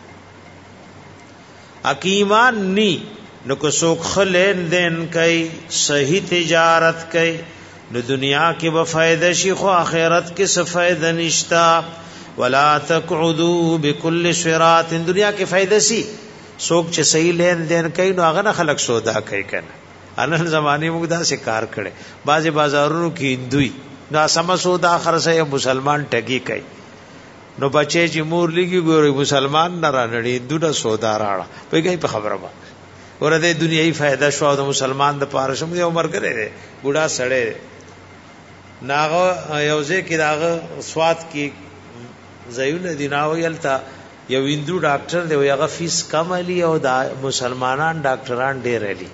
Speaker 1: اکی ایمان نی نکو سوک خلین دین کئی صحیح تجارت کئی نو دنیا کی و فائدہ شی خو آخرت کی سفائدہ نشتا ولا تقعدو بکل صراط دنیا کی فائدہ سی سوک چه صحیح لین دین کئی نو آغا خلق سودا کئی کنا انن زمانی موږ دا کار کړي بعضی بازارونو کې دوی دا سمسو دا خرڅه مسلمان ټګي کوي نو بچي چې مور لګي ګوري مسلمان نه رانړي دوه سودا راړه په په خبره با ورته دنیاي فائدہ شو د مسلمان د پاره شم یو مرګره دی بوډا سړی ناغه یوځه کې داغه سواد کې زيونه دیناویلتا یو هندو ډاکټر دی هغه فیس کم علي او دا مسلمانان ډاکټران ډېر علي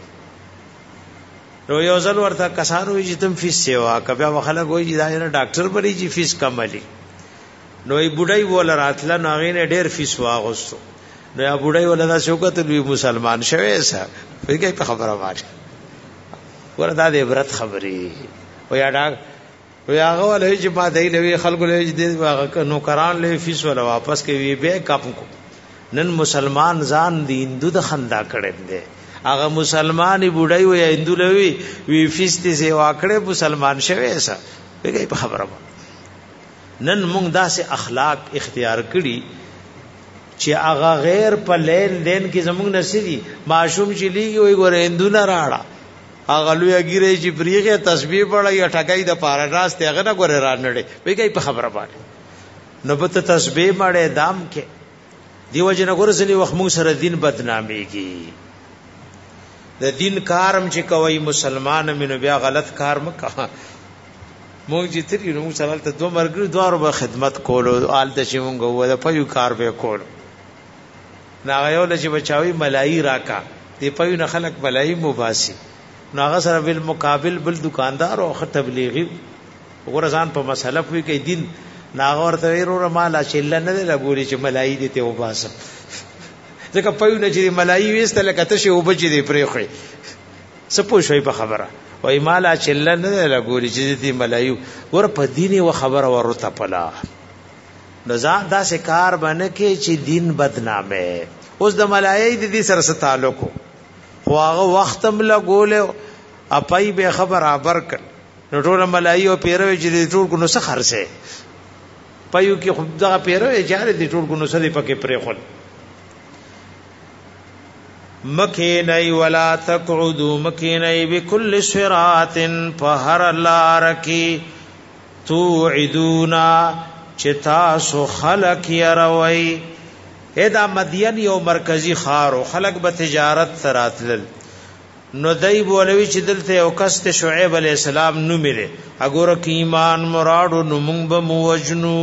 Speaker 1: نو یو ځل ورته کسانو چې تم فیس سیوا کبه وخلک وایي چې دا نه ډاکټر بری چې فیس کم علي نو ای بډای ول راتله نو غینه ډیر فیس واغستو نو یا بډای ول دا شوکت لوی مسلمان شوی سه ویګي په خبره واچ وردا دې عبرت خبري و یا دا و یا غول چې ما دای لوي خلکو له دې نو قران له فیس ولا واپس کوي به کاپ کو نن مسلمان ځان دی هندو د خندا کړي دي هغه مسلمانی بډای وي هندو لوي وی فیستی سی واکړه مسلمان شوی ایسا ویګي په خبره نن موږ داسې اخلاق اختیار کړي چې هغه غیر په لین دین کې زموږ نسدي معشوم چې لیږي وي ګور هندو نه راړه هغه لوی اګیره چې بریغه تسبیح پړای ټکای د پاره راسته هغه نه ګور رانړي ویګي په خبره باندې نو په تسبیح مړې دام کې دیو جن ګور سني وخت موږ سره دین بدناميږي د دین کارم چې کوي مسلمان منو بیا غلط کار مکه مونږ چې تر یو سره ته دوه مرګ دوه به خدمت کولو آل د چې مونږ و د پيو کار به کولو نا یو لږ بچاوي ملای راکا دی پيو نه خلق ملای مباسي ناغه سره بل مقابل بل دکاندار او تبلیغي ورزان په مسله کوي کې دین ناغه ورته ورو مال چې نه لګوري چې ملای دي ته وباسه ځکه پيو نه چې ملای وېستل کته شی وبچي دی پرې خو سپو شوي په خبره وای مالا چل نه لګوري چې دې ملایو ور په دیني و خبره ورته پلا نزا دا کار باندې کې چې دین بدنامه اوس د ملایي دې سره ست تعلق خو هغه وخت هم لګول اپای به خبره برکل نو ټول ملایي او پیروي چې ټول کو نو څه خرڅه پيو کې خو دا پیروي جاره دې ټول کو نو څه دې پکې پرې خل مکینئی ولا تقعدوا مکینئی بكل صراط فهر لارکی توعدونا چتا سو خلق يروي ادا مدین یو مرکزی خارو خلق به تجارت تراتل نو دای بولوي چې دلته یو کس ته شعیب علی السلام نو مره اګور کی ایمان مرادو نو مونږ به موجنو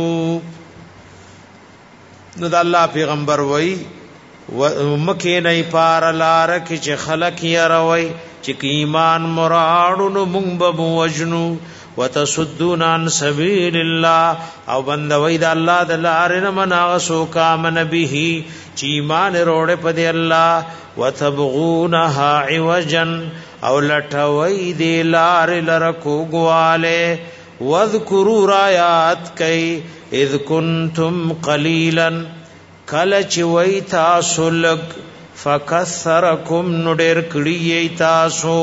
Speaker 1: نو د الله پیغمبر وای مکه نه پار لار کې چې خلق یې روي چې ایمان مرادو نو مونږ به موجنو وتصدون عن سبيل الله او بندوي د الله د لارې نه مناسو کامن به چې ایمان وروړي په دی الله وتبغونها عوجا او لټوي دی لارې لرکو غواله واذکروا آیات کای اذ کنتم قلیلا کله چې وای تاسو لګ فکثرکم نډر کړی تاسو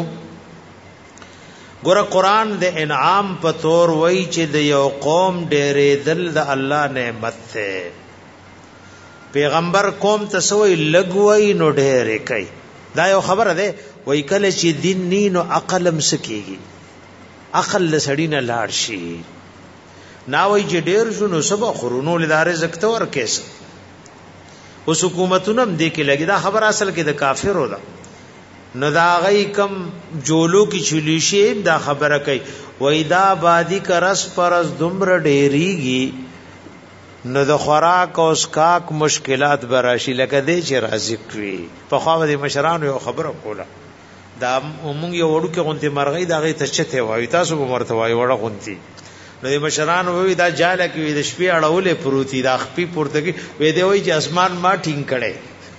Speaker 1: ګور قرآن د انعام په تور وای چې د یو قوم ډېرې دل د الله نعمت ته پیغمبر قوم ته سوې لګوي نو ډېرې کوي دا یو خبره ده وای کله چې دین نینو عقلم سکیږي عقل لسړی نه لاړ شي ناوي چې ډېر شنو سبا خورونو لدارې زکته ورکېس اوس حکومتونه هم دې کې لګي دا خبر اصل کې د کافرو ده نو دا غي کم جولو کی چلی شي دا خبره کوي وېدا بادی کرس پرس دمر ډېریږي نو د خوراک او اسکاک مشکلات براشي لکه دې چې رازق وي په خوا د مشرانو یو خبره کوله دا موږ یو وړو کې غونته مرغۍ دا غي ته چته وای تاسو به مرته وای وړه غونتی نو د مشرانو وی دا جاله کې د شپې اړولې پروتي دا خپې پورته کې وې دی وای چې اسمان ما ټینګ کړي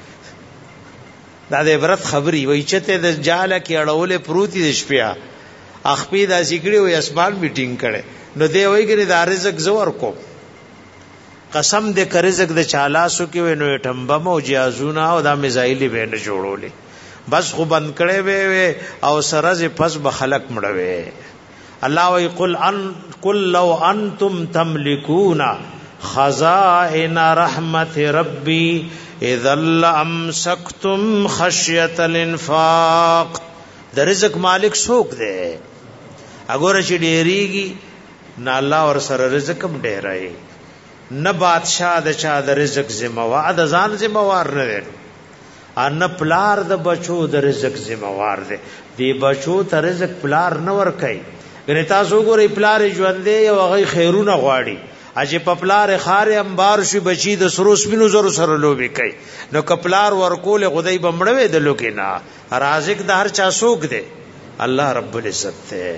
Speaker 1: دا د عبرت خبري وای چې ته د جاله کې اړولې پروتي د شپې اخپې دا سیکړي وای اسمان میټینګ کړي نو دی وای کې د رزق زور کو قسم دې کرزق د چالاسو کې نو ټمبم او جیازونه او دا میزایل به نه جوړولې بس خو بند کړي وي او سرز پس به خلق مړوي الله وی قل لو انتم تملكون خزائن رحمت ربي اذا لامسكتم خشيه الانفاق د رزق مالک څوک دی اګوره چې ډېریږي نه الله ور سره رزق هم ډېرای نه بادشاہ د چا د رزق ذمہوار د ځان ذمہوار نه دی ان پلار د بچو د رزق ذمہوار دی دی بچو ته رزق پلار نه ور کوي ګنې تاسو ګورئ پلار ژوندې او هغه خیرونه غواړي اجه پپلار خار انبار شي بچی د سروس مينو زرو سره لوبي کوي نو کپلار ورکول خدای بمړوي د لوکینا رازق د هر چا سوق دی الله رب العزت ته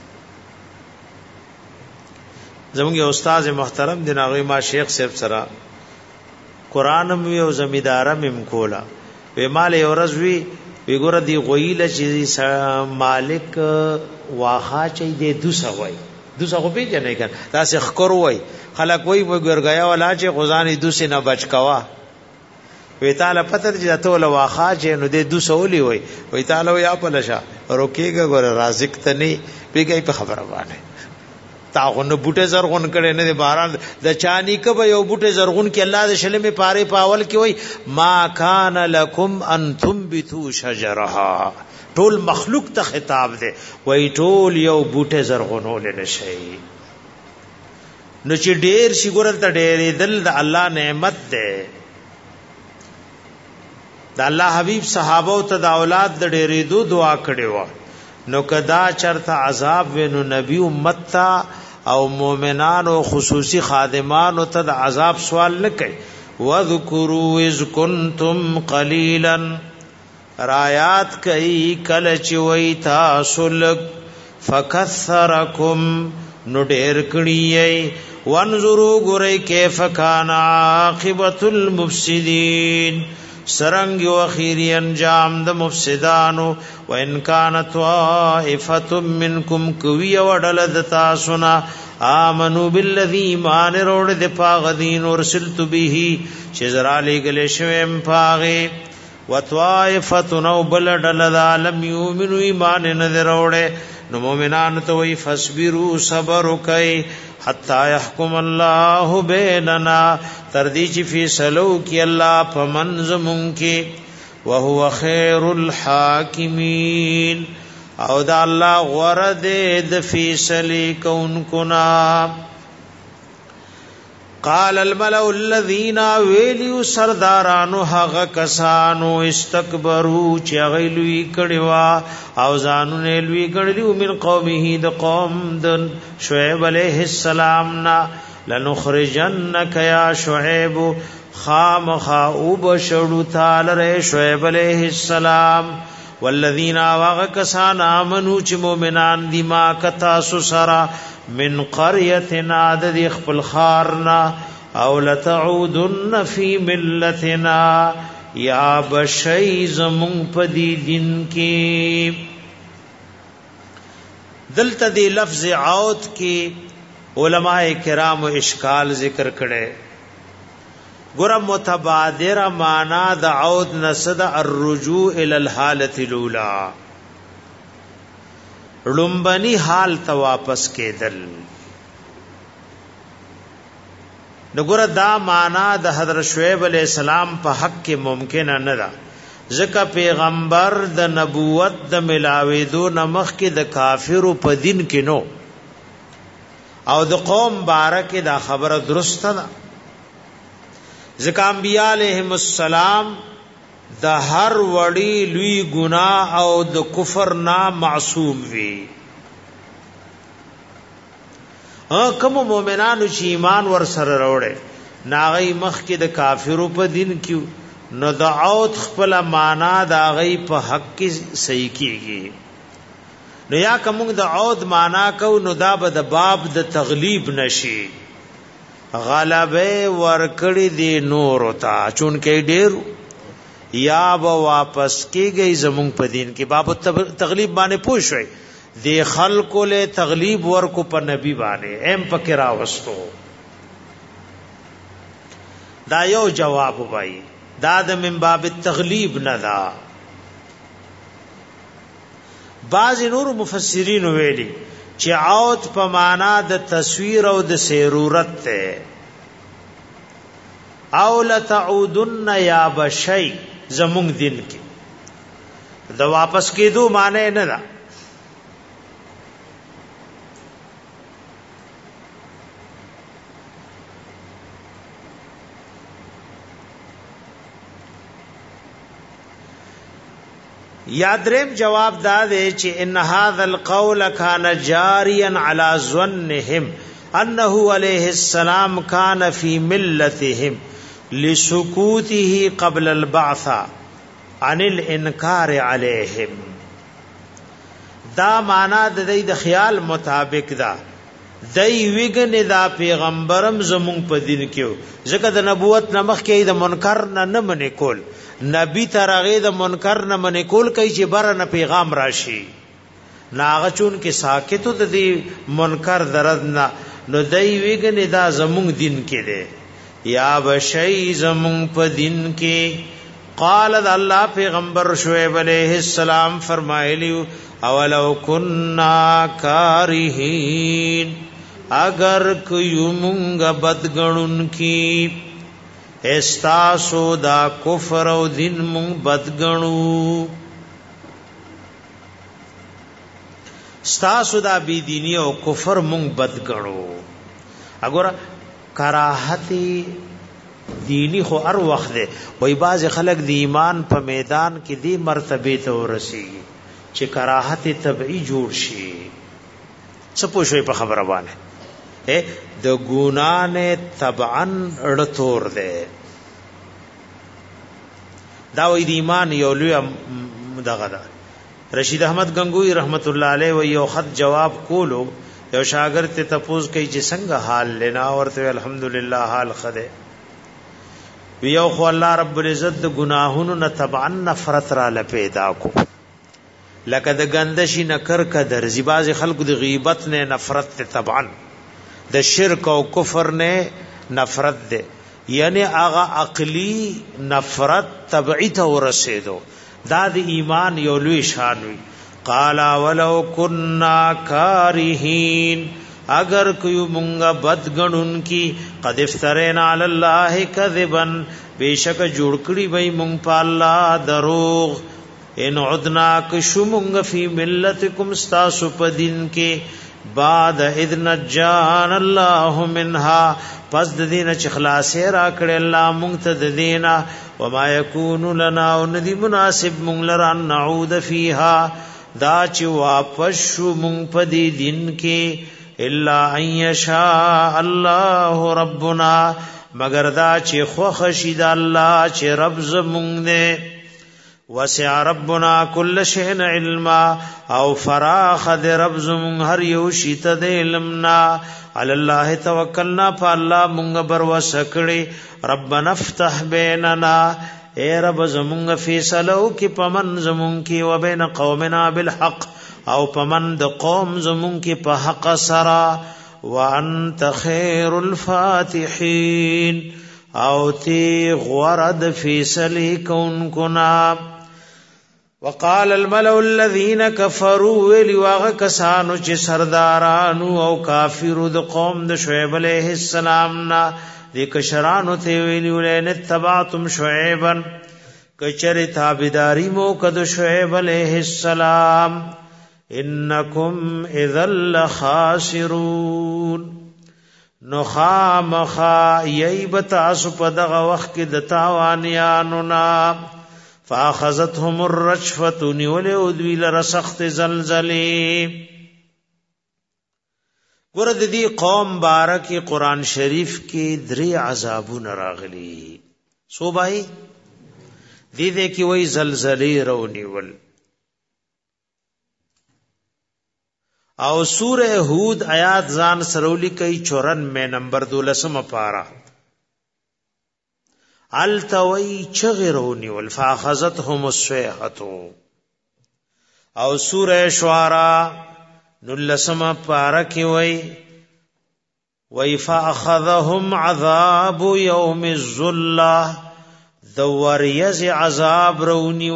Speaker 1: زموږ استاد محترم د ناغي ما شیخ صاحب سره قران مې او زمیدار مې کولا وې مال اورز وی ګور دی غویل چې مالک واخا چي دې دوسه وای دوسه خو به نه کړ تاسو خکر وای خلک وای ګرګیا ولا چې غزانی دوسه نه بچ کوا وی تعالی پتر چې ته ول واخا چې نو دې دوسه ولي وای وی تعالی یا په لشا روکیګه ګور رازق ته نه پیګای په خبره باندې تاغونه بوټه زرغون کړي نه د باران د چانی کبه یو بوټه زرغون کې الله د شلمه پاره پاول کې وای ما کان لکم ان تنبتوا شجرها ټول مخلوق ته خطاب دی وای ټول یو بوټه زرغونول نشي نو چې ډیر شي ګورل ته ډیر دل د الله نعمت ده د الله حبیب صحابه ته د اولاد د ډیرې دعا کړي و نو کدا چرته عذاب ونو نبی امت تا او مومنان او خصوصي خادمان ته د عذاب سوال نه کوي وذکروا اذ کنتم قلیلا رایات کوي کله چې وای تاسو لک فکثرکم نو ډېر کړی وانظروا غری کیف کان عاقبت المفسدين سرنگ و اخیری انجام د مفسدانو و ان کان طائفه منکم کوي وډل د تاسو نه امنو بالذی مان روړ د پاغدین ورسلت به چې زرا لګل شوم پاغه وطائفه نو بلډل د عالم یومنو ایمان نه وروړې نو مؤمنان ته وی فصبروا صبر کوي حتا يحكم الله بيننا تردی چې فیصلو کې الله فمنز مونکي وهو خير الحاکمین او دا الله غرد د فیصله کون کنا قال الملأ الذين ویلو سردارانو هغه کسانو استكبروا چې غیلوی کړي او ځانو نه لوی کړي من قومه د قوم د شعیب علیہ السلام نا لنخرجنك يا شعيب خامخا وبشروا تعالی شعیب علیہ السلام والذین واغکسان آمنو چې مؤمنان دی ما کتا سسرا من قريتنا د خپل خارنا او لتعودن فی ملتنا یا بشی زمون پدی دین کی. دلته دی لفظ عود کی علماء کرام اشکال ذکر کړي. ګور متبادر معنا د عود نسد الرجوع الى الحاله الاولى، لومبني حال ته واپس کېدل. نګور دا معنا د حضرت شعیب علیہ السلام په حق کې ممکن نه ده، ځکه پیغمبر د نبوت د ملاویدو نمخ کې د کافرو په دین کې نو، او د قوم بارکه دا خبره درسته ده. ځکه انبیاء علیهم السلام د هر وړي لوی ګناه او د کفر نه معصوم وي. کوم مؤمنانو چې ایمان ور سره وروړي ناغي مخ کې د کافرو په دین کې نو د عود خپل معنا د غي په حق کې صحیح کیږي. نو یا کوم د عود معنا کو نو دا به د باب د تغلیب نشي، غلبه ورکړی دی نور وتا چون کې ډیر یا به واپس کیږي زمون په دین کې باب تغلیب باندې پوښوي دی خلق له تغلیب ورکو په نبی باندې ایم پکې راوستو. دا یو جواب وای دا د من باب التغلیب نه دا. بعض نور مفسرین ویلي چې عود په معنا د تصویر او د سیرورت ته، او لتعودن یا بشی زمون دین کې د واپس کېدو معنی نه ده. یادریم جواب دا دے چې ان هذا القول كان جاريا على ظنهم انه عليه السلام كان في ملتهم لسكوته قبل البعث عن الانكار عليهم. دا معنا د دې د خیال مطابق دا دای ویګنه دا پیغمبرم زمون په دین کې ځکه د نبوت نمخ کې د منکر نه منې کول، نبی ترغه د منکر نه منې کول کوي چې بر نه پیغام راشي ناغچون کې ساکتو د دې منکر درد نه نو دای ویګنه دا زمون دین کې دی یا بشی زمون په دین کې. قال الله پیغمبر شعیب علیہ السلام فرمایلی اولو کننا کارهین اگر کیومنگ بدگنن کی استاسو دا کفر او دین مون بدگنو، استاسو دا بی دینی او کفر مون بدگنو. اگر کراهتی دینی خو ار وخت ده وای باز خلق دی ایمان په میدان کې دی مرتبه ته ورسیږي چې کراهت طبيعي جوړ شي. څه پوښوي په خبره باندې د ګنا نه طبعا اړتور ده. دا وې د ایمان یو لوی دغه ده. رشید احمد گنگوی رحمت الله علیه و یو خط جواب کولو یو شاګرد ته تپوس کوي چې څنګه حال لینا ورته الحمدلله حال خده یو خو الله رب العزت د گناهونو نه طبعا نفرت را لپیدا کو، لکه د ګندشي نکر کدر زیباز خلق د غیبت نه نفرت ته طبعا، د شرک او کفر نه نفرت ده، یعنی هغه عقلی نفرت طبعی ته ورسېدو. دا د ایمان یو لوی شان وی. قال ولو كنا كارهين اگر کوي مونږه بدګنون کی قد افترینا علی الله کذبا بیشک جوړ کړي وای مونږ په الله دروغ. ان عدنا کشمونږ فی ملتکم استاسو په دین کې بعد اذ نجان الله منها پس د دینه چې خلاصې را کړې الله مونږ ته د دینه وما یکون لنا وندی مناسب مونږ لرا نعود فیها دا چې واپس شو مونږ په دې دین کې الا ان یشاء الله ربنا مگر دا چې خو خشید الله چې رب زمونږ دې وسع ربنا كل شيء علما او فراخ د رب زمون هر یو شی ته د علمنا علی الله توکلنا فالله مونږ بر وسکړي ربنا افتح بیننا اے رب زمونږ فیصلو کی پمن زمون کی وبین قومنا بالحق او پمن د قوم زمون کی په حق سرا وانت خیر الفاتحین او تی غرد فیصلی کون کنا وقال الملأ الذين كفروا ولواغ کسانو چې سردارانو او کافرو د قوم د شعیب علیہ السلام نا د کشرانو ته ویلو لئن تبعتم شعیبا کچری تابعداری مو کد شعیب علیہ السلام انکم اذا لخاسرون نخامخا ییبت اسو په دغه وخت کې د تاوانیانو نا فاخذتهم الرجفه نیول او دوی لره سخت زلزلې ورته دی قوم بارکی قران شریف کې درې عذابونه راغلي صوبای دې کې وای زلزلې رونیول او سورہ ہود آیات زان سرولی کئی 94 نمبر 12 پارا التوی چغرونی والفاخذتهم الصیحه او سورہ شعراء 19 پارا کی وی فاخذهم عذاب یوم الظلہ دوریز عذاب رونی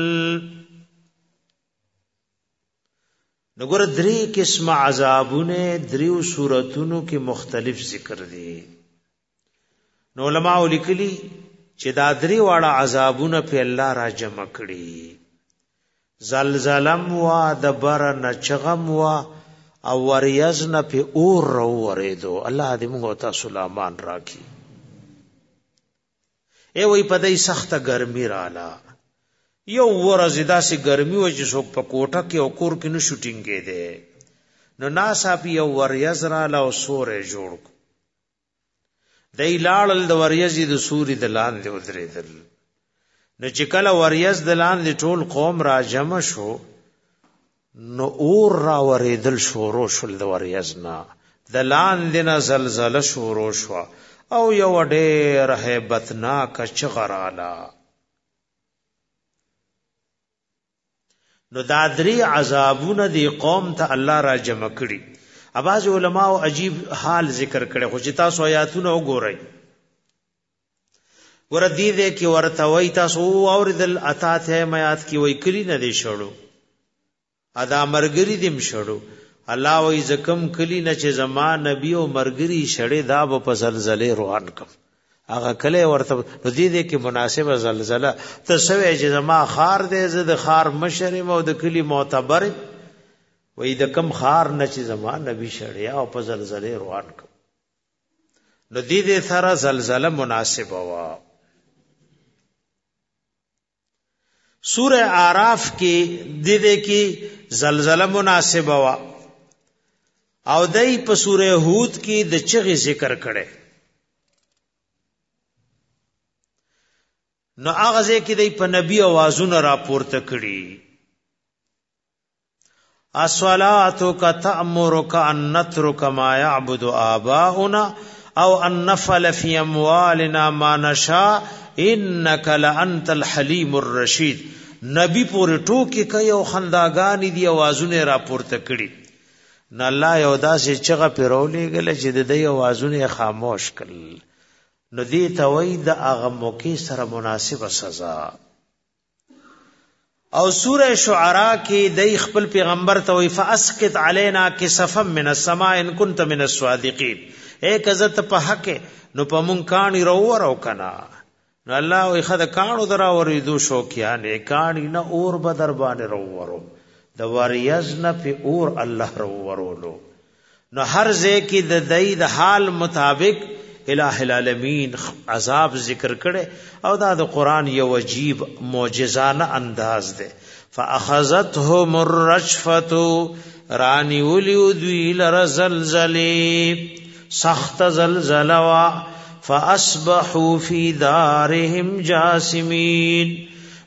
Speaker 1: نګور درې قسم عذابونه دریو سوراتونو کې مختلف ذکر دي نو علماء لیکلي چې دا درې واړه عذابونه په الله را جمع کړي زلزلم وا دبر نچغم وا او وریزن په اور ورېدو الله دې موږ ته سلامان راکړي ای وې په دې سخته ګرمي رااله یو ورځ داسې ګرمي و چې څوک په کوټه کې او کور کې نو شوټینګې ده نو ناسا په یو وریځ را لا او سورې جوړ دی لاړل د وریځې د سوري د لاندې ودرېدل نو چې کله وریځ د لاندې ټول قوم را جمع شو نو اور را ورېدل شروع شول د وریځ نه د لاندې نه زلزلہ شروع شو او یو ډېر هیبتناک چغراله نو دا درې عذابونه دی قوم ته الله را جمع کړي اباظ علماء عجیب حال ذکر کړي خو چې تاسو آیاتونه وګورئ ور دې دې کې ورته وای تاسو اوریدل اتاته میات کې وای کلی نه دی شړو ادا مرګری دیم شړو الله وای زکم کلی نه چې زمان نبی او مرګری شړې دا په زلزلې روان کم هغه کله ورته دې کې مناسبه زلزلہ تسوي چې زما خار دې زد خار مشرم او د کلی معتبر وې د کم خار نه چې زما نبی شړیا او په زلزلې روان کړ نو دې سره زلزلہ مناسبه وا سورہ اعراف کې دې کې زلزلہ مناسبه وا او دای په سورہ ہود کې د چغې ذکر کړي نو هغه ځکه دی په نبی आवाजونه راپورته کړي الصلاه کتامرک ان نترک ما يعبد آباؤنا او ان نفعل في اموالنا ما نشاء انك لانت الحليم الرشید نبی پورې ټوکی کوي او خنداګانی دی आवाजونه راپورته کړي نه الله یو داسې چغه پیرولې غل چې د دې आवाजونه خاموش کړل نو دی توي د هغه موقع سره مناسبه سزا او سوره شعراء کې د خپل پیغمبر توي فاسقط علينا كسفا من السماء ان كنت من الصادقين ایک عزت په حق نو په مون کانی رو کنا نو الله وي خد کانو درا ورېدو شو کیانه کانی نه اور بدر باندې رو د وریاز نه په اور الله رو نو هر ځکه د دای د حال مطابق الہ العالمین عذاب ذکر کړي او دا د قران یو عجیب معجزانه انداز ده فاخذتهم الرجفه رانی ولودی لرزلزلی سخت زلزلوا فاصبحوا فی دارهم جاسمین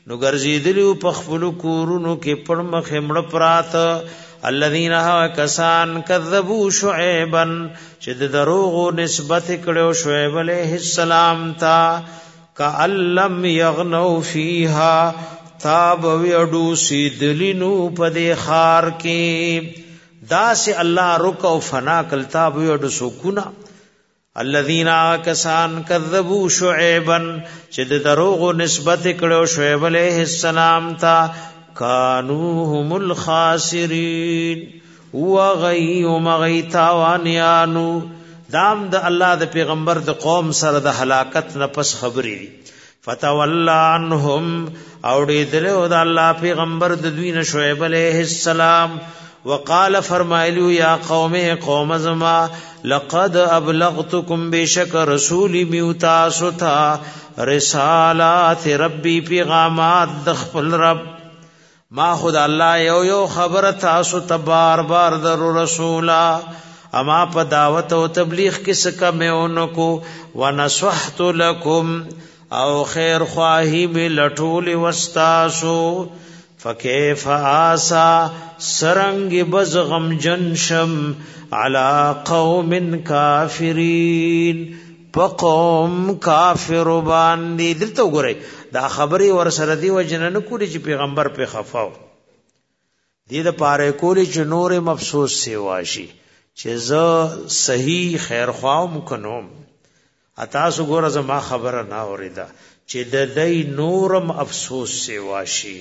Speaker 1: نو ګرځیدلو په خپل کورونو کې پړمخ مړ پرات الذين کسان کذبوا شعيبا چې د دروغ نسبت کړو شعیب علیہ السلام تا کألم یغنوا فیها تاب ویډو سیدلینو پدې خار کې داس الله رکو فنا کل تاب ویډو سکونا الذين کسان کذبوا شعيبا چې د دروغ نسبت کړو شعیب علیہ السلام تا کانو هم الخاسرین وغیوم غیتاوانیانو دام د الله د پیغمبر د قوم سره د هلاکت نه پس خبرې فتولى عنهم او دې دله د الله پیغمبر د دوی نه شعیب علیہ السلام وقال فرمایلو یا قوم زما لقد ابلغتكم بشک رسول میوتا ستا رسالات ربی پیغامات د خپل رب ما خود الله یو خبر تاسو تبار بار در رسولا اما په دعوت او تبلیغ کې سکمهونکو ونصحت لكم او خیر خواهی می لټول وستاسو فكيف آسا سرنگ بزغم جنشم على قوم کافرین پقوم کافر باندې دلته وګورئ دا خبري ور سره دی وجنن کولی چې پیغمبر په خفاو دې د پاره کولی چې نور مفسوس سی واشي چې زه صحیح خیر خواهم کنوم اتاسو ګور زما خبره نه اوریدا چې د دې نورم افسوس سی واشي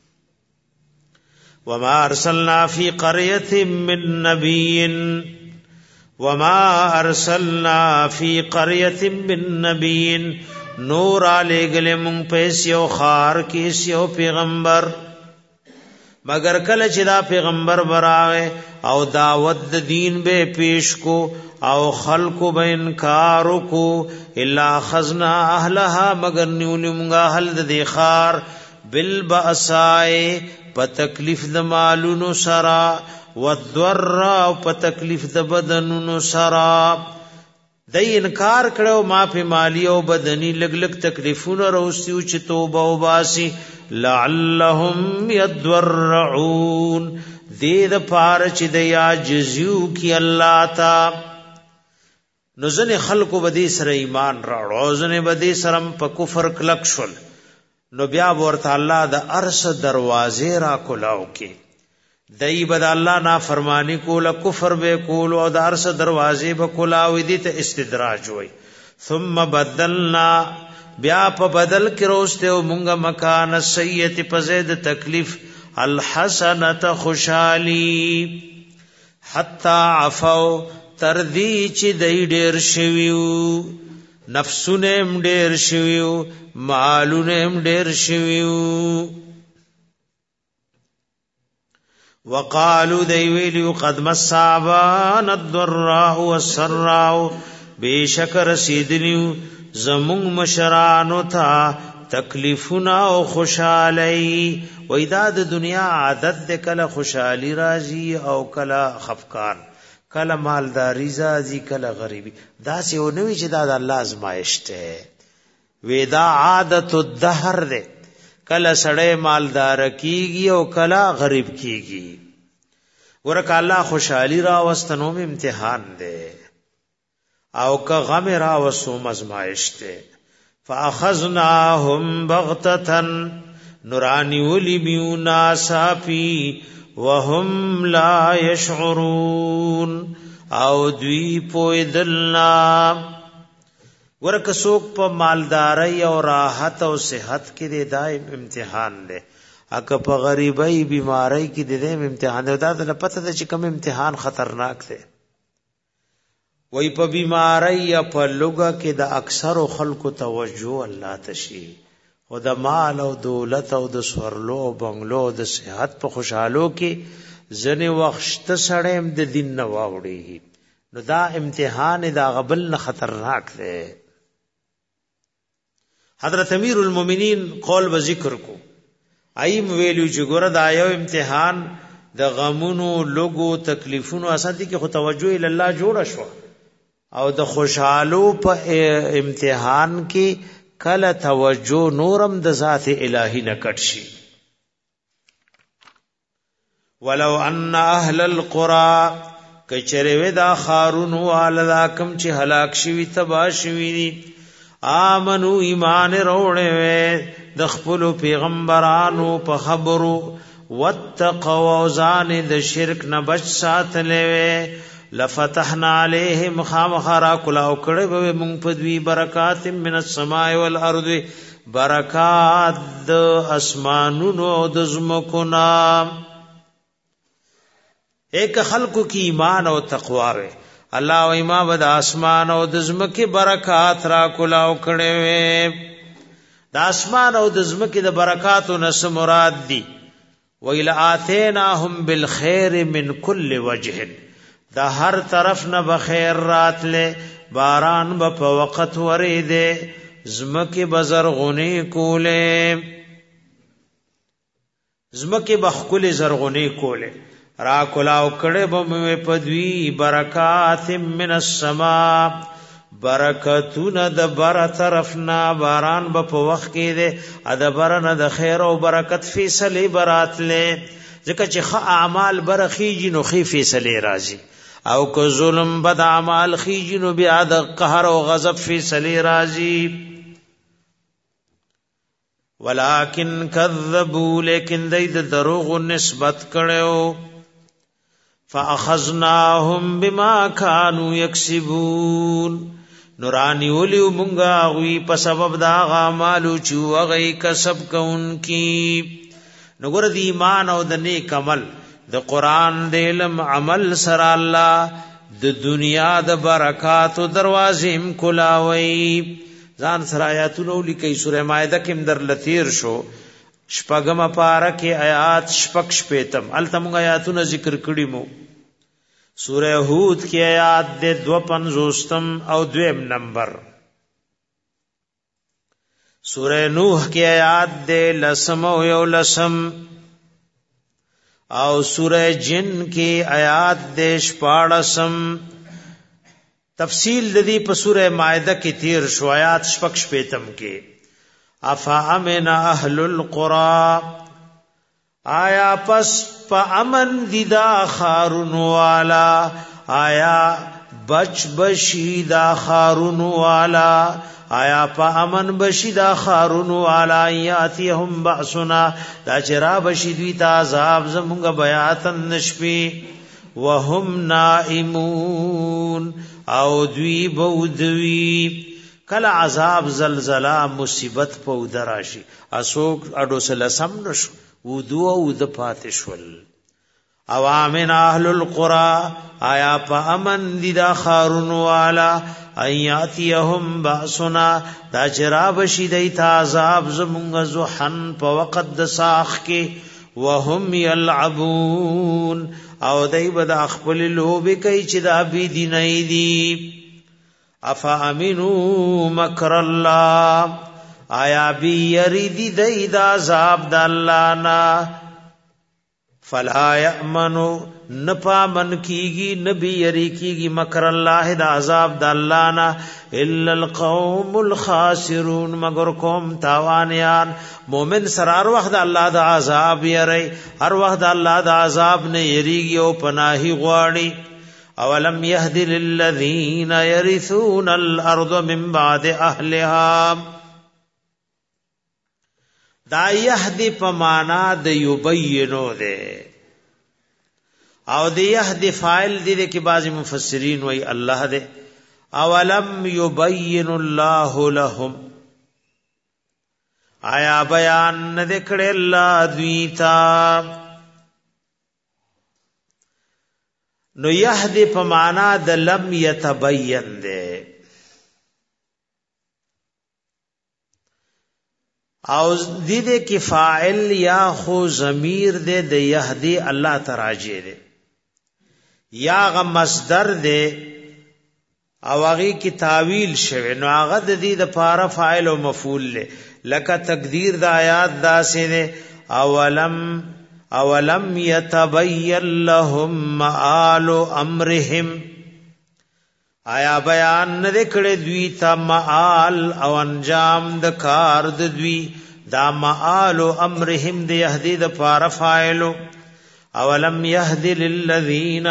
Speaker 1: وما ارسلنا فی قريه من نبی وما ارسلنا فی قريه من نبی نور علی گلم پیسیو خار کیسیو پیغمبر مگر کله چې دا پیغمبر براغه او دعوت د دین به پیش کو او خلق به انکار کو الا خزنا اهلها مگر نیولمغه اهل د خار بالباسای په تکلیف د مالونو سرا والضر او په تکلیف د بدنونو سرا د انکار کړو ما په مالی او بدنی لګ لګ تکلیفونه روسیو چې توبه او باسي لعلهم يضرعون دې د پار چې د یاجزیو کی الله تا نزن خلقو بدی سره ایمان راړو ځنه بدی سرم په کفر کلک شول نو بیا ورته الله د ارس دروازې را کولاو کې دای بد الله نا فرمانی کول کفر به کول او د ارس دروازې به کولاو دي ته استدراج وای ثم بدلنا بیا په بدل کې روسته او مونږه مکان سیئت په زید تکلیف الحسنه خوشالي حتا عفو تردی چې دای ډیر شویو نفسونه ډیر شویو مالونه ډیر شویو وقالو دی ویلو قد مصابان الضراء والسراء بشکر سیدلیو زمون مشرانو تا تکلیفنا او خوشالی و اذا د دنیا عادت د کله خوشالی راځي او کله خفقان کله مالداری راځي کله غریبی دا څه و نوې چې دا د الله ازمایش ته ودا عادت الدهر ده کله سړی مالدار کیږي او کله غریب کیږي ورکه الله خوشحالی را واستنوم امتحان ده او که غم را وسوم ازمایش ده فاخذناهم بغتتن نورانی ولی بیونا صافی وهم لا يشعرون او دوی پویدلنا ورکه څوک په مالداري او راحت او صحت کې د دائم امتحان دی اګه په غریبۍ بیماری کې د دائم امتحان دی دا د پته د چې کوم امتحان خطرناک دی وای په بیماری یا په لوګه کې د اکثر خلکو توجه الله تشي او د مال او دولت او د سورلو او بنگلو د صحت په خوشحالو کې ځنه وخت سړیم د دین نه واوړي نو دا امتحان دا غبل نه خطرناک دی حضرت امیر المؤمنین قول و ذکر کو ایم ویلو چې ګور دا یو امتحان د غمونو لوګو تکلیفونو اساتی کې خو توجه ال الله جوړ شو او د خوشحالو په امتحان کې کله توجه نورم د ذات الهی نکټ شي. ولو ان اهل القرى کچره دا خارون والدا کم چې هلاک شوی تبا شوی دي آمنو ایمان روړې د خپل پیغمبرانو په خبرو واتقوا ځان د شرک نه بچ ساتلې لفتحنا عليهم خامخرا کلا وکړې به مونږ په دوی برکات من السماء والارض برکات د اسمانونو د زمکو نام ایک خلقو کی ایمان او تقوا وے الله او ایمان د اسمان او د زمکه برکات را کلا وکړې وې د اسمان او د زمکه د برکاتو نس مراد دي ویل اتیناهم بالخير من كل وجه دا هر طرف نه بخیر راتله باران په وخت ورېده زمکه بزرغونی کوله زمکه بخکل زرغونی کوله را کلاو کړه به پدوی برکات من السما برکتونه د بر طرفنا باران په وخت کې ده ادبرنه د خیر او برکت فیصله براتله ځکه چې ښه اعمال برخیږي نو خې فیصله راځي او که ظلم بد اعمال خیږي نو بیا د قهر او غضب فیصله راځي. ولکن کذبوا لیکن د دروغ نسبت کړو فاخذناهم بما كانوا يكسبون نورانی ولیو مونږه وی په سبب دا غامالو چې وغي کسب کوونکی نګور دی ایمان او د نیک عمل د قران د علم عمل سره الله د دنیا د برکاتو دروازې کلاوي ځان سره آیاتونه لیکي سوره مائده کې در لتیر شو شپږم پاره کې آیات شپږ شپیتم التم آیاتونه ذکر کړي مو سوره هود کې آیات د 250 او 2 نمبر سوره نوح کې آیات د 10 او 11 او سوره جن کې آیات د 14 تفصیل د دې په سوره مائده کې تیر شو آیات شپږ شپیتم کې افا امن اهل القرى آیا پس په امن دیدا خارون والا آیا بچ بشی دا خارون والا آیا په امن بشی دا خارون والا یاتیهم باسنا دا چرا بشی دوی تا عذاب زمونږ بیاتن نشپی وهم نائمون او دوی بودوی کله عذاب زلزلہ مصیبت په دراشي اسوک اډو سلسم نشو ودو او د پاتشول اوامن اهل القرى آیا په امن دي دا خارون والا ایاتیهم باسنا دا جراب شیدای تا عذاب زمونږ زحن په وقت د ساخ کې وهم یلعبون او دای بد خپل لوب کوي چې دا بی دیني دي افا امنو مکر الله آیا بی یریدی دی دا عذاب دا اللہ نا فلا یأمنو نپا من کیگی نبی یری کیگی مکر اللہ دا عذاب دا اللہ نا الا القوم الخاسرون مگر قوم تاوانیان مومن سر ہر وقت اللہ دا عذاب یری ہر وقت اللہ دا عذاب نے یریگی او پناہی غواڑی اولم یهد للذین یرثون الارض من بعد اهلها دا یهدی په معنا د یبینو ده او د یهدی فاعل دي کې بعضی مفسرین وای الله ده اولم یبین الله لهم آیا بیان نه کړه الله دویتا نو یهدی په معنا د لم یتبین ده او دې کې فاعل یا خو ضمیر دې د یهدی الله تراجه دې یا غ مصدر دې او هغه کې تعویل شوه نو هغه د دې د پاره فاعل او مفعول له لکه تقدیر د آیات داسې نه اولم یتبین لهم مآل امرهم آیا بیان نه کړي دوی ته معال او انجام د کار د دوی دا معال او امرهم د يهدي د فار فاعل اولم يهدي للذین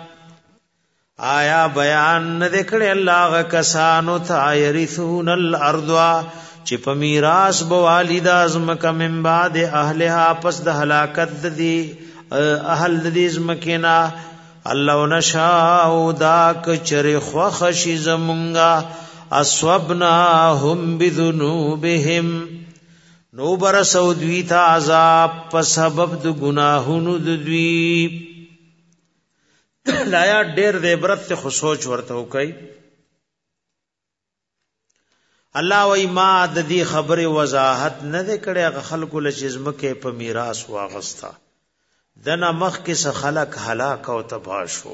Speaker 1: آیا بیان نه کړي الله کسانو ته يرثون الارض چې په میراث بو والد ازمک من بعد اهلها پس د هلاکت دی اهل د دې ازمکینا الله نشاء دا کچر خوخشی زمونگا اصوبناهم بذنوبهم نو برسو دوی تا عذاب په سبب د گناهونو د دوی لایا ډیر د عبرت خو سوچ ورته وکي الله وای ما د دې خبره وضاحت نه کړي خلکو لچزمکه په میراث واغستا دنا مخ کې څه خلق هلاک او تباہ شو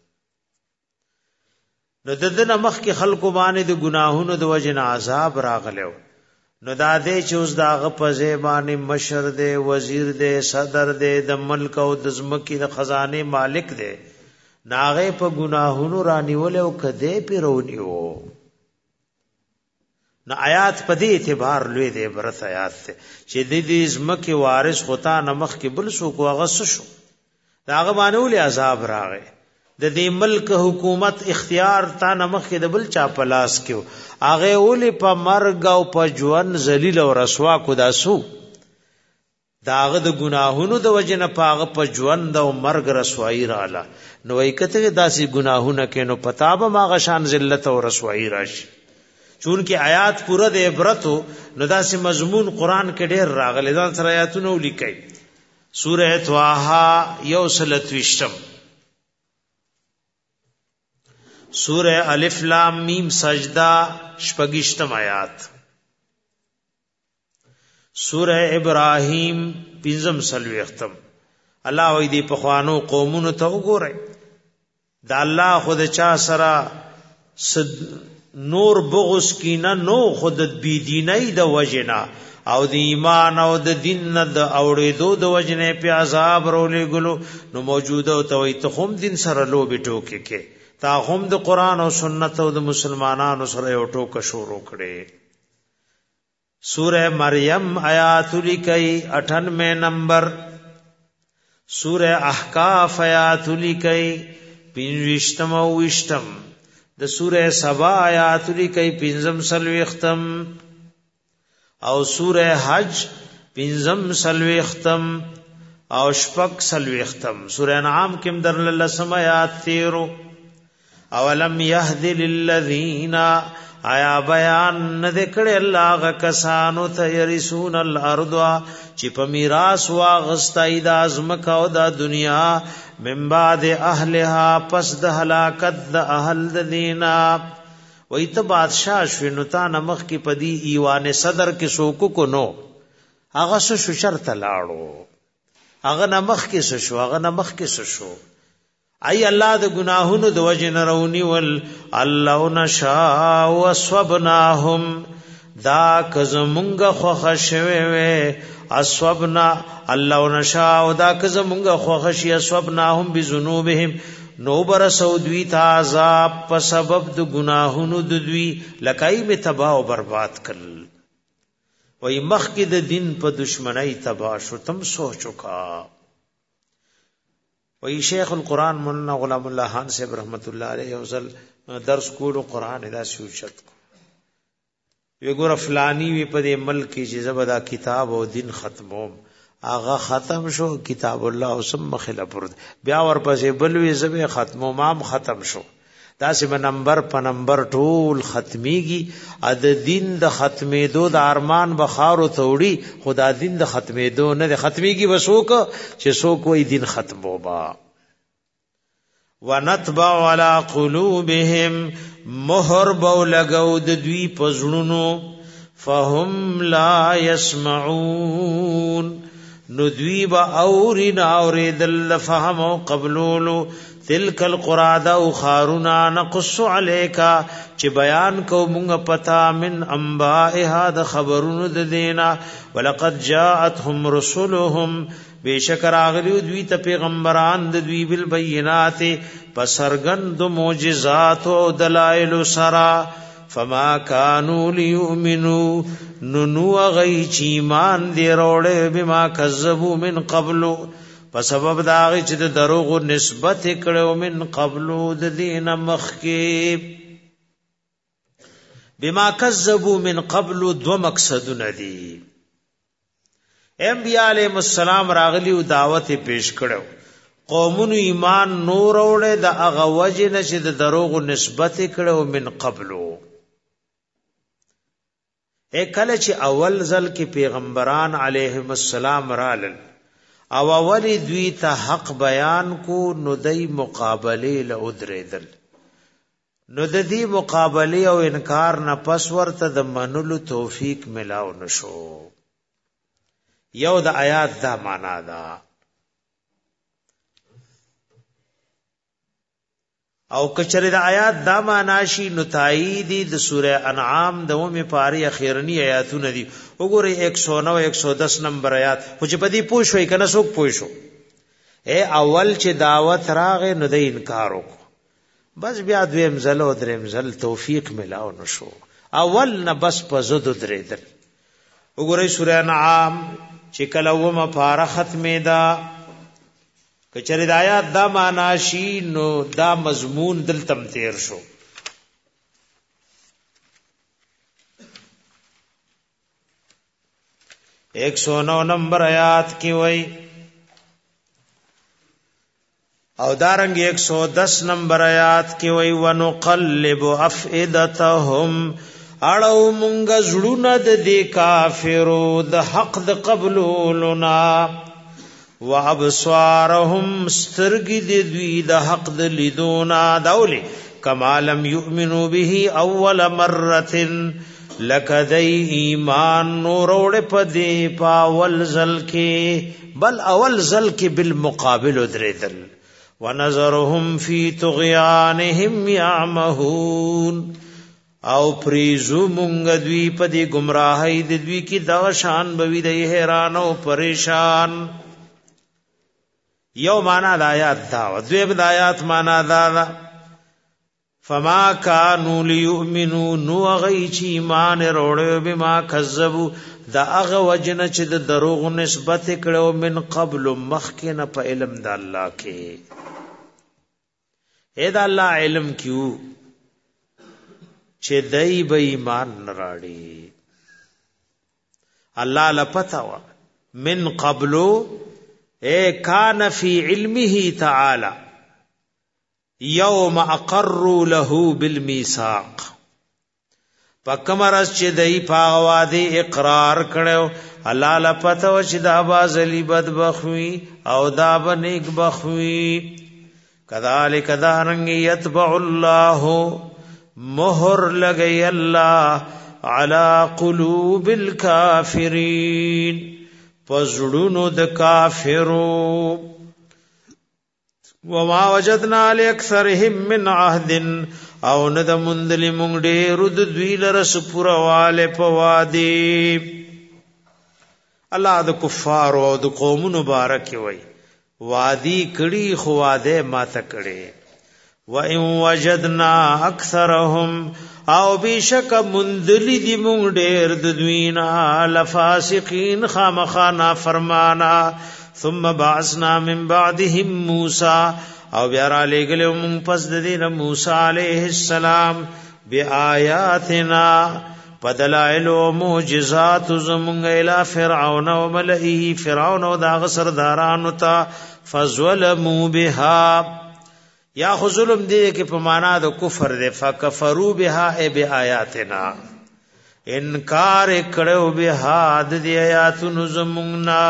Speaker 1: نو دنا مخ کې خلکو باندې د گناهونو د وجنه عذاب راغلو نو دا دې چې اوس داغه په زبانه مشر دې وزیر دې صدر دې د ملک او د زمکی د خزانه مالک دې ناغه په گناهونو رانیول او کده پیرونیو نو آیات په دې اعتبار لوی دی برت آیات ته چې د دې زمکه وارث ہوتا نمخ کې بل سو کو غس شو داغه باندې ول عذاب راغی د دې ملک حکومت اختیار تا نمخ کې د بل چا پلاس کېو هغه ول په مرګ او په ژوند ذلیل او رسوا کو داسو داغه د گناهونو د وجنه پاغه په ژوند او مرګ رسوایی رااله نو وکته داسي گناهونه کینو پتا به ما غشان ذلت او رسوایی راشي چون کې آیات پورا د عبرتو نو داسې مضمون قران کې ډېر راغلي ځان سره آیاتونه ولیکي سوره طه یوسلتوشتم سوره الف لام میم سجدہ شپږشتم آیات سوره ابراهیم پنځم سلوختم الله وې دې په خوانو قومونو ته وګورئ دا الله خود چا سره نور بغض کینا نو خود بی دیني د وجنا او د ایمان او د دین د اوړېدو د وجنه په عذاب رولې ګلو نو موجوده او توي ته هم دین سره لو بټو کې تا هم د قران او سنت او د مسلمانانو سره یو ټوک شروع کړي سوره مریم آیات لیکي 98 نمبر سوره احقاف آیات لیکي 25 او 20 د سوره سبا آیات لیکي 15 ختم او سوره حج 15 ختم او شپږ ختم سوره انعام کې در لسم آیات 13 اولم يهد للذین آیا بیان نه کړي الله غ کسانو ته يرثون الارض چې په میراث واغستای د ازمکه او د دنیا من بعد اهلها پس د هلاکت د اهل د دینا وای ته بادشاہ شنو تا نمخ کی پدی ایوان صدر کې سوکو کو نو هغه شو شرط لاړو هغه نمخ کې شو هغه نمخ کې شو ای الله د گناهونو د وجه نرونی ول الله نشاء وصبناهم دا کزمونګه خوخ شوي وي اسوبنا الله نشاء دا کزمونګه خوخ شي اسوبناهم بذنوبهم نو بر سودوی تا عذاب په سبب د گناهونو د دوی لکای به تباہ او برباد کړ وای مخ کې د دین په دشمنی تباہ شو تم سوچو کا وی شیخ القرآن مولانا غلام الله خان صاحب رحمت الله علیه اوزل درس کولو قرآن ادا سوچت کو وی ګور فلانی وی په دې ملک کې زبدا کتاب او دین ختموم آغا ختم شو کتاب الله ثم خلفر بیا ور پسې بل وی زبې ختموم مام ختم شو دا سیم نمبر په نمبر ټول ختميږي ا د دین د ختمېدو د ارمان بخارو توړي خدا دین د ختمېدو نه د ختميږي وسوک چې سوک وې دین ختمو با ونتبع على قلوبهم مهر بو لګو د دوی پزړونو فهم لا يسمعون نو دوی با اورین اوریدل فهم او قبولو تلک القرى او خارونا نقص علیکا چې بیان کو مونږ پتا من انبائها د خبرونو د دینا ولقد جاءتهم رسلهم بیشک راغلی دوی ته پیغمبران د دوی بالبينات پسرګند معجزات او دلائل سرا فما كانوا ليؤمنوا نو غي چیمان دی روړې بما كذبوا من قبل په سبب دا چې د دروغ نسبت کړو من قبل د دین مخکې بما كذبوا من قبل دو مقصدونه دي انبیاء علیهم السلام راغلی او دعوت پیش کړو قومونو ایمان نور وړه د هغه وجه نشه د دروغ نسبت کړو من قبلو کله چې اول ځل کې پیغمبران علیهم السلام رالل او اولی دوی ته حق بیان کو نو دای مقابله له ادریدل نو د دې مقابله او انکار نه پس ورته د منلو توفیق ملاو نشو یو د آیات دا معنا ده او کچره د آیات دا معنا شي نو تایید د سوره انعام د اومه پاری اخیرنی آیاتونه دي وګوره 109 110 نمبر آیات خو چې پدی پوښوي کنه څوک پوښو اول چې دعوت راغې نو د انکار وکړو بس بیا دویم ځل او دریم ځل توفیق ملاو نشو اول نه بس په زد درېدل وګوره سوره انعام چې کله اومه پاره ختمه ده کچره د آیات دا معنا شي نو دا مضمون دلتم تیر شو 109 نمبر آیات کی وای او دارنګ 110 نمبر آیات کی وای ونقلب افئدتهم اړو مونږ زړونه د دې کافرو د حق د قبولنا وابصارهم سترګې د دوی د حق د لیدونا داولي کما لم يؤمنوا به اول مره لکدی ایمان نور وړ پدې پاول زل کې بل اول زل کې بالمقابل درېدل ونظرهم فی طغیانهم یعمهون او پریزو مونږ دوی پدې گمراهی د دوی کې دا شان بوي د حیران او پریشان یو معنا د آیات دا دوی د آیات معنا دا فما كانوا ليؤمنوا نو غي چی ایمان وروړو بما كذبوا دا هغه وجنه چې د دروغ نسبت کړو من قبل مخکنه په علم د الله کې اې دا الله علم کیو چې دای به ایمان نراړي الله لپتا وا من قبلو کان فی علمه تعالی یوم اقروا له بالمیثاق پکمرس چې دای په واده اقرار کړو الله لپته و چې دا بازلی بد بخوی او دا بنیک بخوی کذالک دارنګ یتبع الله مہر لگئی اللہ علی قلوب الکافرین پزړونو د کافرو وما وجدنا لاکثرهم من عهد او ند مندلی مونږ ډېر د دوی لرس پرواله پوادي الله د کفار او د قوم مبارک وي وادي کړي خو واده ماته کړي وَإِن وَجَدْنَا أَكْثَرَهُمْ او بشک مندلی دی مونږ ډېر د دوینا لفاسقین خامخانا فرمانا ثم بعثنا من بعدهم موسی او بیا را لګلو مونږ پس د دین موسی علیہ السلام بیااتنا بدلائل و معجزات زمونږ الی فرعون و ملئه فرعون او دا سردارانو ته فظلموا بها یا خو ظلم دی کې په معنا د کفر دی فکفروا بها ای بیااتنا انکار کړو بها د آیاتونو زمونږ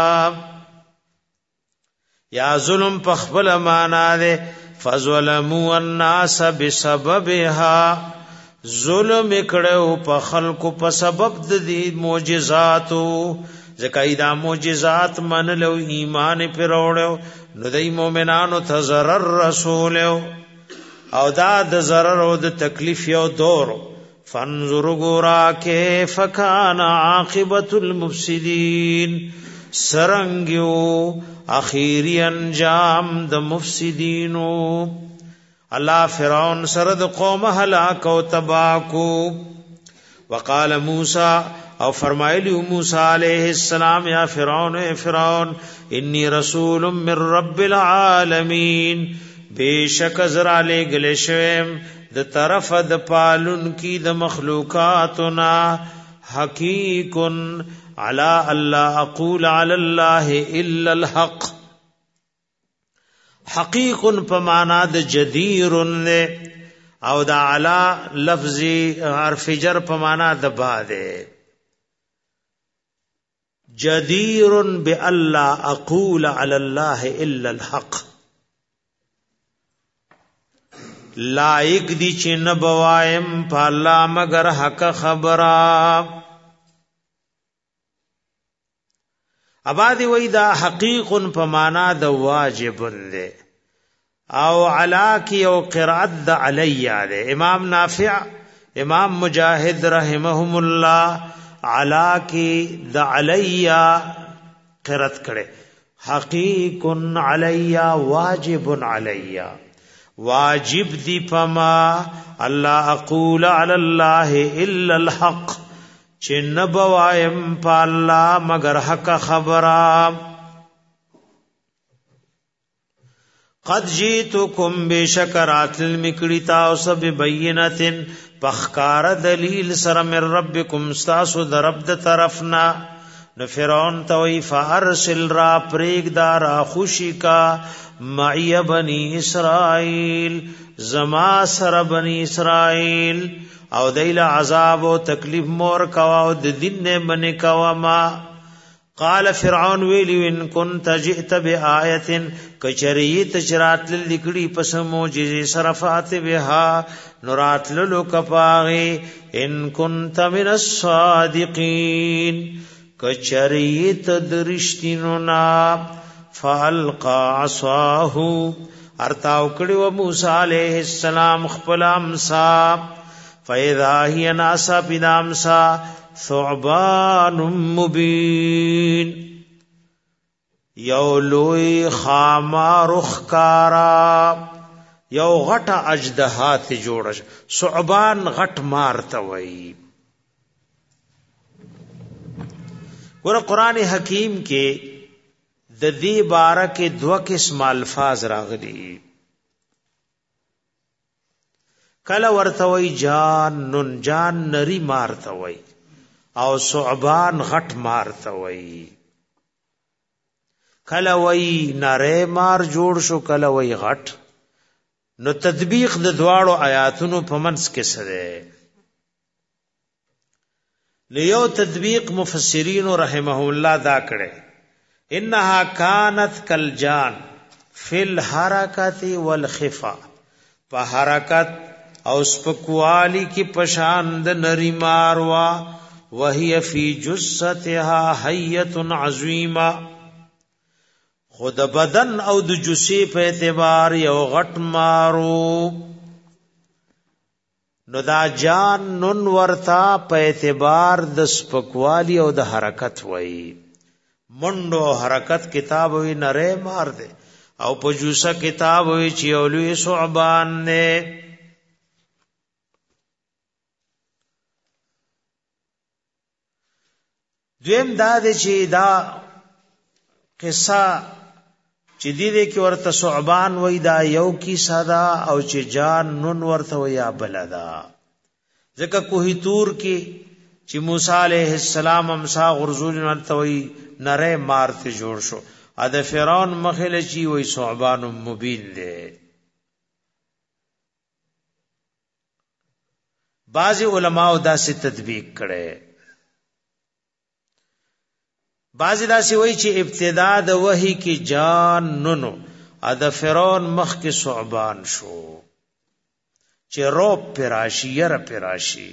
Speaker 1: یا ظلم په خپل معنا دی فظلموا الناس بسببها ظلم کړو په خلکو په سبب د دې معجزاتو ځکه دا معجزات منلو ایمان پر وړو نو دای مومنانو ته zarar رسول او دا د zarar او د تکلیف یو دور فانظر غرا کیف کان عاقبت المفسدين سرنګیو اخیری انجام د مفسدینو. الله فرعون سره د قوم هلاک او تباکو. وقال موسی او فرمایلی موسی علیہ السلام یا فرعون اے فرعون انی رسول من رب العالمین بیشک زرا لے گلے شویم د طرف د پالن کی د مخلوقاتنا حقیقن علی اللہ اقول علی اللہ الا الحق. حقیقن پمانا د جدیرن دے او دا علا لفظی حرف جر پمانا د با دے. جدیر بألا اقول علی اللہ الا الحق لائق دی چې نه بوایم په الله مگر حق خبره. ابادی وی دا حقیق په معنا د واجب ده او علا کی او قرات د علی ده. امام نافع امام مجاہد رحمهم الله علا کی د علی قرات کړي حقیق علی واجب علی واجب دی پما الله اقول علی الله الا الحق چې نبوایم په الله مگر حق خبره. قد جئتکم بشکرات المکړی تاسو ببینتن پخکار دلیل سره من ربکم استاسو د رب د طرفنا. نو فرعون توئی فارسل را پریگ دارا خوشی کا معی بنی اسرائیل زما سر بنی اسرائیل او دیل عذاب و تکلیف مور کوا او د دین نه بنی کوا ما. قال فرعون ویلی ان كنت جئت بآیه کچریت چرات لکڑی پس معجزه صرفات بها نورات لو کپاغي ان كنت من الصادقین کچریت درشتینو نا. فالقى عصاه ارتاو کړي و موسی علیہ السلام خپل امسا فاذا هي ناسا بدامسا ثعبان مبین یو لوی خامار خکارا یو غټ اجدهات جوړ. ثعبان غټ مارته وای. ور قرآن حکیم کې د دې باره کې دوه قسم الفاظ راغلي. کله ورته وای جان نن جان نری مارته وای او ثعبان غټ مارته وای. کله وای نری مار جوړ شو کله وای غټ. نو تطبیق د دواړو آیاتونو په منځ کې سره لیو تطبیق مفسرین رحمه الله دا کړي انها كانت کالجان فی الحرکت والخفا. په حرکت او سپکوالی کی پشاند نری ماروا وهي فی جثتها حیه عظیمه. خود بدن او د جثه په اعتبار یو غټ مارو. نو دا جان نن ورتا په اعتبار د سپکوالی او د حرکت وای. منډو حرکت کتاب وی نره مار دے او په جوسه کتاب وی چې اولوی ثعبان نه. دویم دا دی چې دا قصه چې دې کې ورته ثعبان وای دا یو کی صدا او چې جان نن ورته ویا بلدا. ځکه کوهی تور کې چې موسی علیہ السلام امسا غرزول نتوي نره مارته جوړ شو. ا د فرعون مخله چی وای ثعبان مبین دی. بعض علماء داسې تطبیق کړي. بعض داسې وای چې ابتدا د وحی کې جان نونو ا د فرعون مخ کې ثعبان شو چې روب پراشی ير پراشی.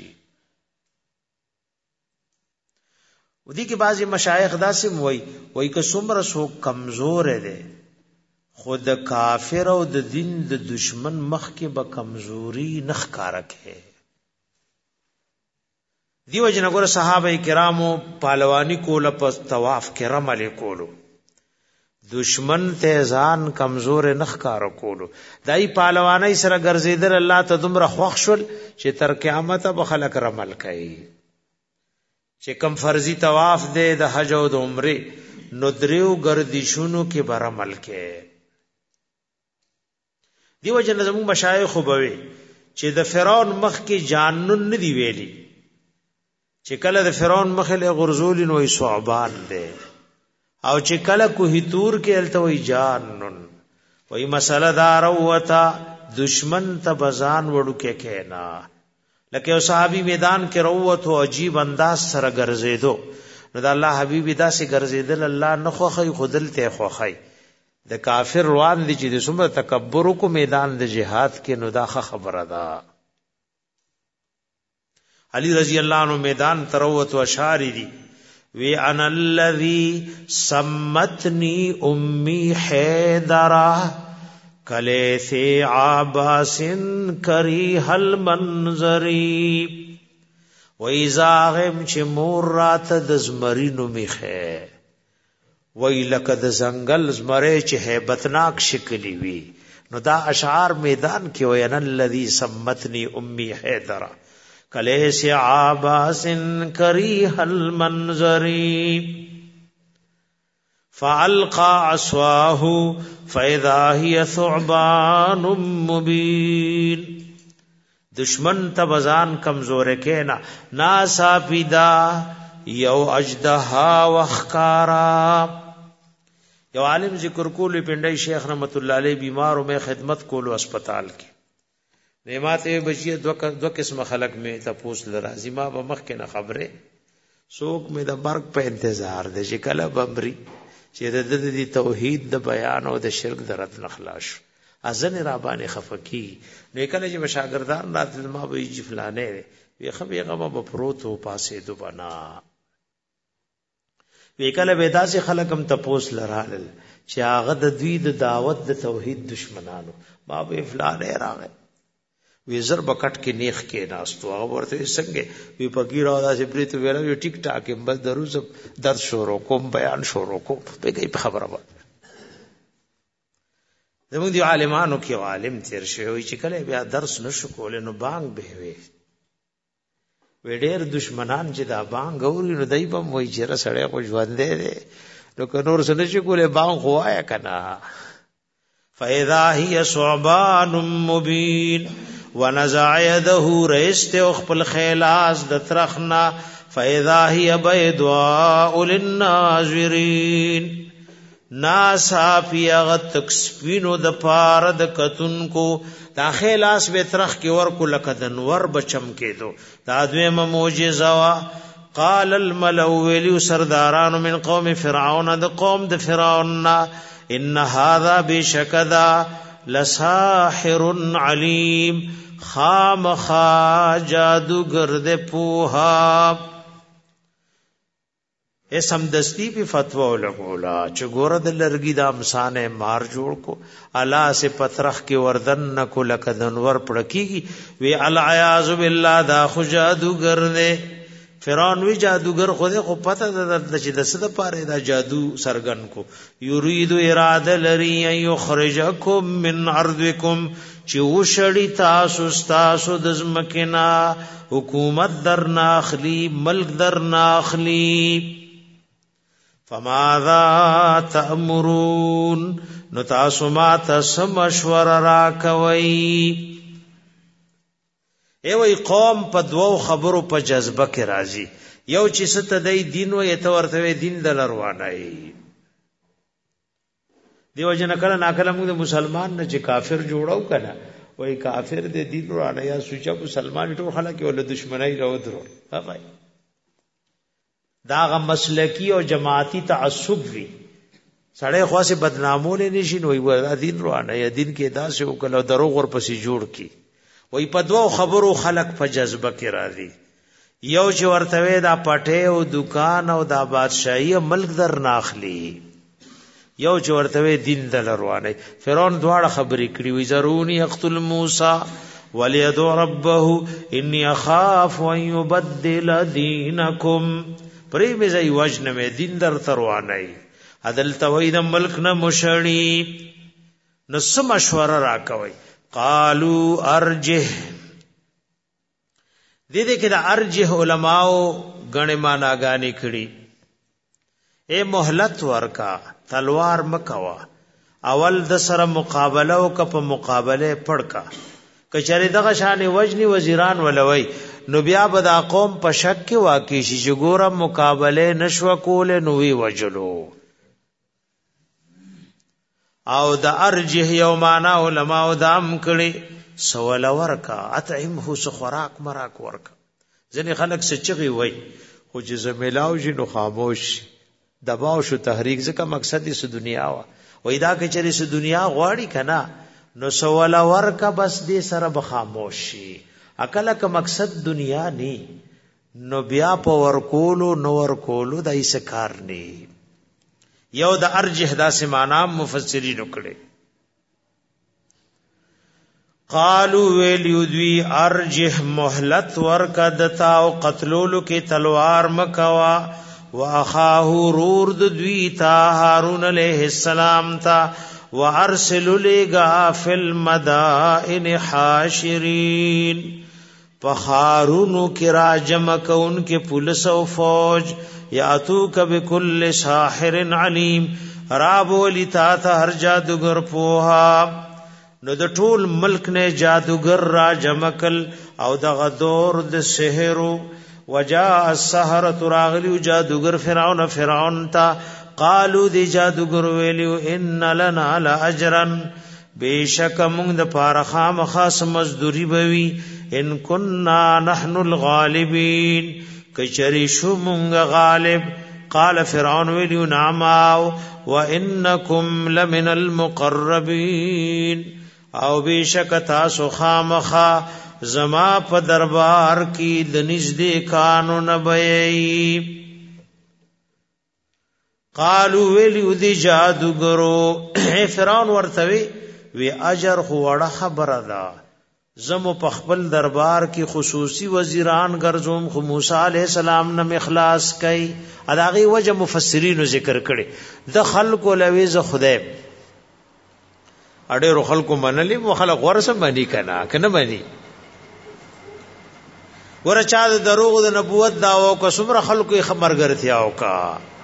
Speaker 1: ودی کې بعضی مشایخ داسې وای که څومره سو کمزور دی خود کافر او د دین د دشمن مخ کې به کمزوري نخ کارکه. دیو جن ګور صحابه کرامو پهلوانی کوله په طواف کې رمل کولو دشمن ته ځان کمزور نخ کار کولو دای پهلوانی سره ګرځیدل الله ته دومره خوښ شول چې تر قیامت به خلق رمل کوي چې کم فرضی طواف دی د حج او د عمره نو دریو گردشونو کې برمل کې دیو جن زمون مشایخ وبوي چې د فرعون مخ کې جانن ندی ویلي چې کله د فرعون مخ له غرزول نو صعبان دی او چې کله کوه تور کې الته وی جانن وی مسله دار وتا دشمن ته بزان وړو کې کینا لکه او صحابي میدان کې روت او عجیب انداز سره ګرځیدو نو د الله حبیب داسې ګرځیدل الله نه خوخی خودل ته خوخی د کافر روان دي چې د څومره تکبر کو میدان د جهاد کې نو دا خبره ده علی رضی الله عنه میدان تروت و اشاری دي وی انا الذی سمتنی امی حیدرا کلیث عباس کریح المنظری وی زاغم چې مور رات د زمرینو میخه وی لکه د زنګل زمره چې hebatnak شکلی وی نو دا اشعار میدان کې وی ان الذی سمتنی امی حیدرا کلیس عباس کریح المنظری فالقى عصاه فاذا هي ثعبان مبین دشمن تبزان کمزور کینا ناسا پیدا یو اجدها وخکارا یو عالم ذکر کولی پنڈائی شیخ رحمت اللہ علیہ بیماروں میں خدمت کولو اسپتال کی نعمات بچی دو قسم خلق میں تپوس لرازی ما بمخ کے نہ خبرے سوک میں دا مرگ پہ انتظار دے چې کله بمری چې د دې توحید د بیان او د شرک درت نخلاش ازن رابانه خفکی نو کله چې مشاګردان راتل ما به یې فلانه وی خبي غما به پروتو پاسه دو بنا وی کله به داسې خلک هم تپوس لرال چې هغه د دوی د دعوت د توحید دشمنانو ما به فلانه راغی وی زر بکټ کې نیخ کې ناستو هغه ورته څنګه وی پګیرا داسې پریت ویل یو ټیک ټاک بس دروز درس شروع کوم بیان شروع کوم به کوي خبره وه زموږ دی عالمانو کې عالم تیر شوی چې کله بیا درس نشو کولای نو بانګ به وي وډیر دشمنان چې دا بانګ اوري نو دای په وای چې را سړی خو ژوند دی نو که نور څه نشي کولای بانګ خوایا کنه فاذا هي ثعبان مبین ونزع يده رئیست خپل خیلاس د ترخنا فاذا هي بيضاء للناظرين ناسا پیغت تکسپینو د پار د کتن کو دا خیلاس به ترخ کی ور کو لکدن ور بچم کېدو دا دویمه معجزه وا قال الملأ ولي سرداران من قوم فرعون د قوم د فرعون ان هذا بشکدا لساحر علیم خامخا جادوگر د پوها اسم دستی پی فتوہ لگولا چو گورا د لرگی دا امسان مار جوڑ کو اللہ سے پترخ کی وردن نکو لکدنور پڑکی گی وی العیاذ باللہ دا خو جادوگر دے فرعون وی جادوگر خودے خو پتہ دا چی دست پارے دا جادو سرگن کو یرید اراد لری ان یخرجکم من عرضکم چی وشڑی تاسو ستاسو دزمکنا حکومت در ناخلی ملک در ناخلی فماذا تأمرون نو تاسو ما تاسو مشور را کوي ای وی قوم په دوو خبرو په جذبه کې راځي یو چې ست دای دین و یته ورته دین د لروانای دیو جن کله ناکله موږ مسلمان نه چې کافر جوړاو کنه وای کافر دې دین ورانه یا سوچا مسلمان ټول خلک ول دشمنی راو درو هاي داغه مسلکی او جماعتی تعصب وی سړی خاصه بدنامول نشي نو وی دین روانه یا دین کې داسې وکړو دروغ ور پسې جوړ کی وی په دوه خبرو خلق په جذبه کې راځي یو چې ورته دا پټه او دکان او دا بادشاہي ملک در ناخلی یو چې ورته دین دل روانه فرعون دواړه خبرې کړې وی زرونی یقتل موسی وليدعو ربه اني اخاف ان يبدل دينكم پرې مې زې وجن مې دین در تروانای عدل توحید ملک نه مشړی نو سم مشوره راکوي قالوا ارجه دې کې دا ارجه علماو غنه معناګانی کړي اے مهلت ورکا تلوار مکوا اول د سره مقابله او په مقابله پړکا کچری دغه شان وجنی وزیران ولوي نو بیا به دا قوم په شک کې واقع شي چې ګوره مقابله نشو کول نو وی وجلو او د ارجه یو معنا علماء دام کړي سوال ورکا اطعمه سو خوراک مراک ورکا ځنې خلک سچغي وای خو چې زملاو جنو خاموش دباو شو تحریک ځکه مقصد یې دنیا وا وای دا کې چې دنیا غواړي کنا نو سوال ورکا بس دې سره بخاموش شي اکل که مقصد دنیا نی نو بیا په ورکولو نو ورکولو دای سکار نی یو د ارجح دا سمانا مفسرین کړي قالوا ویلیودوی ارجح مهلت ورکا دتا او قتلولو کې تلوار مکوا واخاه رورد دوی تا هارون علیہ السلام تا وارسل لگا فی المدائن حاشرین فخارونو کی راجم کون کے پولیس و فوج یاتوک بکل ساحر علیم رابو لتا تا ہر جادوگر پوها نو د ټول ملک نے جادوگر راجم کل او د غدور د سحرو وجاء السحرة راغلی جادوگر فرعون تا قالو دی جادوگر ویلیو ان لنا لاجرا بیشک موږ د پاره خامخاس مزدوری بوي ان كنا نحن الغالبین کچری شو موږ غالب قال فرعون ویلیو نعم وانکم لمن المقربین او بیشک تاسو خامخا زما په دربار کې د نږدې کانو نه بېي قالو ویلیو دی جادوګرو فرعون ورتوي وی اجر خو وړه خبره ده زمو په خپل دربار کې خصوصي وزیران ګرځوم خو موسی عليه السلام نه اخلاص کوي اداغي وجه مفسرین ذکر کړي د خلکو لوي ز خدای اړه خلکو منلي مو خلک ورسه باندې کنا کنه باندې ورچا د دروغ د نبوت داو کو څومره خلکو خبرګرتیا وکا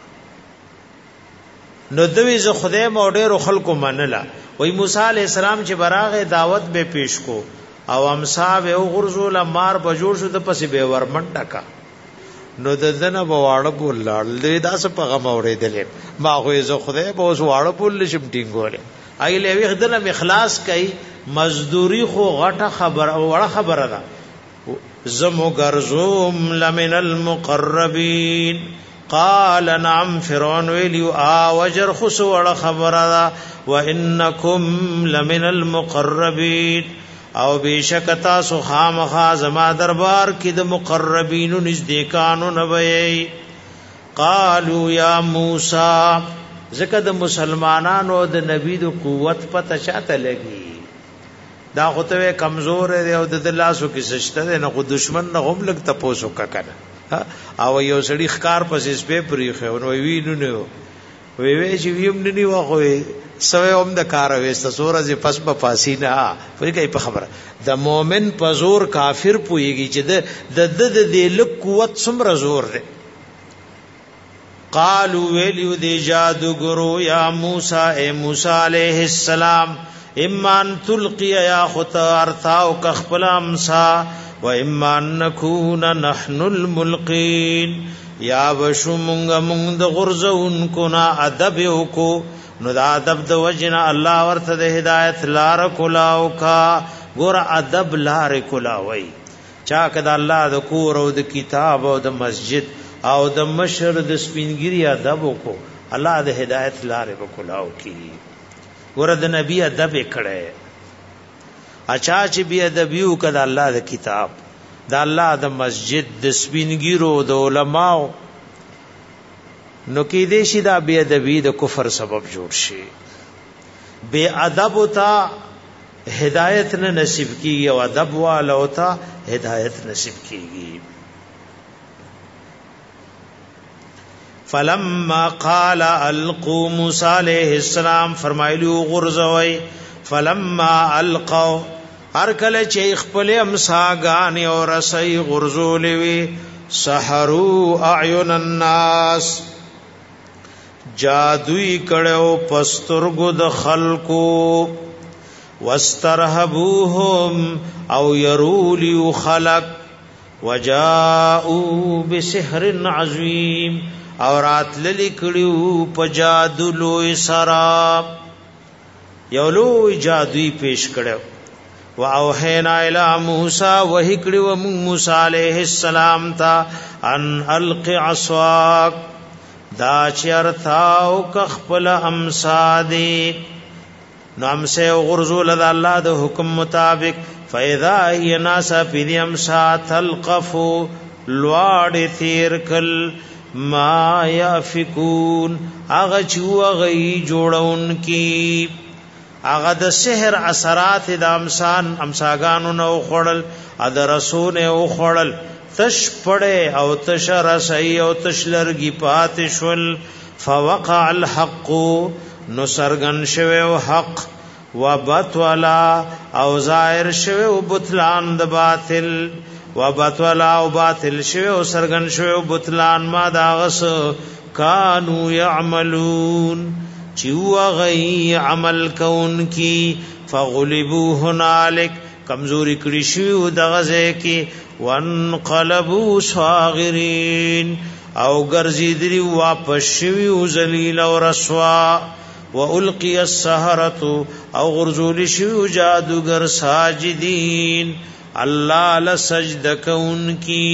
Speaker 1: نو دوی ز خدای مو ډېر خلکو منله وای موسی علی السلام چې براغه دعوت به پیش کو او امصاب او غرزول مار بجوړ شو د پسې به ورمنډه کا نو د دنه بواړه بولل دې داس په غم اورېدل ما خو ز خدای به اوس واړه بول شم ټینګول ایله وی خدنه اخلاص کوي مزدوری خو غټه خبر او وړه خبره ده زمو غرزوم لمن المقربین قال نعم فرعون ویلیو وجر خسو وړه خبره ده وانکم لمن المقربین او بیشک تاسو خامخا زما دربار کې د مقربینو نزدېکانو نه وي قالوا یا موسی زکه د مسلمانانو د نبی د قوت پته شاته لګي دا غوته کمزور دی او د لاسو کې سشته نه خو دشمن نه هم لګ تپوسو ککنه او یو سړی ښکار پسې سپې پرې خو نو وینو نه وی چې ویم نه واخوي سوي هم د کار وېست سورج پس په پاسی نه پرې کوي په خبره د مؤمن په زور کافر پويږي چې د لک قوت څومره زور دی قالوا ویلیو دی جادوګرو یا موسی اے موسی علیہ السلام اما ان تلقي یا خطا ارتاو کخپل امسا و اما ان نكون نحن الملقين یا بشو مونږ د غرزون کو نا ادب وکو نو دا ادب د وجنا الله ورته د هدایت لار کولاو کا ګور ادب لار کولاوي چا کده الله د کور او د کتاب او د مسجد او د مشر د سپینګری ادب وکو الله د هدایت لار وکولاو کی ګور د نبی ادب کړه اچا چې بی ادبیو کده الله د کتاب د الله د مسجد د سپینګیرو د علماو نو کې دې شي دا بی ادبی د کفر سبب جوړ شي بی ادب تا هدایت نه نصیب کیږي او ادب والا ہوتا هدایت نصیب کیږي. فلما قال القوا موسی علیہ السلام فرمایلو غرزوي فلما القوا هر کله چې خپل امساغان او رسي غرزولوي سحروا اعین الناس جادوی کړو پسترګو د خلقو واسترهبوهم او يرولي خلق وجاءوا بسحر عظیم او راتللی کړو په جادو لوی سرا یو لوی جادوی پیش کړو واوحینا الی موسی وحی کړو موسی علیہ السلام تا ان الق عصاک دا چرتاو کخپل امسادی نو امسه غرزول د الله د حکم مطابق فاذا یناسا فی امسا تلقف لواړ تیر کل ما یافکون اغه چو غی جوړون کی اغه د سحر اثرات د امساګانو نو خړل اد رسول او خړل تش پړې او تشر سئی او تشلرګي پاتشل فوقع الحق نو سرغن شوه حق وبطلا او ظاهر شوه بطلان د باطل وبطلا او باطل شوه او سرغن شوه بطلان ما داغس کانو يعملون چوا غي عمل کون کی فغلبوا هنالك کمزوری کړي شو دغه ځکه وانقلبوا صاغرين او ګرځیدلی واپس شوی او ذلیل او رسوا والقي السحرة او غرزول شوی جادوگر ساجدين الله لسجد کون کی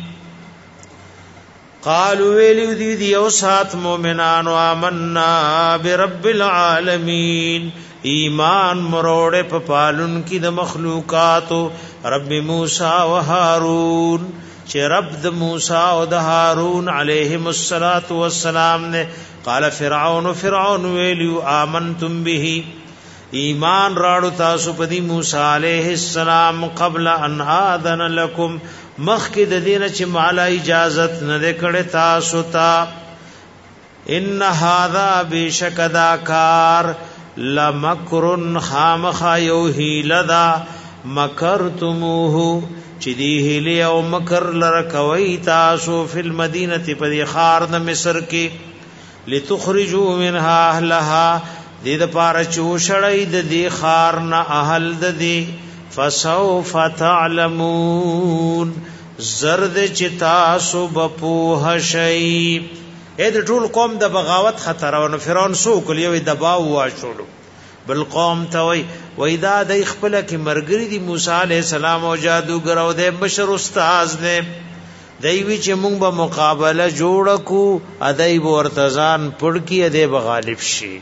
Speaker 1: قالوا ویلو دی او سات مومنان آمنا برب العالمین ایمان مروڑے پالن کی د مخلوقات رب موسی و هارون چې رب د موسی او د هارون علیهم الصلاۃ والسلام نے قال فرعون ویلو آمنتم به ایمان راړو تاسو په دی موسی علیہ السلام قبل ان اذن لكم مخک د دینه چې مال اجازت نه کړه تاسو ته ان هذا بشکدا کار لمکر خامخ یوهی لدا مکرتموه چې دی هلی او مکر لر کوي تاسو فل مدینه په خار د مصر کې لتخرجوا منها اهلها دې د پاره چوشړې د دې خار نه اهل د دې فسوف تعلمون زرد چې تاسو بپوه شئ اې د ټول قوم د بغاوت خطر او فرعون سو کول یو دباو واچولو بل قوم ته وای دا د خپل کې مرګري دي موسی عليه السلام او جادوګر او د بشر استاد نه دوی چې مونږ به مقابله جوړ کو ادای ورتزان پړ کی ادای بغالب شي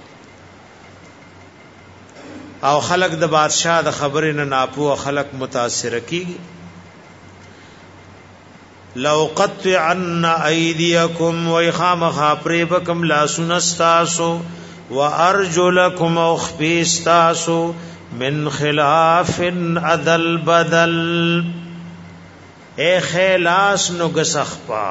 Speaker 1: او خلق د بادشاہ د خبرې نه ناپو خلق متاثر کیږي لو قطعن ایدیکم ویخام خاپریبکم لا سنستاسو وارجلکم اخبیستاسو من خلاف عدل بدل اے خلاص نگسخپا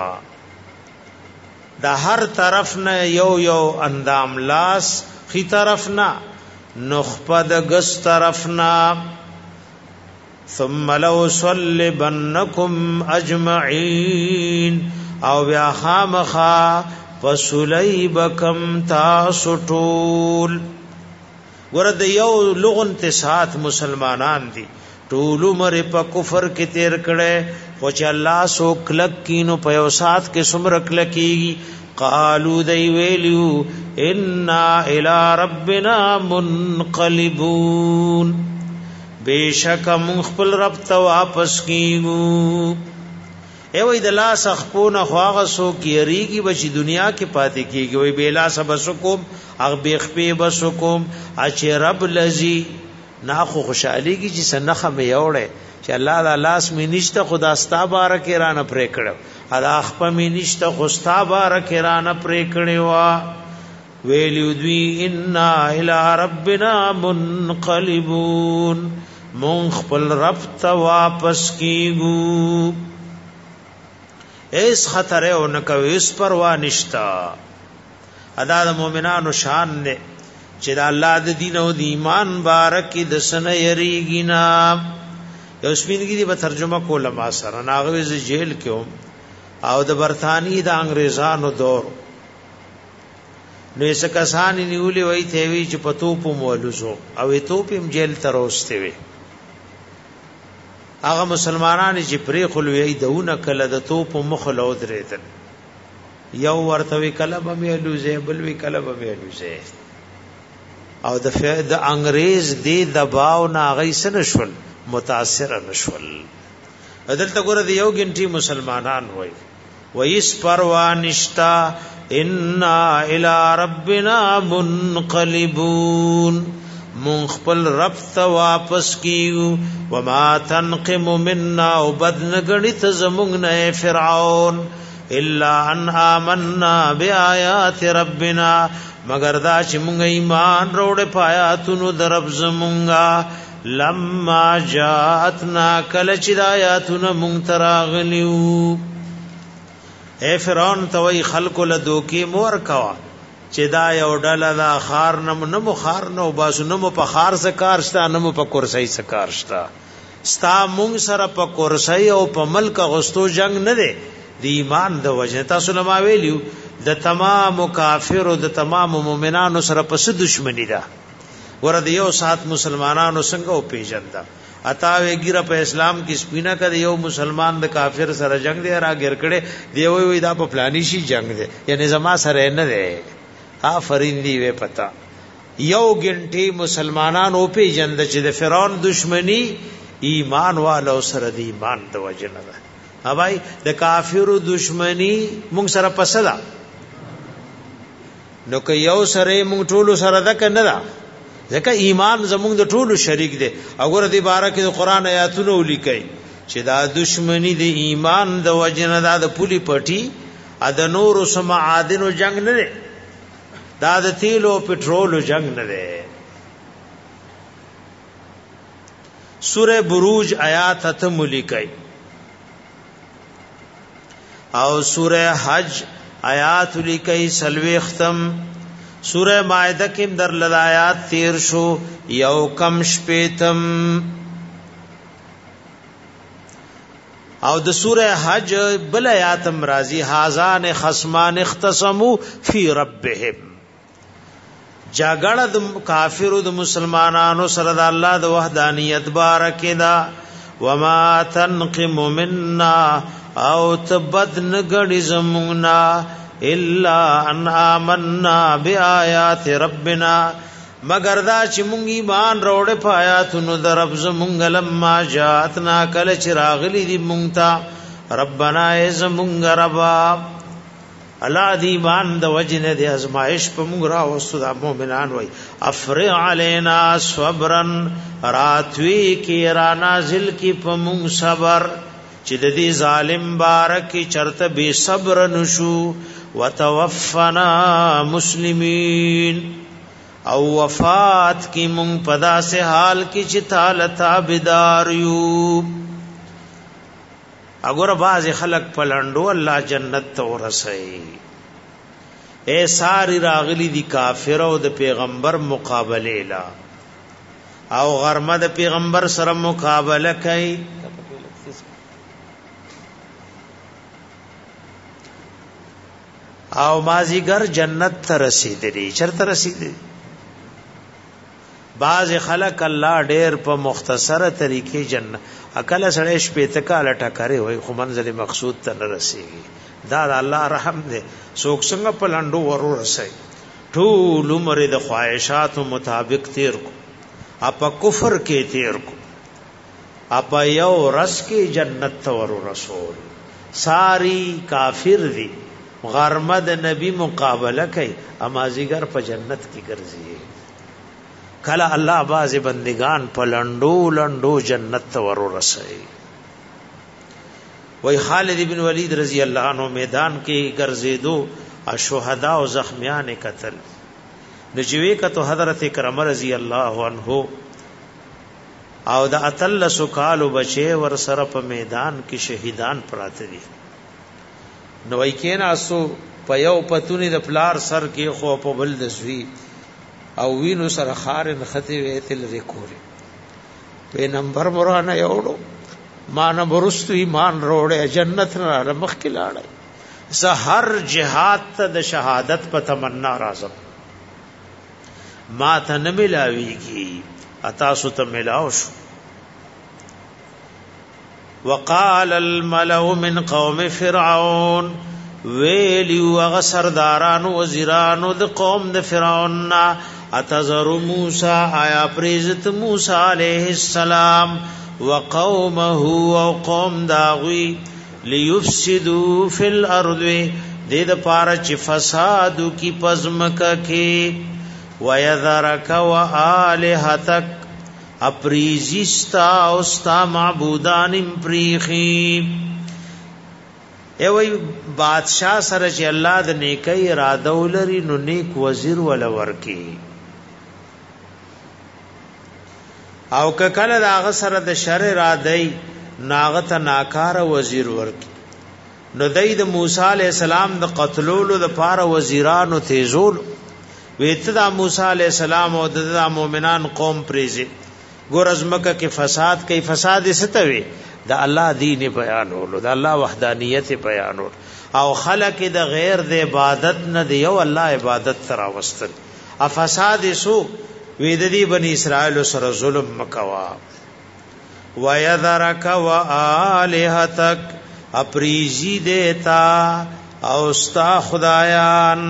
Speaker 1: دا هر طرف نه یو اندام لاس خی طرف نه نخپد گس طرفنا ثم لو صلبنکم اجمعین او بیا خامخا فسلیبکم تاسو ټول ورد یو لغن تسات مسلمانان دی ټول عمر په کفر کې تیر کړي او چې الله سو کلک کینو په یو سات کې سمر کلکیږي قالو دی ویلو انا الى ربنا منقلبون بیشک من خپل رب ته واپس کیږو ای وای د لاس خپونه خواغه سو کیریږي بچی دنیا کې پاتې کیږي وای بیلا سب سکم اغ بیخپی بسکم اچ رب لذي ناخو خوشاليږي چې سنخه مې وړه چې الله د لاس مې نشته خدا ستا بارک رانه پرې کړو ادا خپ مې نشته خو ستا بارک رانه پرې کړو ویلو دوی انا الی ربنا منقلبون مون خپل رب ته واپس کیګو ایس خطر او نکوي اس پروا نشتا ادا د مؤمنانو شان نه چې د الله د دین او د ایمان بارک د سن یریګینا یو سپینګی دی په ترجمه کوله ما سره ناغوي ز جیل کې او د برتانی د انګريزانو دور نو یې کسان نیولې وای ته وی چې پتو په مولوزو او ته په جیل تروسته وي هغه مسلمانان چې پرې خلوی دونه کله د تو په مخ لو درېدل یو ورته وی کله به ملوزه بل وی کله به ملوزه او د انګريز دی دباو نه غیسن شول متاثر نشول عدالت ګره دی یو ګنټي مسلمانان وای ویس پروا نشتا ان الى ربنا منقلبون من خپل رب ته واپس کیو وما تنقم منا وبدن غنیت زمون نه فرعون الا ان آمنا بیاات ربنا مگر دا چې مونږ ایمان وروړې پایاتونو درب زمونږه لما جاءتنا کل چې آیاتونه مونږ تراغلیو اے فرعون توي خلق له دوکي مور کوا چې دا یو ډله دا خار نمو خار نو باسو نمو په خار سکار شتا نمو په کورسۍ سکار شتا ستا مونږ سره په کورسۍ او په ملک غستو جنگ نه دی د ایمان د وجه تاسو لما ویلیو د تمام کافر او د تمام مؤمنانو سره په دښمنی ده ورته یو سات مسلمانانو څنګه او پیژنده اتاوی ګیره په اسلام کې سپینا کړي یو مسلمان د کافر سره جنگ دی را ګر کړي دی وی دا په پلاني شي جنگ دی یعنی زما سره نه دی آفرین دی وی پتا یو ګنټي مسلمانان او پی جند چې د فرعون دشمنی ایمان والو سره دی ایمان د وجنه ده اوبای د کافرو دشمنی مونږ سره پسدا نو که یو سره مونږ ټولو سره ده کنه ده ځکه ایمان زمونږ د ټولو شریک دی وګوره دی بارکه د قران آیاتونو لیکي چې دا دشمنی د ایمان د وجنه ده د پولی پټي ا د نور او معادن جنگ نه ده دا د تیل او پټرول جنگ نه ده سوره بروج آیات ته ملکای او سوره حج آیات لکای سلوی ختم سوره مائده کې در لایات 13 شو یو کم شپیتم او د سوره حج بل آیاتم راضی هازان خصمان اختصموا فی ربهم جاګړه د کافرو د مسلمانانو سره د الله د وحدانیت بارکه دا وما تنقم منا او تبد نګړي زمونا الا ان آمنا بیاات ربنا مگر دا چې مونږ ایمان وروړې پایاتونو د رب زمونږ لما جاتنا کل چراغلی دی مونږ ته ربنا زمونږ ربا الله دی ایمان د وجنه د ازمائش په مونږ را وستو د مؤمنان وای افرغ علینا صبرا راتوی کی را نازل کی په مونږ صبر چې د دې ظالم بارک چرته به صبر نشو وتوفنا مسلمین او وفات کی مونږ پدا سے حال کی چې تعالی تابعدار یو اگر باز خلق پلندو الله جنت ته ورسي اے ساری راغلی دی کافر او د پیغمبر مقابله لا او غرمه د پیغمبر سره مقابله کوي او مازیګر جنت ته رسیدلی چرته رسیدلی باز خلق الله ډیر په مختصره طریقې جنت اکل سره شپې تکاله ټکرې وای خو منزل مقصود ته نه رسیږي دا الله رحم دې څوک څنګه په لاندو ورو رسي ټول عمر د خواهشات مطابق تیر کو اپا کفر کې تیر کو اپا یو رس کې جنت ته ورو رسول ساری کافر دي غرمه د نبی مقابله کوي امازیګر په جنت کې ګرځي کله الله باز بندگان په لندو جنت ته ورو رسي وای خالد بن ولید رضی الله عنه میدان کې ګرځیدو او شهدا او زخمیان قتل نجوی کتو حضرت کرم رضی الله عنه او د اتل سکالو بچي ور سره په میدان کې شهیدان پراته دي نو وای کینا سو په یو پتونی د پلار سر کې خو په بل د زوی او وینو سره خارن ختی ویتل ریکوري په نمبر مرانه یوړو مان برستو ایمان روړې جنت نه مخ کې لاړې سحر جهاد ته د شهادت په تمنا راځم ما ته نه ملاويږي اتاسو ته ملاو شو وقال الملأ من قوم فرعون ویلیو اغا سرداران وزیرانو د قوم د فرعون اتذر موسی آیا پریزت موسی علیہ السلام وقومه او قوم داغوی لیفسدوا فی الارض دید پارا چی فسادو کی پزمکا کی وَيَذَرَكَ وَآلِهَتَكَ اپریزیستا اوستا معبودان پریخی اے وی بادشاہ سره چې الله د نیکی اراده ولري نو نیک وزیر ولا ورکی او کله داغه سره د شر اراده ناغت ناکار وزیر ورکی نو د موسی علی السلام د قتلولو د پاره وزیرانو تیزول ویته د موسی علی السلام او د مؤمنان قوم پریزي ګور ازمکه کې فساد کوي فساد ستوي د الله دین بیانولو د الله وحدانیت بیانول او خلق د غیر د عبادت نه دی او الله عبادت ترا وستل افساد سو ویدی بنی اسرائیل سره ظلم مکوا وَيَذَرَكَ وَآلِهَتَكَ اپریزی دیتا اوستا خدایان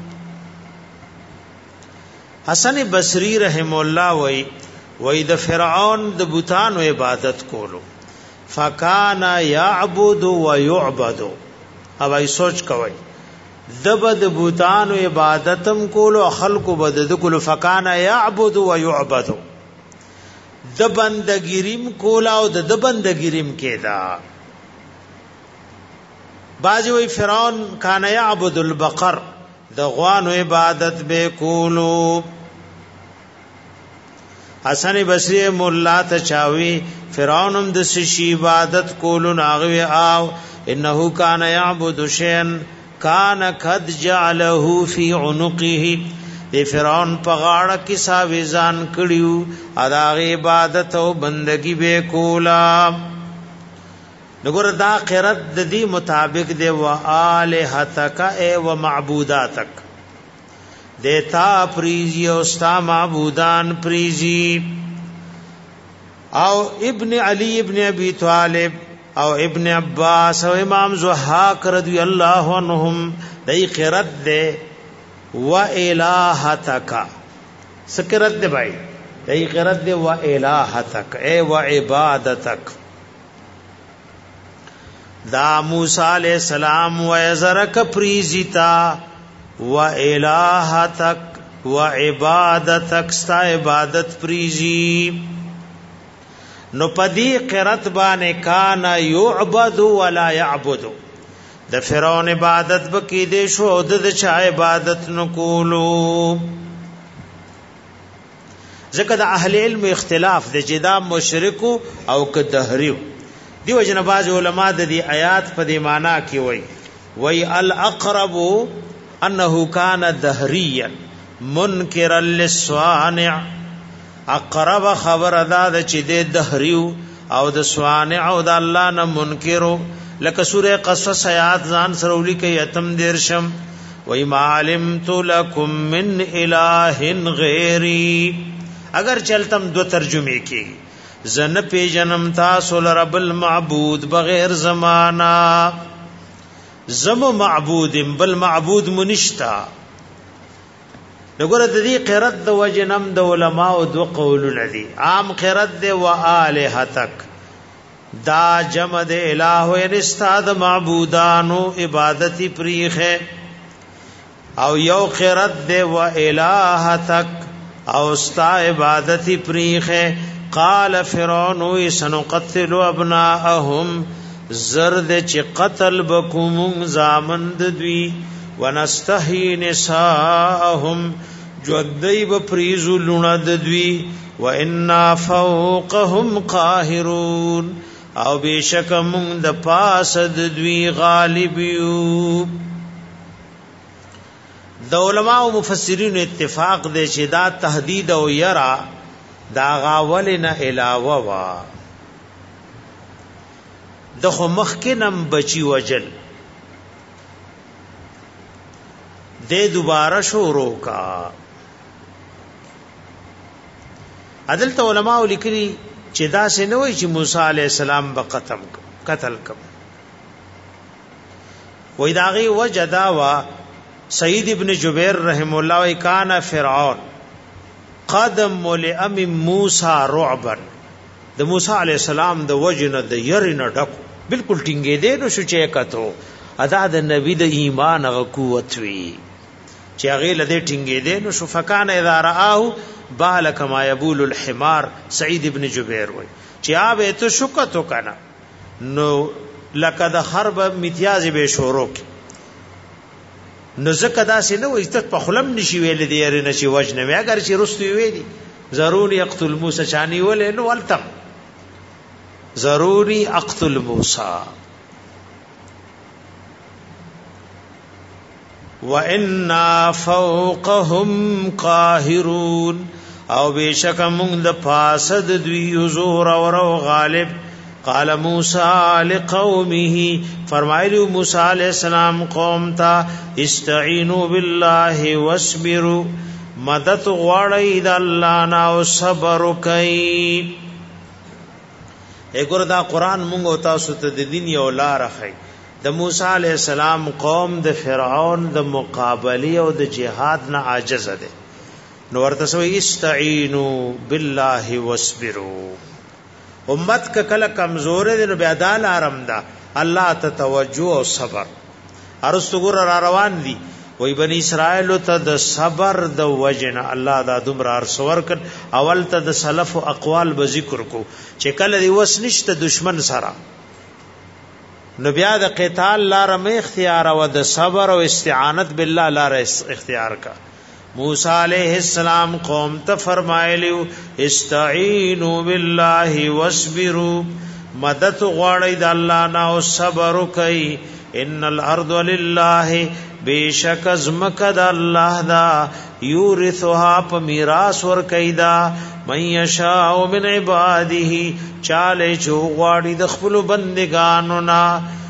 Speaker 1: حسن بصری رحم الله وی د فرعون د بوتانو عبادت کولو فکان یعبد و یعبد او ای سوچ کوي د بوتانو عبادتم کولو خلقو بد کولو فکان یعبد و یعبد د بندګریم کولا او د بندګریم کېدا باجی وی فرعون کان یعبد البقر د غوانو عبادت به کولو حسن بصری مولا ته چاوي فرعونم د سشي عبادت کولو ناغوي او انه کان يعبد شيئا کان قد جعله في عنقه د فرعون په غاړه کې ساويزان کړیو ادا عبادت او بندگی به کولا نګور دا قرت د دې مطابق دی و الہتک ای و معبوداتک دیتا پریزی او ستا معبودان پریزی او ابن علی ابن ابی طالب او ابن عباس او امام زحاق رضی اللہ عنہم دی قرت دے و الہتک سکرت دے بھائی دی قرت دے و الہتک اے و عبادتک دا موسی علیہ السلام و یذرک پریزیتا و الہتک و عبادتک ستا عبادت پریزی نو پدی قرت بانے کانا یعبد ولا یعبد د فرعون عبادت بکی دے شو د چا عبادت نکولو ذکر د اهل علم اختلاف د جدا مشرکو او ک دهریو دیو جن باز علماء د دې آیات په دې معنا کې وای الاقرب انه کان دهریا منکرا للصانع اقرب خبر ادا د چې د دهریو او د صانع او د الله نه منکرو لکه سوره قصص آیات ځان سرولي کې اتم دیرشم وای ما علمت لکم من اله غیری اگر چلتم دو ترجمه کې زن پی جنم تاسو لرب المعبود بغیر زمانہ زم معبود بل معبود منشتا نګور د دې قرت د وجنم د علماء او دو قول الذی عام قرت د و الہتک دا جمع د الہ و استاد معبودانو عبادت پریخه او یو قرت د و الہتک او استا عبادت پریخه قال فرعون سنقتل ابناءهم زرد چ قتل بكم زامند دوی ونستحي نساءهم ژوندۍ به پریزو لونه د دوی وإنا فوقهم قاهرون او بشک مونږ د پاسه د دوی غالب یو. د علماء او مفسرین اتفاق دی چې دا تهدید او یرا دا غاولنا علاوه وا د خو مخکنم بچی وجل دے دوبارہ شروع کا. عدالت علماء لیکلی چې دا سه نه وای چې موسی علی السلام به قتل کم وای داغي وجدا وا سید ابن جبیر رحم الله و کان فرعون قدم لئم موسی رعبا د موسی علی السلام د وجنه د يرنه ډک بالکل ټینګې دې نو شو چې کتو ادا د نبی د ایمان غ قوت وی چې هغه لدې ټینګې دې نو شو فکان اذا رآه بال کما یبول الحمار. سعید ابن جبیر وای چې اوبه ته شکتو کنه نو لقد حرب امتیاز به شروع نو زکه داسې نه وای ته په خلم نشي ویل دی یاره نشي وجنه مې اگر چې رستو ویلي ضروري اقتل موسی چانی ولې نو ولتم ضروري اقتل موسی وَإِنَّا فَوْقَهُمْ قَاهِرُونَ او بشک مونږ د فاسد دوی زور او غالب. قال موسی لقومه فرمایلی موسی علیہ السلام قوم تا استعینوا بالله واصبروا مدد غواړی د الله نه او صبر کوي. وګوره دا قران مونږ او تاسو ته د دین یو لار خي. د موسی علیہ السلام قوم د فرعون د مقابله او د جهاد نه عاجز ده نو ورته سوې استعینوا بالله واصبروا. امت ک کله کمزور دي نو بیا دال آرام ده الله ته توجه او صبر ارستګور را روان دي وای بنی اسرائیل ته د صبر د وجنه الله دا دومره ارسور کړ. اول ته د سلف او اقوال به ذکر کو چې کله دی وسنشته دشمن سره نو بیا د قتال لار مې اختیار او د صبر او استعانت بالله لار اختیار کا. موسی علیہ السلام قوم ته فرمایلیو استعینوا بالله واصبروا مدد غواړی د الله نه او صبر کوي. ان الارض لله بیشک ازمک د الله دا یورثها په میراث ور کیدا من یشاء من عباده چاله چو غواړي د خپل بندگانو نا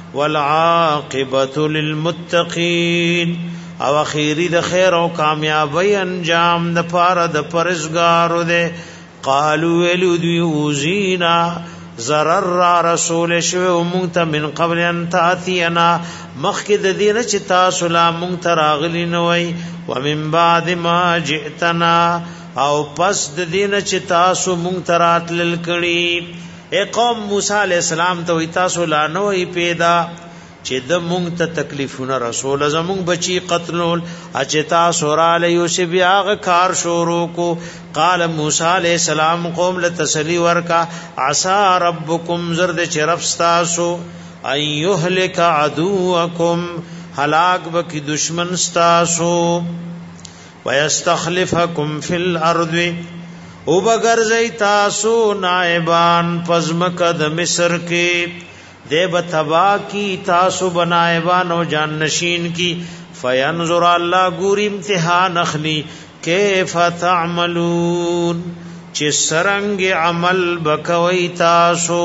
Speaker 1: والعاقبۃ للمتقین او اخیری د خیر او کامیابی انجام د پاره د پرزګارو ده. قالوا الذیوزینا ضرر رسول شو مونږ ته من قبل ان تاتینا مخکد دینه چې تاسو لا مونږ ته راغلی نه وای ومن بعد ما جئتنا او پس د دینه چې تاسو مونږ ته راتلل کړي. اے قوم موسی علیہ السلام ته وی تاسو لا نو پیدا چې د مونږ ته تکلیفونه رسول زمونږ بچی قتلول اچتا سوراله یوسف یاغه کار شروع کو. قال موسی علیہ السلام قوم له تسلی ورکا عسى ربکم زرد چرفستاسو ان یهلک عدوکم هلاک بکی دشمن استاسو ويستخلفکم فی الارض او بغرزی تاسو نائبان پزمک د مصر کې دیب تبا کی تاسو بنائبان و جان نشین کی فینظر اللہ گوری امتحان اخلی کیف تعملون چی سرنگ عمل بکوی تاسو.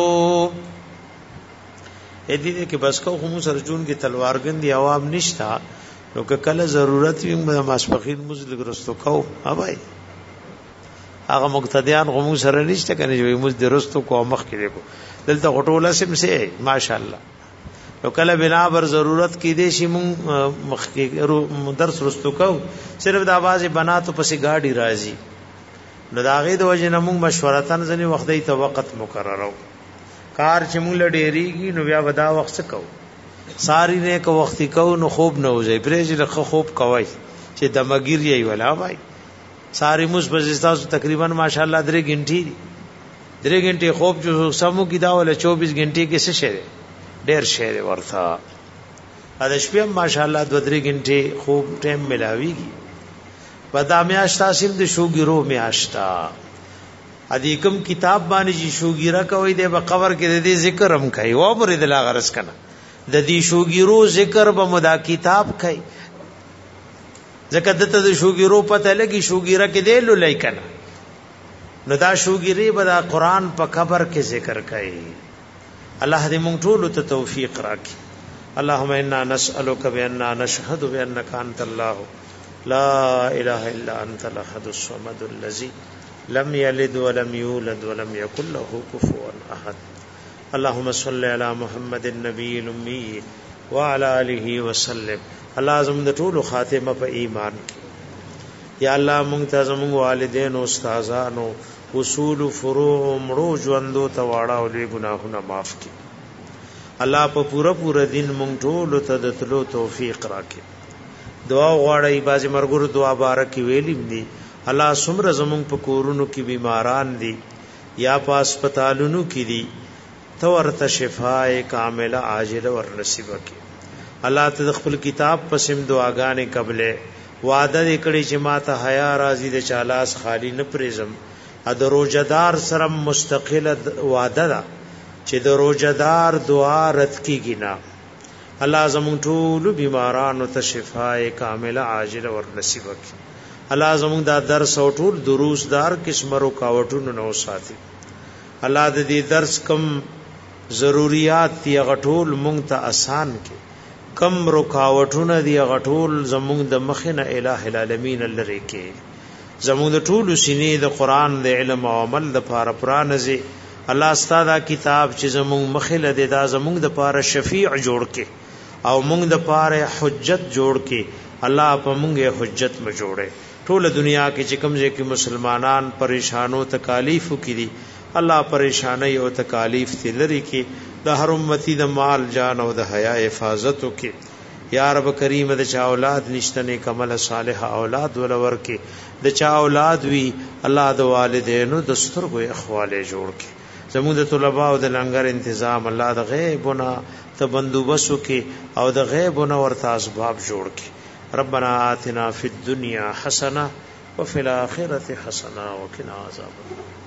Speaker 1: ایدی دے کہ بس کو خمو سرجون کی تلوارگندی عوام نشتا نو که کل ضرورت ویم ماسپخین مزلگ رستو کو بھائی آغا مقتدیان خمو سر نشتا کنی جو مزد رستو کو مخ کی دیکھو دلته غټوله سم سه ماشاءالله نو کله بنا بر ضرورت کې دې شي مون درس رستو کو صرف د आवाज بنا ته پسې گاډي راځي نو داغه د وجه نه مون مشورتن ځنی وخت دی ته وخت مقررو کار چې مون لډېریږي نو بیا ودا وخت کو ساری نه کو وخت کو نو خوب نه وځي پرېږي د خوب کوي چې دمګیر یې ولا وای ساری مصبح تاسو تقریبا ماشاءالله 3 غنټې 3 غنټې خوب جو سمو کی دا ول 24 غنټې کې څه شه ډېر شه ورته ا د شپې ماشاءالله 2-3 غنټې خوب ټیم ملاويږي پدا میاشتا سیم د شوګیرو میاشتا ادي کوم کتاب باندې چې شوګیرا کوي د قبر کې د دې ذکر هم کوي او پر د لا غرس کنه د دې شوګیرو ذکر به مدا کتاب کوي ځکه دته د شوګیرو پته لګي شوګیرا کې دی لولای کنه نو دا شوګیری به د قران په قبر کې ذکر کوي الله دې مونږ ټول ته توفیق راکړي اللهم انا نسالک باننا نشهد بانك انت الله لا اله الا انت الاحد الصمد الذي لم يلد ولم يولد ولم يكن له كفوا احد اللهم صل على محمد النبي الامي وعلى اله وسلم الله زم د ټول خاتمه په ایمان یا الله مونږ ته زموږ والدین او استادانو اصول فروع مړو ژوندو ته واړه او لوی ګناهونه معاف کړي الله په پورا دین مونږ ټول ته د تلو توفیق راکړي دعا غواړي بازي مرګور دعا بارک ویلیم دي الله سمره زمون په کورونو کې بیماران دي یا په هسپتالونو کې دي تو ورته شفای کامله عاجله ور نصیب کړي الله ته خپل کتاب پسم دعاګانې قبلې وعده کړي چې ما ته حیا راضي د چالاس خالی نه پریزم ا د روزدار سره مستقله وعده ده چې د روزدار دعا رد کیږي نه الله زمون ټول بیمارانو ته شفای کامله عاجله ور نصیب کړي الله زمون دا درس او ټول دروس دار قسم رکاوټونو نو ساتي الله د دې درس کم ضرورت دی غټول مونږ ته آسان کې کم رکاوټونه دی غټول زمون د مخنه الٰه العالمین لری کې زمون د ټول سینې د قران د علم او عمل د پاره پرانځي الله ستاسو کتاب چې زمون مخله د دا زمون د پاره شفیع جوړ کې او مونږ د پاره حجت جوړ کې الله په مونږه حجت م جوړه ټول دنیا کې چې کومځه کې مسلمانان پریشانو تکالیف کړي الله پریشانای او تکالیف تلری کې د هر امتی د مال جان او د حیا حفاظت وکي یا رب کریم د چا اولاد نشته کمل صالح اولاد ولور کې د چا اولاد وی الله د والدینو د سترګو اخواله جوړ کې زموږ د طلباء او د لنګر تنظیم الله د غیبونه ته بندوبس وکي او د غیبونه ورته اسباب جوړ کې ربنا آتنا فی الدنیا حسنه وفي الاخره حسنه وقنا عذاب النار